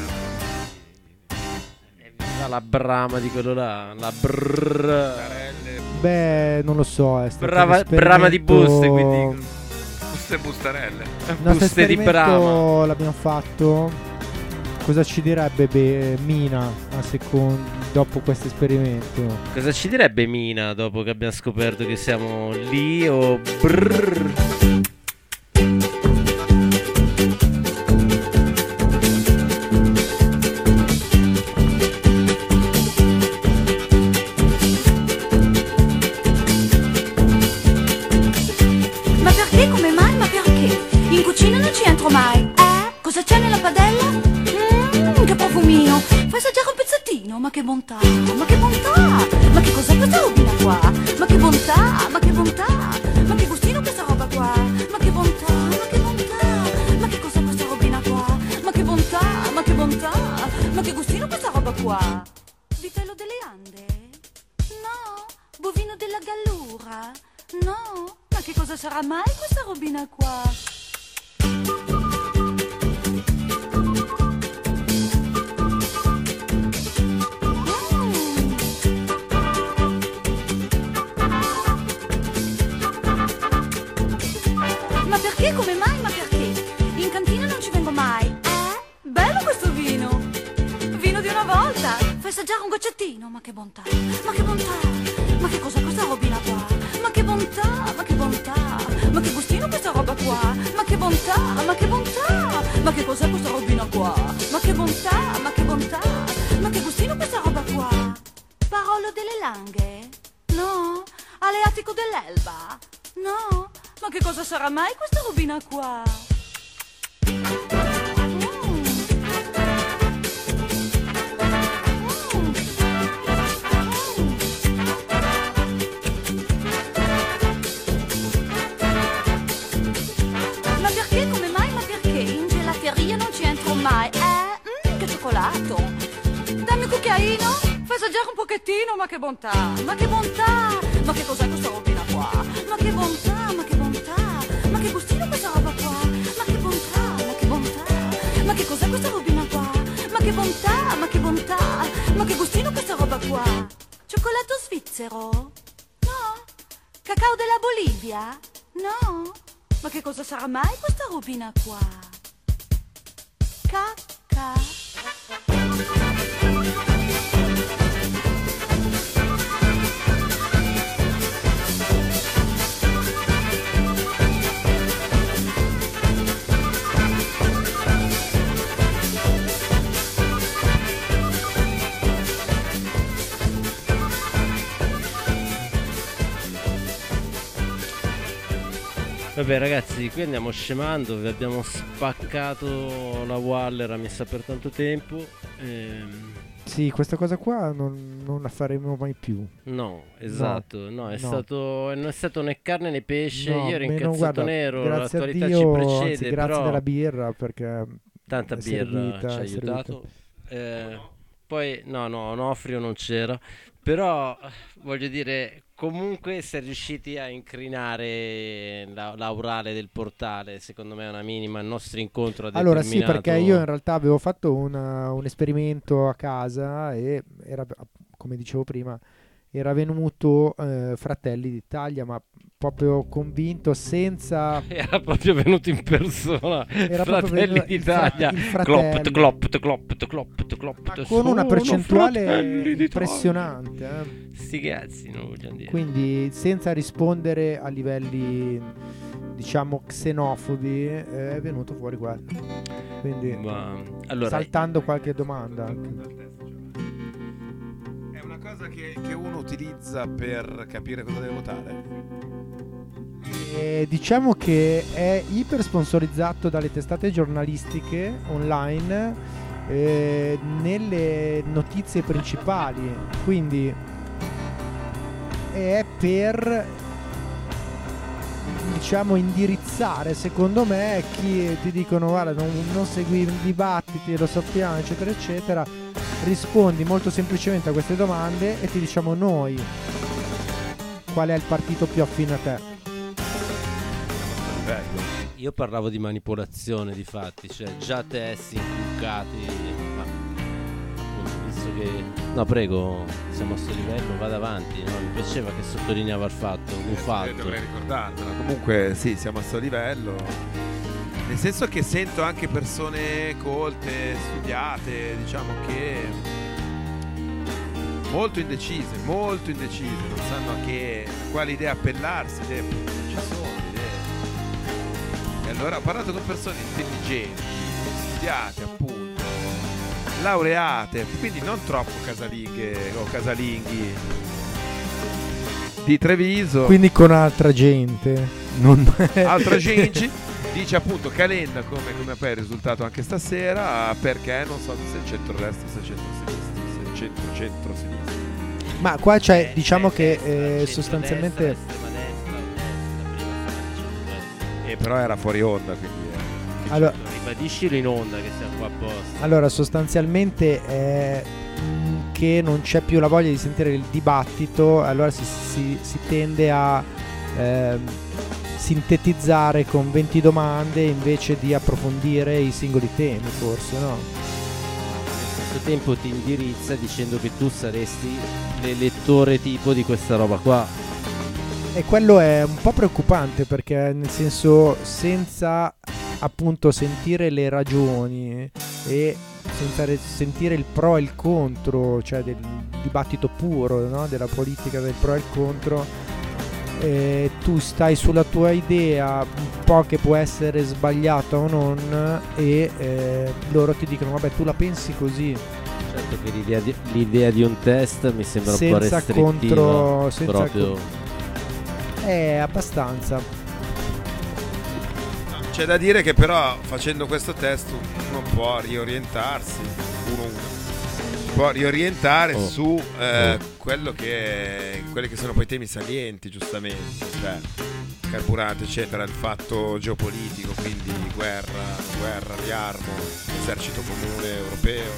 La brama di quello là, la brrr. Beh, non lo so, è stato Brava, brama di buste, quindi buste e bustarelle. Buste di brama. L'abbiamo fatto. Cosa ci direbbe beh, Mina a secondo, dopo questo esperimento? Cosa ci direbbe Mina dopo che abbiamo scoperto che siamo lì o brrr? Mai, eh? Cosa c'è nella padella? Mmm, che profumino! Fai assaggiare un pezzettino, ma che bontà! Ma che bontà! Ma che cos'è questa robina qua? Ma che bontà! Ma che bontà! Ma che gustino questa roba qua? Ma che bontà! Ma che bontà! Ma che cos'è questa robina qua? Ma che bontà! Ma che bontà! Ma che gustino questa roba qua? Vitello delle Ande? No! Bovino della Gallura? No! Ma che cosa sarà mai questa robina qua? Ma perché? Come mai? Ma perché? In cantina non ci vengo mai. Eh? Bello questo vino! Vino di una volta! Fai assaggiare un goccettino, ma che bontà! Ma che bontà! Ma che cos'è questa robina qua? Ma che bontà! Ma che bontà! Ma che gustino questa roba qua? Ma che bontà! Ma che bontà! Ma che cos'è questa robina qua? Ma che bontà! Ma che bontà! Ma che gustino questa roba qua? Parolo delle Langhe? No? Aleatico dell'Elba? No? Ma che cosa sarà mai questa robina qua? Ma perché? Come mai? Ma perché? In gelateria non ci entro mai. Eh? Mm, che cioccolato! Dammi un cucchiaino! Fai assaggiare un pochettino, ma che bontà! Ma che bontà! Ma che cos'è questa robina qua? Ma che bontà! Ma che bontà! Ma che gustino questa roba qua? Ma che bontà! Ma che bontà! Ma che cos'è questa robina qua? Ma che bontà! Ma che bontà! Ma che gustino questa roba qua? Cioccolato svizzero? No? Cacao della Bolivia? No? Ma che cosa sarà mai questa robina qua? Cacca. Vabbè ragazzi, qui andiamo scemando, vi abbiamo spaccato la Waller, messa per tanto tempo. Ehm... Sì, questa cosa qua non, non la faremo mai più. No, esatto, no, no, è, no. Stato, non è stato né carne né pesce, No, io ero meno, incazzato guarda, nero, grazie a l'attualità Dio, ci precede, anzi, grazie però della birra perché tanta è birra servita, ci ha è aiutato. servita. Eh, poi no, no, Onofrio non c'era, però voglio dire, Comunque si è riusciti a incrinare la, l'aurale del portale, secondo me è una minima, il nostro incontro ha Allora sì, determinato... perché io in realtà avevo fatto una- un esperimento a casa e era, come dicevo prima, era venuto eh, Fratelli d'Italia, ma proprio convinto, senza... Era proprio venuto in persona, Era proprio Fratelli venuto il fra- d'Italia, il fratello. clop, clop, clop, clop, clop, con una sono percentuale Fratelli d'Italia. impressionante. eh. Sti cazzi, non vogliamo dire. Quindi senza rispondere a livelli, diciamo, xenofobi, eh, è venuto fuori quello. Quindi Ma, allora- saltando qualche domanda anche. È una cosa che, che uno utilizza per capire cosa deve votare. E diciamo che è iper sponsorizzato dalle testate giornalistiche online eh, nelle notizie principali, quindi è per, diciamo, indirizzare, secondo me, chi ti dicono guarda non, non segui i dibattiti, lo sappiamo, eccetera eccetera. Rispondi molto semplicemente a queste domande e ti diciamo noi qual è il partito più affine a te. Io parlavo di manipolazione, di fatti, cioè già testi inculcati, ma appunto, visto che... No, prego, siamo a sto livello, vada avanti, no? Mi piaceva che sottolineava il fatto, un fatto. Dovrei ricordarmelo. Comunque sì, siamo a sto livello. Nel senso che sento anche persone colte, studiate, diciamo che molto indecise, molto indecise, non sanno a che a quale idea appellarsi, idee appunto non ci sono idee. E allora ho parlato con persone intelligenti, studiate appunto, laureate, quindi non troppo casalinghe o casalinghi di Treviso. Quindi con altra gente, non... altra gente. Dice appunto Calenda, come, come poi è il risultato anche stasera, perché non so se il centro-destra, se il centro-sinistra, se il centro-centro-sinistra. Ma qua c'è, diciamo che eh, sostanzialmente... E però era fuori onda, quindi... eh. Allora, Ribadiscilo in onda che siamo qua apposta. allora sostanzialmente è mh, che non c'è più la voglia di sentire il dibattito, allora si, si, si tende a ehm, sintetizzare con venti domande invece di approfondire i singoli temi, forse, no? Allo stesso tempo ti indirizza dicendo che tu saresti l'elettore tipo di questa roba qua. E quello è un po' preoccupante, perché nel senso, senza appunto sentire le ragioni e senza re- sentire il pro e il contro, cioè del dibattito puro, no? Della politica del pro e il contro, eh, tu stai sulla tua idea, un po' che può essere sbagliata o non, e eh, loro ti dicono vabbè, tu la pensi così. Certo che l'idea di, l'idea di un test mi sembra un po' Senza restrittiva, contro, senza proprio. con- È abbastanza. C'è da dire che però facendo questo test uno può riorientarsi, uno, uno può riorientare Oh. su eh, Oh. quello che quelli che sono poi temi salienti, giustamente, cioè carburante eccetera, il fatto geopolitico, quindi guerra, guerra, riarmo, esercito comune europeo.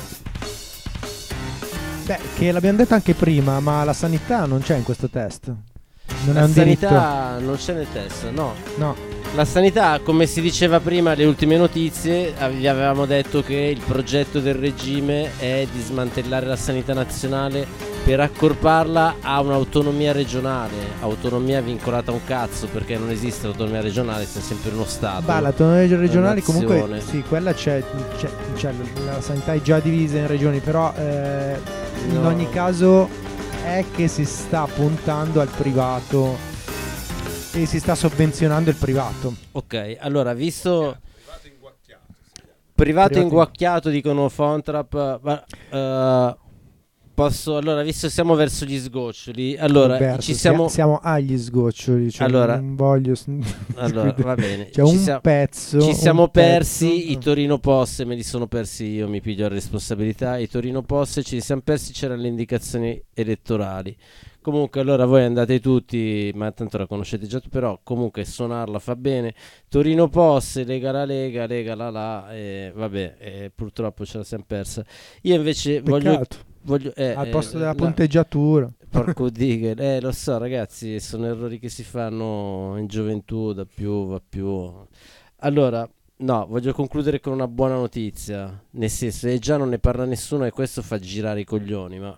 Beh, che l'abbiamo detto anche prima, ma la sanità non c'è in questo test. Non La è un sanità non c'è nel test, no. No. La sanità, come si diceva prima, le ultime notizie, av- vi avevamo detto che il progetto del regime è di smantellare la sanità nazionale per accorparla a un'autonomia regionale. Autonomia vincolata a un cazzo, perché non esiste autonomia regionale, sei sempre uno Stato. Bah, l'autonomia regionale una comunque nazione. sì, quella c'è, c'è, c'è, la sanità è già divisa in regioni, però eh, in No. ogni caso è che si sta puntando al privato e si sta sovvenzionando il privato. Ok, allora, visto privato Privato inguacchiato, dicono Fontrap, ma, eh, posso, allora, visto che siamo verso gli sgoccioli, allora Roberto, ci sia- siamo siamo agli sgoccioli, cioè Allora- non voglio Allora, va bene. c'è Ci un sia- pezzo, Ci siamo un persi pezzo. i Torino Posse, me li sono persi io, mi piglio la responsabilità. I Torino Posse ce li siamo persi, c'erano le indicazioni elettorali. Comunque allora voi andate tutti, ma tanto la conoscete già, però comunque suonarla fa bene. Torino Posse, Lega la Lega, Lega la la, e vabbè, e purtroppo ce la siamo persa. Io invece voglio, Peccato. voglio eh, Al eh, posto della la- punteggiatura. Porco dighe, eh lo so ragazzi, sono errori che si fanno in gioventù, da più va più. Allora, no, voglio concludere con una buona notizia, nel senso che già non ne parla nessuno e questo fa girare i coglioni, ma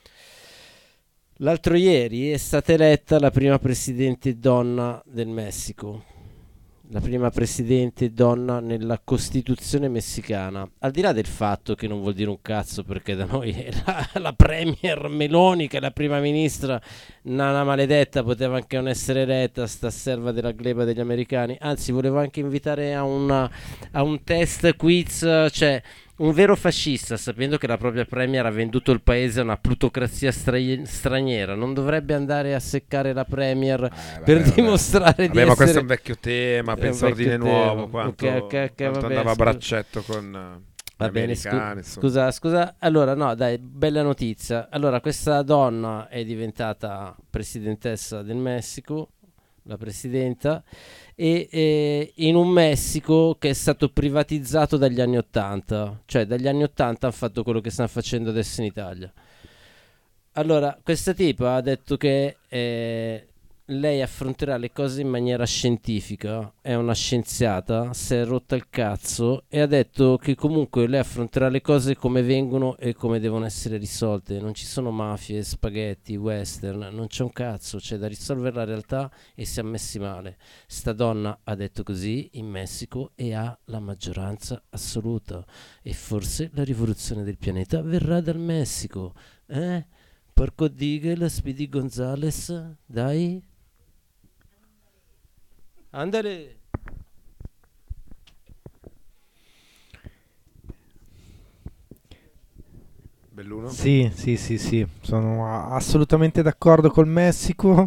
l'altro ieri è stata eletta la prima presidente donna del Messico, la prima presidente donna nella Costituzione messicana, al di là del fatto che non vuol dire un cazzo perché da noi è la, la premier Meloni, che è la prima ministra, nana maledetta, poteva anche non essere eletta, sta serva della gleba degli americani, anzi volevo anche invitare a, una, a un test quiz, cioè un vero fascista, sapendo che la propria premier ha venduto il paese a una plutocrazia stra- straniera, non dovrebbe andare a seccare la premier Eh, per vabbè, dimostrare vabbè. di Vabbè, ma essere... questo è un vecchio tema, È un pensa ordine vecchio nuovo, tema. quanto, Ok, ok, ok, quanto vabbè, andava a scusa. braccetto con eh, Va gli bene, scu- americani, insomma. scusa, scusa. Allora, no, dai, bella notizia. Allora, questa donna è diventata presidentessa del Messico, la presidenta, e eh, in un Messico che è stato privatizzato dagli anni ottanta, cioè dagli anni ottanta hanno fatto quello che stanno facendo adesso in Italia. Allora, questa tipa ha detto che eh, lei affronterà le cose in maniera scientifica, è una scienziata, si è rotta il cazzo e ha detto che comunque lei affronterà le cose come vengono e come devono essere risolte. Non ci sono mafie, spaghetti, western, non c'è un cazzo, c'è da risolvere la realtà e si è messi male. Sta donna ha detto così in Messico e ha la maggioranza assoluta e forse la rivoluzione del pianeta verrà dal Messico. Eh? Porco dighe, la Speedy Gonzales, dai. Andale. Belluno? Sì, sì, sì, sì, sono a- assolutamente d'accordo col Messico.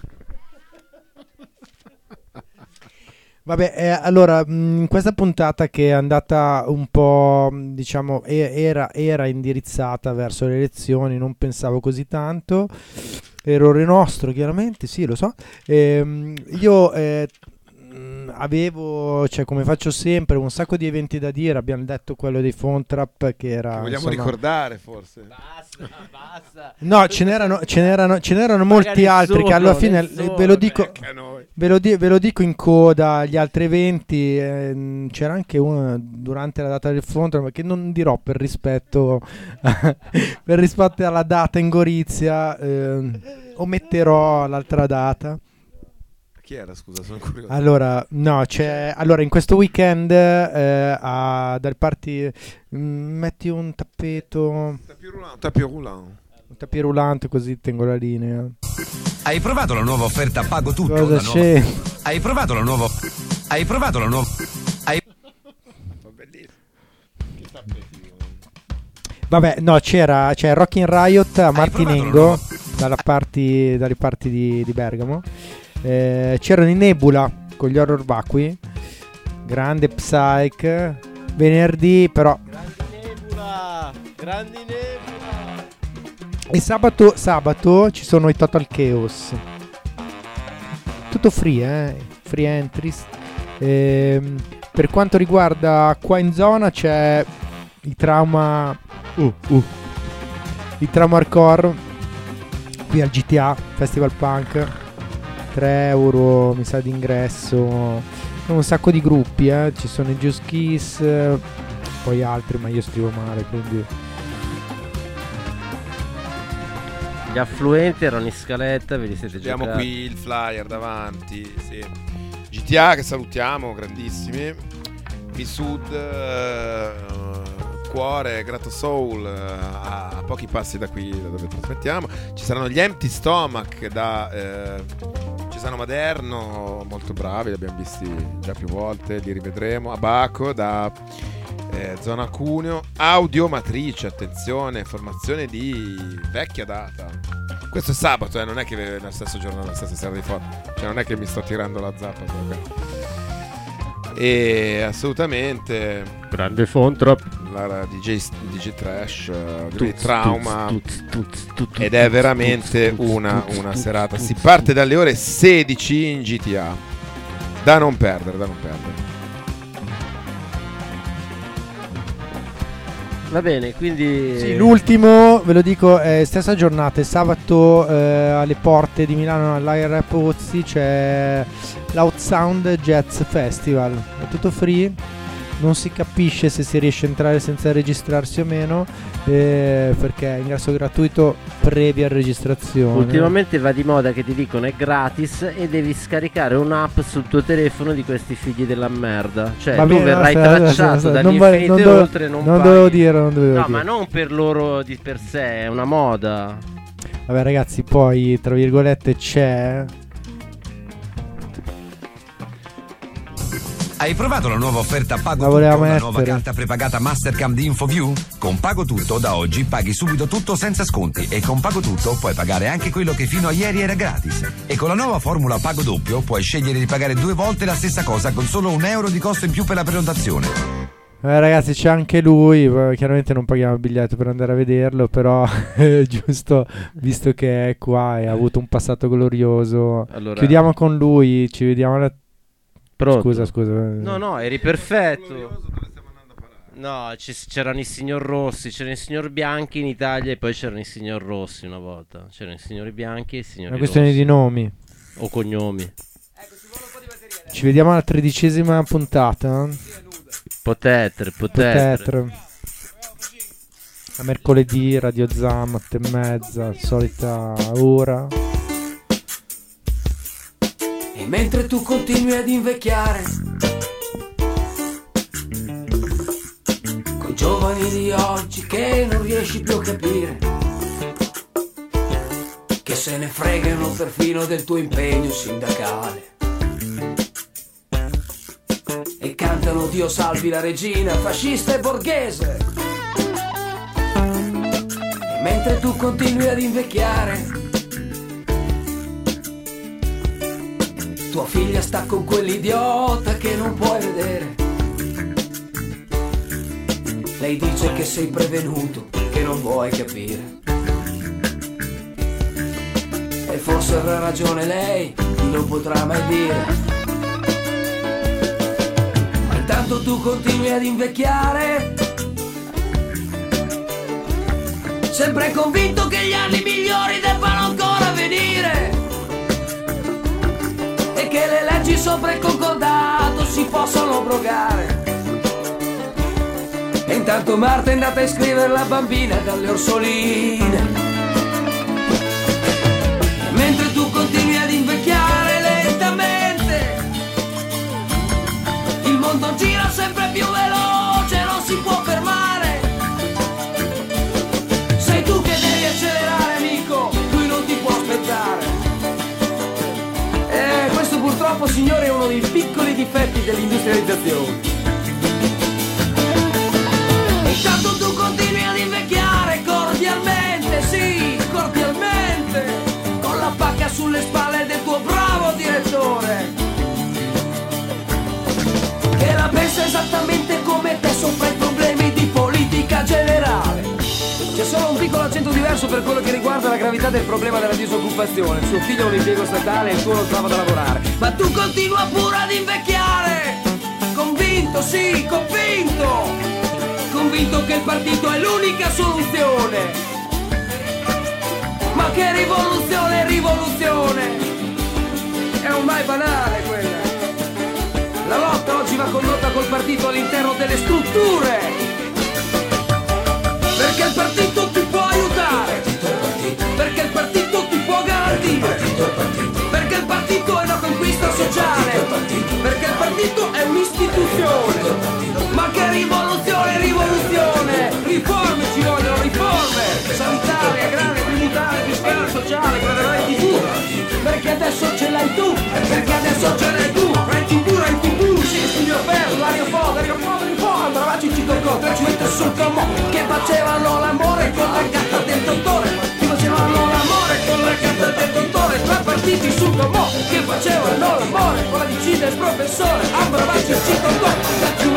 Vabbè, eh, allora, mh, in questa puntata che è andata un po', mh, diciamo, e- era, era indirizzata verso le elezioni, non pensavo così tanto, errore nostro chiaramente, sì, lo so. Ehm, io eh, mh, avevo, cioè come faccio sempre, un sacco di eventi da dire, abbiamo detto quello dei Fontrap che era... Che vogliamo insomma, ricordare forse. Basta, basta. No, ce n'erano, ce n'erano, ce n'erano molti Magari altri solo, che alla fine nessuno, ve lo dico, Anche a noi. ve lo, di- ve lo dico in coda agli altri eventi. ehm, c'era anche uno durante la data del Fontra, che non dirò per rispetto per rispetto alla data in Gorizia, ehm, ometterò l'altra data. Chi era, scusa, sono curioso. Allora, no, c'è. Allora, in questo weekend eh, a, dal party mh, metti un tappeto. Tapis roulant, tapis roulant. Un tapis roulante, così tengo la linea. Hai provato la nuova offerta Pago Tutto? Cosa la nuova- c'è? Hai provato la nuova... Hai provato la nuova... Hai... Vabbè, no, c'era, c'è Rockin' Riot a Hai Martinengo, provato dalla party, dalle parti di, di Bergamo. Eh, c'erano i Nebula con gli horror vacui, grande Psyche. Venerdì, però. Nebula, grandi Nebula. E sabato, sabato ci sono i Total Chaos. Tutto free, eh? Free entries. Ehm, per quanto riguarda qua in zona c'è i Trauma. Uh, uh. I Trauma Hardcore. Qui al G T A Festival Punk. tre euro mi sa di ingresso. Un sacco di gruppi, eh. Ci sono i Juice Kiss, eh, poi altri, ma io scrivo male, quindi. Gli affluenti erano in scaletta, ve li siete Abbiamo giocati. qui il flyer davanti, sì. G T A che salutiamo, grandissimi. Misud, eh, Cuore, Grato Soul, eh, a, a pochi passi da qui, da dove trasmettiamo. Ci saranno gli Empty Stomach da eh, Cesano Maderno, molto bravi, li abbiamo visti già più volte, li rivedremo. Abaco da eh, Zona Cuneo. Audiomatrice, attenzione, formazione di vecchia data. Questo è sabato, eh, non è che nello stesso giorno, nella stessa sera di foto. Cioè non è che mi sto tirando la zappa. Okay. E assolutamente grande Fontrop, la D J, D J Trash, uh, Tuz, Trauma, tuz, tuz, tuz, tuz, ed è tuz, veramente tuz, una, tuz, una tuz, serata. tuz, Si tuz. parte dalle ore sedici in G T A, da non perdere, da non perdere. Va bene, quindi Sì, l'ultimo, ve lo dico, è stessa giornata, è sabato eh, alle porte di Milano all'Air Rap Pozzi c'è l'Outsound Jazz Festival, è tutto free, non si capisce se si riesce a entrare senza registrarsi o meno, eh, perché è ingresso gratuito previa registrazione. ultimamente va di moda che ti dicono è gratis e devi scaricare un'app sul tuo telefono di questi figli della merda. Cioè Va tu bene, verrai aspetta, aspetta, tracciato aspetta, non dall'infinito voglio- e non do- oltre non, non paghi. dovevo dire, non dovevo No, dire. ma non per loro di per sé, è una moda. Vabbè ragazzi, poi tra virgolette c'è... Hai provato la nuova offerta Pago La volevamo Tutto, la nuova mettere. carta prepagata Mastercam di InfoView? Con Pago Tutto da oggi paghi subito tutto senza sconti e con Pago Tutto puoi pagare anche quello che fino a ieri era gratis. E con la nuova formula Pago Doppio puoi scegliere di pagare due volte la stessa cosa con solo un euro di costo in più per la prenotazione. Eh, ragazzi, c'è anche lui. eh, Chiaramente non paghiamo il biglietto per andare a vederlo, però è giusto, visto che è qua e ha avuto un passato glorioso. Allora- Chiudiamo con lui. Ci vediamo alla... Pronto? Scusa, scusa. No, no, eri perfetto. No, ci- c'erano i signor Rossi, c'erano i signor Bianchi in Italia e poi c'erano i signor Rossi una volta. C'erano i signori Bianchi e i È signori una questione Rossi. di nomi. O cognomi. Ci vediamo alla tredicesima puntata. Potetre, potetre. Potetre. A mercoledì, Radio Zam, otto e mezza, solita ora. E mentre tu continui ad invecchiare coi giovani di oggi che non riesci più a capire, che se ne fregano perfino del tuo impegno sindacale e cantano Dio salvi la regina fascista e borghese. E mentre tu continui ad invecchiare, tua figlia sta con quell'idiota che non puoi vedere. Lei dice che sei prevenuto, che non vuoi capire. E forse avrà ragione lei, non potrà mai dire. Ma intanto tu continui ad invecchiare, sempre convinto che gli anni migliori debbano ancora venire e che le leggi sopra il concordato si possono abrogare. E intanto Marta è andata a iscrivere la bambina dalle orsoline. E mentre tu continui ad invecchiare lentamente, il mondo gira sempre più veloce, non si può fermare. Sei tu che devi accelerare, amico, lui non ti può aspettare. Eh, questo purtroppo, signore, è uno dei piccoli difetti dell'industrializzazione. Intanto tu continui ad invecchiare cordialmente, sì, cordialmente, con la pacca sulle spalle del tuo bravo direttore, che la pensa esattamente come te sopra i problemi di politica generale. C'è solo un piccolo accento diverso per quello che riguarda la gravità del problema della disoccupazione. Suo figlio ha un impiego statale e il tuo non trova da lavorare. Ma tu continua pure ad invecchiare, convinto, sì, convinto, convinto che il partito è l'unica soluzione. Ma che rivoluzione, rivoluzione! È ormai banale quella. La lotta oggi va condotta col partito all'interno delle strutture, perché il partito ti può aiutare, perché il partito ti può garantire, perché il partito è una conquista sociale, perché il partito è un'istituzione. Ma che rivoluzione, rivoluzione! Riforme ci vogliono, riforme! Sanitarie, agrarie, tributarie, fiscale, sociale, quella della Rai tivù, perché adesso ce l'hai tu, perché adesso ce l'hai tu. Rai tivù, Rai tivù, sì, studio aperto, l'aria fuoco, l'aria fuoco, l'aria fuoco, Bravaci ci toccò, tre ci mette sul comò, che facevano l'amore con la gatta del dottore, che facevano l'amore con la gatta del dottore, tre partiti sul comò, che facevano l'amore con la D C del professore, Bravaci esercito il tuo,